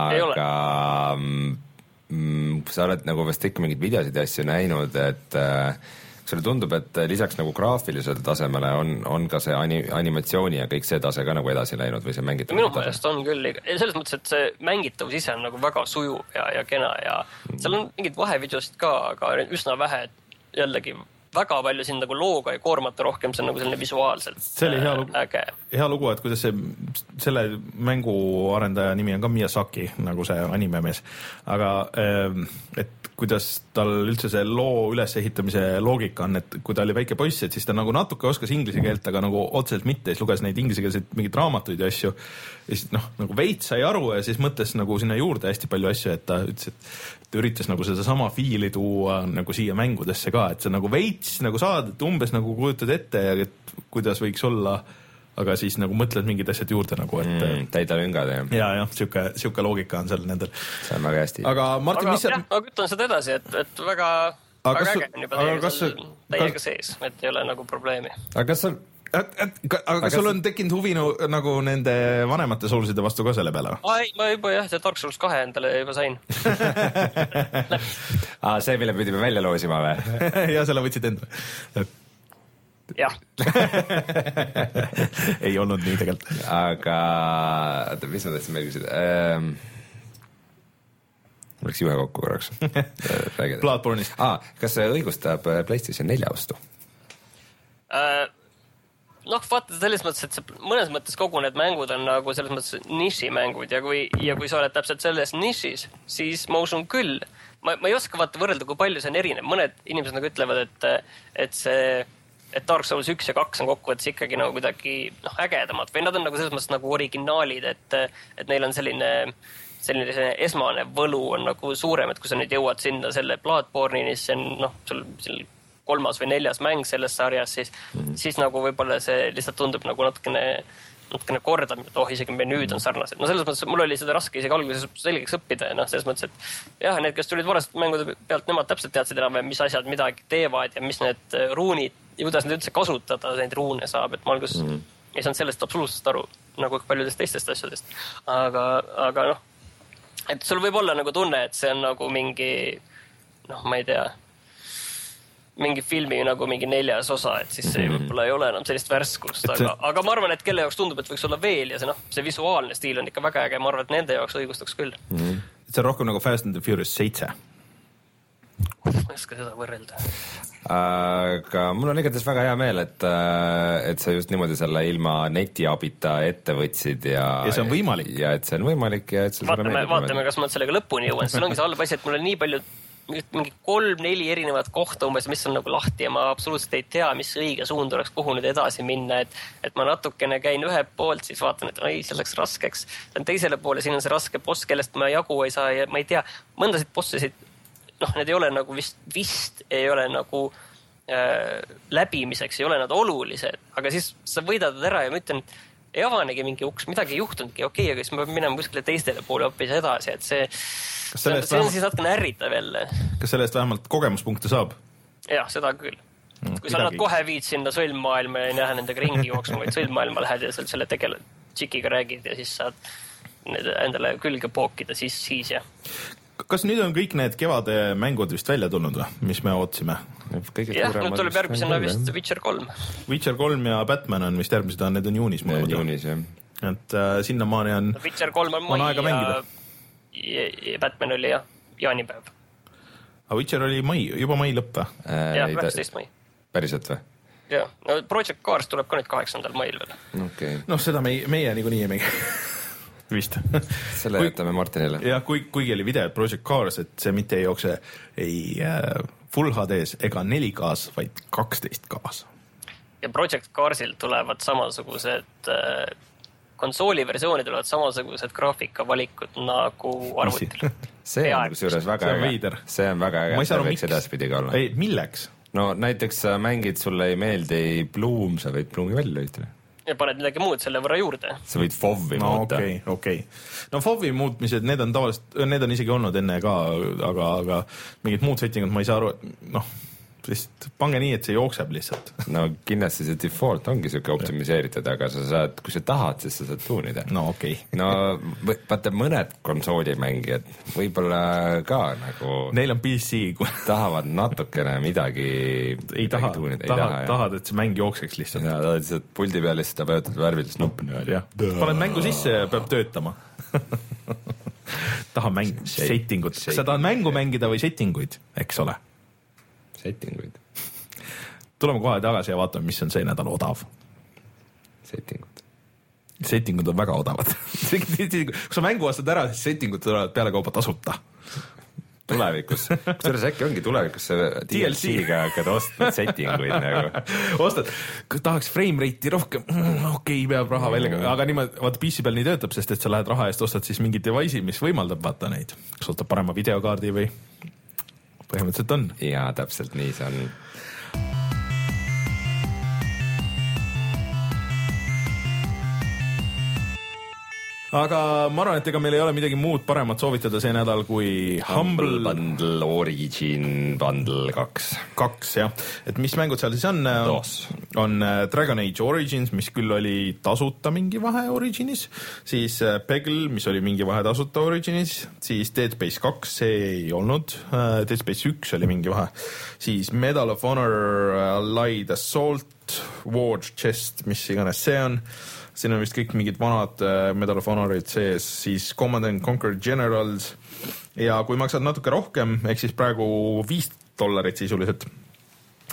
aga mm, sa oled nagu vast ikka mingid videosid ja asju näinud, et äh, sulle tundub, et lisaks nagu graafilisele tasemele on, on ka see ani, animatsiooni ja kõik see tase ka nagu edasi läinud või see mängitavus? Minu meelest on küll, selles mõttes, et see mängitavus ise on nagu väga sujuv ja, ja kena ja seal on mingid vahevideosid ka, aga üsna vähe, jällegi väga palju siin nagu looga ja koormata rohkem, see on nagu selline visuaalselt see oli hea lugu, äge. Hea lugu, et kuidas see, selle mängu arendaja nimi on ka Miyazaki, nagu see animemees, aga et kuidas tal üldse see loo ülesehitamise loogika on, et kui ta oli väike poiss, et siis ta nagu natuke oskas inglise keelt, aga nagu otseselt mitte, siis luges neid inglisekeelseid mingeid raamatuid ja asju ja siis noh, nagu veits sai aru ja siis mõtles nagu sinna juurde hästi palju asju, et ta ütles, et ta üritas nagu seda sama fiili tuua nagu siia mängudesse ka, et sa nagu veits nagu saad, et umbes nagu kujutad ette, et kuidas võiks olla, aga siis nagu mõtled mingid asjad juurde nagu, et mm, täida lüngad, jah. Ja, jah, siuke, siuke loogika on seal nendel. See on väga hästi. Aga Martin, aga, mis sa... jah, ma kütan seda edasi, et, et väga, väga äge on juba täiega, kas... täiega sees, et ei ole nagu probleemi. Aga kas sul... Et, et, aga, aga kas sul on tekkinud huvi no, nagu nende vanemate Soulside vastu ka selle peale? Ai, ma juba jah, see Dark Souls kahe endale juba sain. ah, see, mille pidime välja loosima või? ja selle võtsid enda. jah. ei olnud nii tegelikult. Aga, mis ma tahtsin meil küsida? Ähm... Läks juhe kokku korraks. Bloodborne'ist. Ah, kas see õigustab PlayStation nelja ostu? Uh, noh, vaata selles mõttes, et see, mõnes mõttes kogu need mängud on nagu selles mõttes nišimängud ja kui, ja kui sa oled täpselt selles nišis, siis ma usun küll. Ma, ma ei oska vaata võrrelda, kui palju see on erinev. Mõned inimesed nagu ütlevad, et, et see et Dark Souls üks ja kaks on kokkuvõttes ikkagi nagu kuidagi noh, ägedamad või nad on nagu selles mõttes nagu originaalid, et, et neil on selline, selline, selline esmane võlu on nagu suurem, et kui sa nüüd jõuad sinna selle Bloodborne'ini, siis see on noh, sul, sul kolmas või neljas mäng selles sarjas, siis, mm. siis nagu võib-olla see lihtsalt tundub nagu natukene, natukene kordamine, et oh, isegi menüüd on sarnased. No selles mõttes, mul oli seda raske isegi alguses selgeks õppida ja noh, selles mõttes, et jah, need, kes tulid varased mängude pealt, nemad täpselt teadsid enam, mis asjad midagi teevad ja mis need ruunid ja kuidas need üldse kasutada, neid ruune saab, et ma alguses mm. ei saanud sellest absoluutselt aru, nagu paljudest teistest asjadest. Aga, aga noh, et sul võib olla nagu tunne, et see on nagu mingi, noh, ma ei tea, mingi filmi nagu mingi neljas osa, et siis see võib-olla ei ole enam sellist värskust, aga, see... aga ma arvan, et kelle jaoks tundub, et võiks olla veel ja see, noh, see visuaalne stiil on ikka väga äge, ma arvan, et nende jaoks õigustaks küll. Mm. See on rohkem nagu Fast and the Furious seitse. Ma ei oska seda võrrelda. Aga mul on igatahes väga hea meel, et, et sa just niimoodi selle ilma netiabita ette võtsid ja, ja see on võimalik. Ja et see on võimalik ja et see vaatame, vaatame, kas ma sellega lõpuni jõuan. See ongi see halb asi, et mul on nii palju mingi kolm-neli erinevat kohta umbes, mis on nagu lahti ja ma absoluutselt ei tea, mis õige suund oleks, kuhu nüüd edasi minna, et, et ma natukene käin ühe poolt, siis vaatan, et ei, see läks raskeks. Teisele poole, siin on see raske boss, kellest ma jagu ei saa ja ma ei tea, mõndasid bossisid, noh, need ei ole nagu vist, vist ei ole nagu äh, läbimiseks, ei ole nad olulised, aga siis sa võidad ära ja ma ütlen, et ei avanegi mingi uks, midagi ei juhtunudki, okei, aga siis ma pean minema kuskile teistele poole hoopis edasi, et see Kas see, see on vähemalt, siis natukene ärritav jälle. Kas sellest vähemalt kogemuspunkte saab? Jah, seda küll. Mm, kui sa nad kohe viid sinna sõlmmaailma ja ei näha nendega ringi jooksma, vaid sõlmmaailma lähed ja selle tegele tšikiga räägid ja siis saad endale külge pookida, siis, siis jah. Kas nüüd on kõik need kevade mängud vist välja tulnud või, mis me ootsime? Jah, nüüd tuleb järgmisena vist Witcher kolm. Witcher kolm ja Batman on vist järgmised, need on juunis. Need juunis, jah. Et äh, sinna maani on, Witcher kolm on, on aega mängida. Ja, ja Batman oli jah, jaanipäev. Aga Witcher oli mai, juba mai lõpp või? Äh, jah, üheksateist mai. Päriselt või? Jah, no Project Cars tuleb ka nüüd kaheksandal mail veel. Okay. Noh, seda meie, meie nii kui nii ei mängi. Vist. Selle kui, jätame Martinile. Ja kui, kuigi oli video Project Cars, et see mitte ei jookse ei äh, Full H D-s ega neli K-s, vaid kaksteist K-s. Ja Project Carsil tulevad samasugused äh, konsooli versioonid tulevad samasugused graafikavalikud nagu arvutil. See on kusjuures väga äge. See on väga äge, see võiks edaspidi ka olla. Ei, milleks? No näiteks sa mängid, sulle ei meeldi Bloom, sa võid Bloomi välja ütle. Ja paned midagi muud selle võrra juurde. Sa võid Fovi no, muuta. Okei, okay, okei. Okay. No Fovi muutmised, need on tavaliselt, need on isegi olnud enne ka, aga, aga mingid muud settingud ma ei saa aru, noh, sest pange nii, et see jookseb lihtsalt. No kindlasti see default ongi siuke optimiseeritud, aga sa saad, kui sa tahad, siis sa saad tuunida. No okei. Okay. No vaata mõned konsoolimängijad võib-olla ka nagu neil on P C tahavad natukene midagi ei taha, tuunida. Tahad, ei taha, tahad, et see mäng jookseks lihtsalt. Ja, tahad lihtsalt puldi peal lihtsalt vajutad värvilist nuppu. Paned mängu sisse ja peab töötama. Taha mäng, settingut. Kas sa tahad mängu mängida või settinguid, eks ole? Settinguid. Tuleme kohe tagasi ja vaatame, mis on see nädal odav. Settingud. Settingud on väga odavad. Kui sa mängu ostad ära, siis settingud tulevad peale kaupa tasuta. Tulevikus. Kusjuures äkki ongi tulevikus see D L C-ga hakkad ostnud settinguid nagu. Ostad, tahaks frame rate'i rohkem, okei, okay, peab raha välja, aga niimoodi, vaata P C peal nii töötab, sest et sa lähed raha eest, ostad siis mingi device'i, mis võimaldab vaata neid. Kas ostad parema videokaardi või põhimõtteliselt on. Jaa, täpselt nii see on. Aga ma arvan, et ega meil ei ole midagi muud paremat soovitada see nädal kui Humble Bundle Origin Bundle kaks. Kaks, jah. Et mis mängud seal siis on? Dos. On Dragon Age Origins, mis küll oli tasuta mingi vahe Originis, siis Peggle, mis oli mingi vahe tasuta Originis, siis Dead Space kaks, see ei olnud, Dead Space üks oli mingi vahe, siis Medal of Honor Allied Assault, War Chest, mis iganes see on, siin on vist kõik mingid vanad Medal of Honorid sees, siis Command and Conquer Generals ja kui maksad natuke rohkem, ehk siis praegu viis dollarit sisuliselt,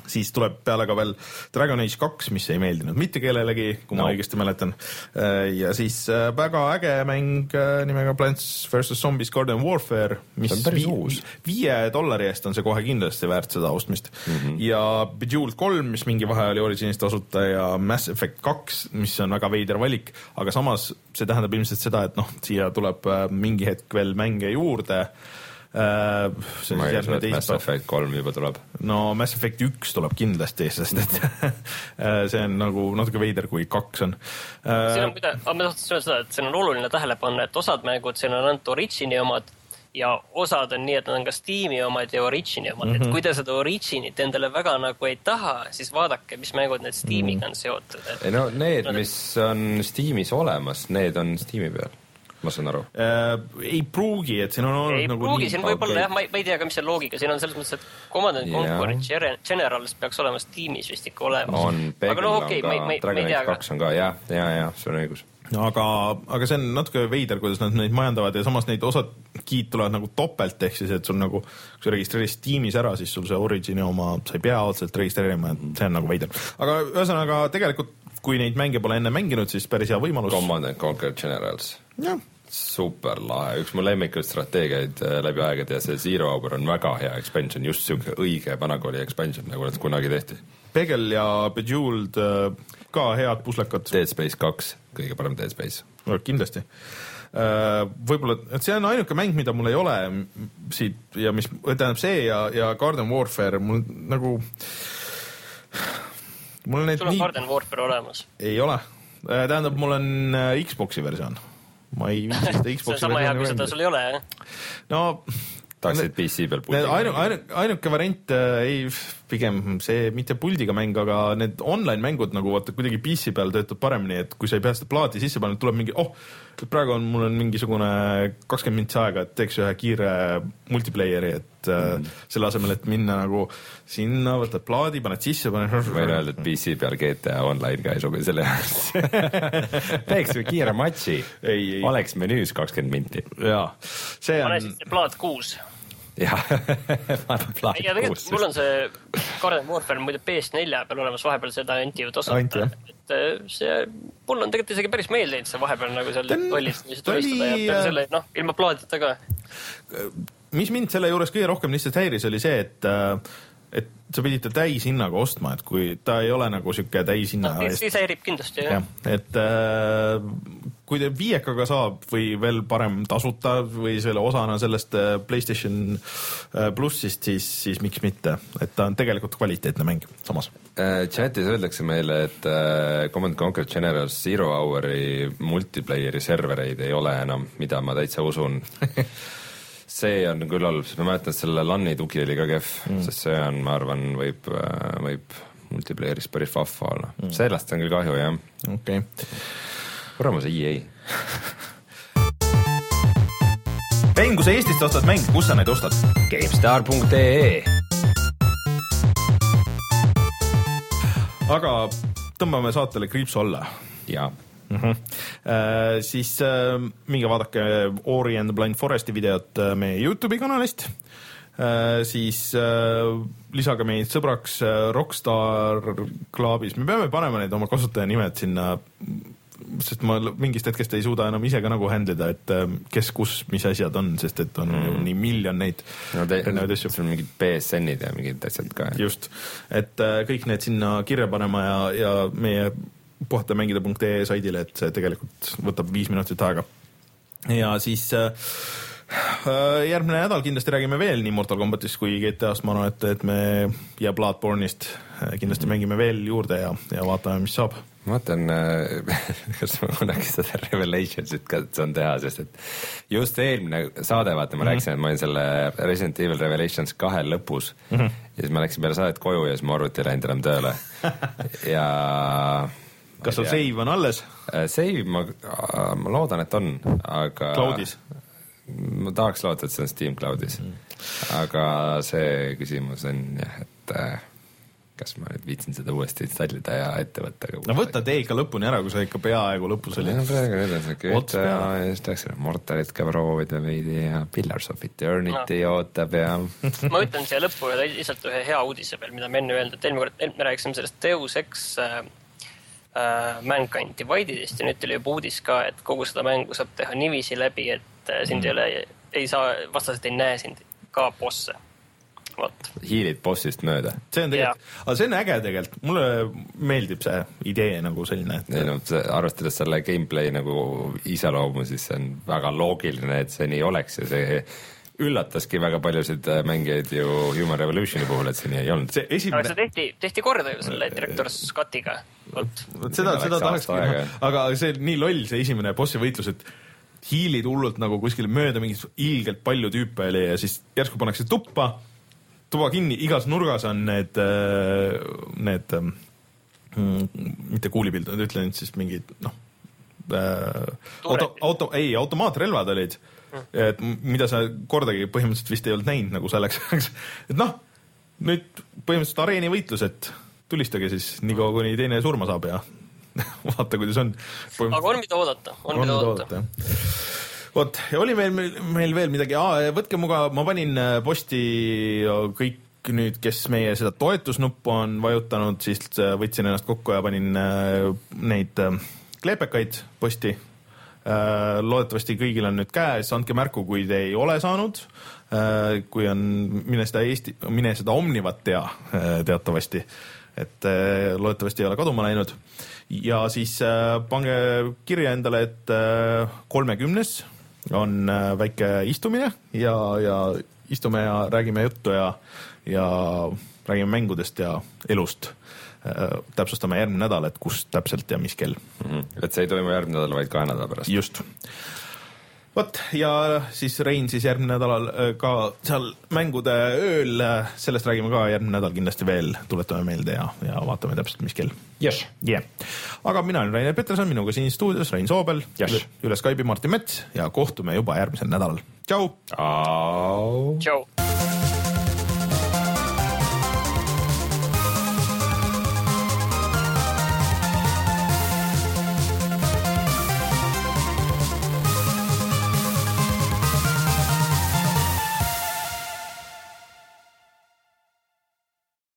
siis tuleb peale ka veel Dragon Age kaks, mis ei meeldinud mitte kellelegi, kui no. ma õigesti mäletan. Ja siis väga äge mäng nimega Plants versus. Zombies Garden Warfare, mis vii, viie dollari eest on see kohe kindlasti väärt seda ostmist. Mm-hmm. Ja Bejeweled kolm, mis mingi vahe oli Originist tasuta ja Mass Effect kaks, mis on väga veider valik, aga samas see tähendab ilmselt seda, et noh, siia tuleb mingi hetk veel mänge juurde. Uh, ma ei usu, et Mass Effect kolm juba tuleb. No Mass Effect üks tuleb kindlasti, sest et see on nagu natuke veider, kui kaks on. Uh, siin on mida, aga ma tahtsin seda, et siin on oluline tähele panna, et osad mängud siin on ainult Origini omad ja osad on nii, et nad on ka Steam'i omad ja Origini omad. Mm-hmm. Et kui te seda Originit endale väga nagu ei taha, siis vaadake, mis mängud need Steamiga on seotud. Et... No need, mis on Steam'is olemas, need on Steam'i peal. Ma saan aru. Äh, ei pruugi, et siin on olnud ei nagu pruugi, nii siin võib olla jah, ma ei, ma ei tea ka, mis see loogika. Siin on selles mõttes, et Command and Conquer yeah. Generals peaks olema Steamis vist ikka olemas. On, Pegel no, on okay, ka, ma, ma, Dragon Age kaks on ka, jah, jah, jah, see on õigus. No, aga, aga see on natuke veider, kuidas nad neid majandavad ja samas neid osad kiid tulevad nagu topelt, ehk siis, et sul nagu, kui sa registreerid Steamis ära, siis sul see Origini oma, sa ei pea otseselt registreerima, et see on nagu veider. Aga ühesõnaga, tegelikult, kui neid mänge pole enne mänginud, siis päris hea võimalus. Command and Conquer Generals. Jah. Super lahe, üks mu lemmikuid strateegiaid läbi aegade ja see Zero Hour on väga hea expansion, just siuke õige vanakooli expansion, nagu need kunagi tehti. Pegel ja Bejeweled ka head puslekad. Dead Space kaks, kõige parem Dead Space. Kindlasti. Võib-olla, et see on ainuke mäng, mida mul ei ole siit ja mis, tähendab see ja, ja Garden Warfare, mul nagu mul need sul on nii... Garden Warfare olemas? Ei ole. Tähendab, mul on Xboxi versioon. Ma ei viitsi seda Xboxi see on sama hea, kui seda sul ei ole, jah? No... Taaksid P C peal puldiga? Ainu, ainu, ainuke variant ei, pigem see mitte puldiga mäng, aga need online mängud nagu vaata, kuidagi P C peal töötab paremini, et kui sa ei pea seda plaati sisse pannud, tuleb mingi, oh, praegu on, mul on mingisugune kakskümmend mintsi aega, et teeks ühe kiire multiplayeri, et mm. selle asemel, et minna nagu sinna, võtad plaadi, paned sisse, paned... Võin öelda, et P C peal G T A Online ka ei sobi selle teeks või kiire matši, ei, ei. Oleks menüüs kakskümmend minti. Jaa, see on... Ma näisin see plaat kuus. jah, plaat ja kuus. Mul on see Garden Warfare muide P S neli peal olemas, vahepeal seda antivad osata. Et see, mul on tegelikult isegi päris meeldinud see vahepeal nagu seal ollis tulistada ja selle, noh, ilma plaadita ka. Mis mind selle juures kõige rohkem lihtsalt häiris oli see, et et sa pidid ta täishinnaga ostma, et kui ta ei ole nagu siuke täishinna no, siis häirib kindlasti, jah. Ja, et äh, kui te viiekaga saab või veel parem tasuta või selle osana sellest PlayStation Plussist, siis, siis miks mitte, et ta on tegelikult kvaliteetne mäng samas. Chatis öeldakse meile, et Command Conquer Generals Zero Houri multiplayeri servereid ei ole enam, mida ma täitsa usun. See on küll olnud, sest ma mäletan, et selle LAN-i tugi oli ka kehv, mm. sest see on, ma arvan, võib, võib multiplayeris päris vahva olla. Mm. Sellest on küll kahju, jah. Okei. Korramus E A. Vein, kui sa Eestist ostad mäng, kus sa neid ostad? GameStar punkt ee Aga tõmbame saatele kriipsu alla. Jaa. Uh-huh. Uh, siis uh, minge vaadake Ori and the Blind Foresti videot uh, meie YouTube'i kanalist, uh, siis uh, lisage meid sõbraks uh, Rockstar Clubis, me peame panema neid oma kasutajanimed sinna, sest ma mingist hetkest ei suuda enam ise ka nagu handlida, et uh, kes, kus, mis asjad on, sest et on mm. nii miljon neid no te, see on mingid P S N-id ja mingid asjad ka. Just, et uh, kõik need sinna kirja panema ja, ja meie puhatamängida punkt ee saidile, et see tegelikult võtab viis minutit aega. Ja siis äh, järgmine nädal kindlasti räägime veel nii Mortal Kombatist kui G T A-st, ma arvan, et, et me ja Bloodborne'ist kindlasti mm. mängime veel juurde ja, ja vaatame, mis saab. Ma vaatan, kas ma kunagi seda Revelationsit ka saan teha, sest et just eelmine saade, vaata, ma mm-hmm. rääkisin, et ma olin selle Resident Evil Revelations kahe lõpus mm-hmm. ja siis ma läksin peale saadet koju ja siis ma arvuti läinud enam tööle. ja... Kas sul save on alles? Save, ma, ma loodan, et on, aga... Cloudis? Ma tahaks loota, et see on Steam Cloudis. Mm. Aga see küsimus on jah, et kas ma nüüd viitsin seda uuesti installida ja ette võtta. No võta tee ikka lõpuni ära, kui sa ikka peaaegu lõpus oli. No praegu nüüd on see kütte ja siis tahaks Mortalit ka proovida veidi ja Pillars of Eternity no. ootab ja... ma ütlen siia lõppu ja lihtsalt ühe hea uudise peal, mida me enne öelnud, et eelmine kord me rääkisime sellest Deus Ex äh, äh, Mankind Dividedist ja nüüd tuli juba uudis ka, et kogu seda mängu saab teha niiviisi läbi, et äh, sind mm. ei ole, ei saa, vastased ei näe sind ka bosse. What? Hiilid bossist mööda. See on tegelikult, aga see on äge tegelikult, mulle meeldib see idee nagu selline. Et... No, arvestades selle gameplay nagu iseloomu, siis see on väga loogiline, et see nii oleks ja see üllataski väga paljusid mängijaid ju Human Revolutioni puhul, et see nii ei olnud. See esimene... Aga see tehti, tehti korda ju selle Director's Cutiga. Seda, seda tahaks, aga see nii loll, see esimene bossi võitlus, et hiilid hullult nagu kuskil mööda mingis ilgelt palju tüüpe oli ja siis järsku pannakse tuppa, tuba kinni, igas nurgas on need, need mitte kuulipildud, ütlen siis mingid, noh, auto, auto, ei, automaatrelvad olid, et mida sa kordagi põhimõtteliselt vist ei olnud näinud nagu selleks, et noh, nüüd põhimõtteliselt areeni võitlus, et tulistage siis nii kaua, kuni teine surma saab ja vaata, kuidas on. Aga on mida oodata, on, on mida oodata. Vot, ja oli meil, meil veel midagi, Aa, võtke muga, ma panin posti kõik nüüd, kes meie seda toetusnuppu on vajutanud, siis võtsin ennast kokku ja panin neid kleepekaid posti. Loodetavasti kõigil on nüüd käes, andke märku, kui te ei ole saanud, kui on, mine seda, Eesti, mine seda Omnivat tea teatavasti, et loodetavasti ei ole kaduma läinud. Ja siis pange kirja endale, et kolmekümnes on väike istumine ja, ja istume ja räägime juttu ja, ja räägime mängudest ja elust. Täpsustame järgmine nädal, et kus täpselt ja mis kell. Mm-hmm. Et see ei toimu järgmine nädal, vaid kahe nädala pärast. Just. Vot, ja siis Rein siis järgmine nädalal ka seal mängude ööl, sellest räägime ka järgmine nädal kindlasti veel, tuletame meelde ja, ja vaatame täpselt, mis kell. Yes. Yeah. Aga mina olen Rainer Peterson, minuga siin stuudios Rein Soobel, yes. üle, üle Skype'i Martin Mets ja kohtume juba järgmisel nädalal. Tšau! Au! Tšau!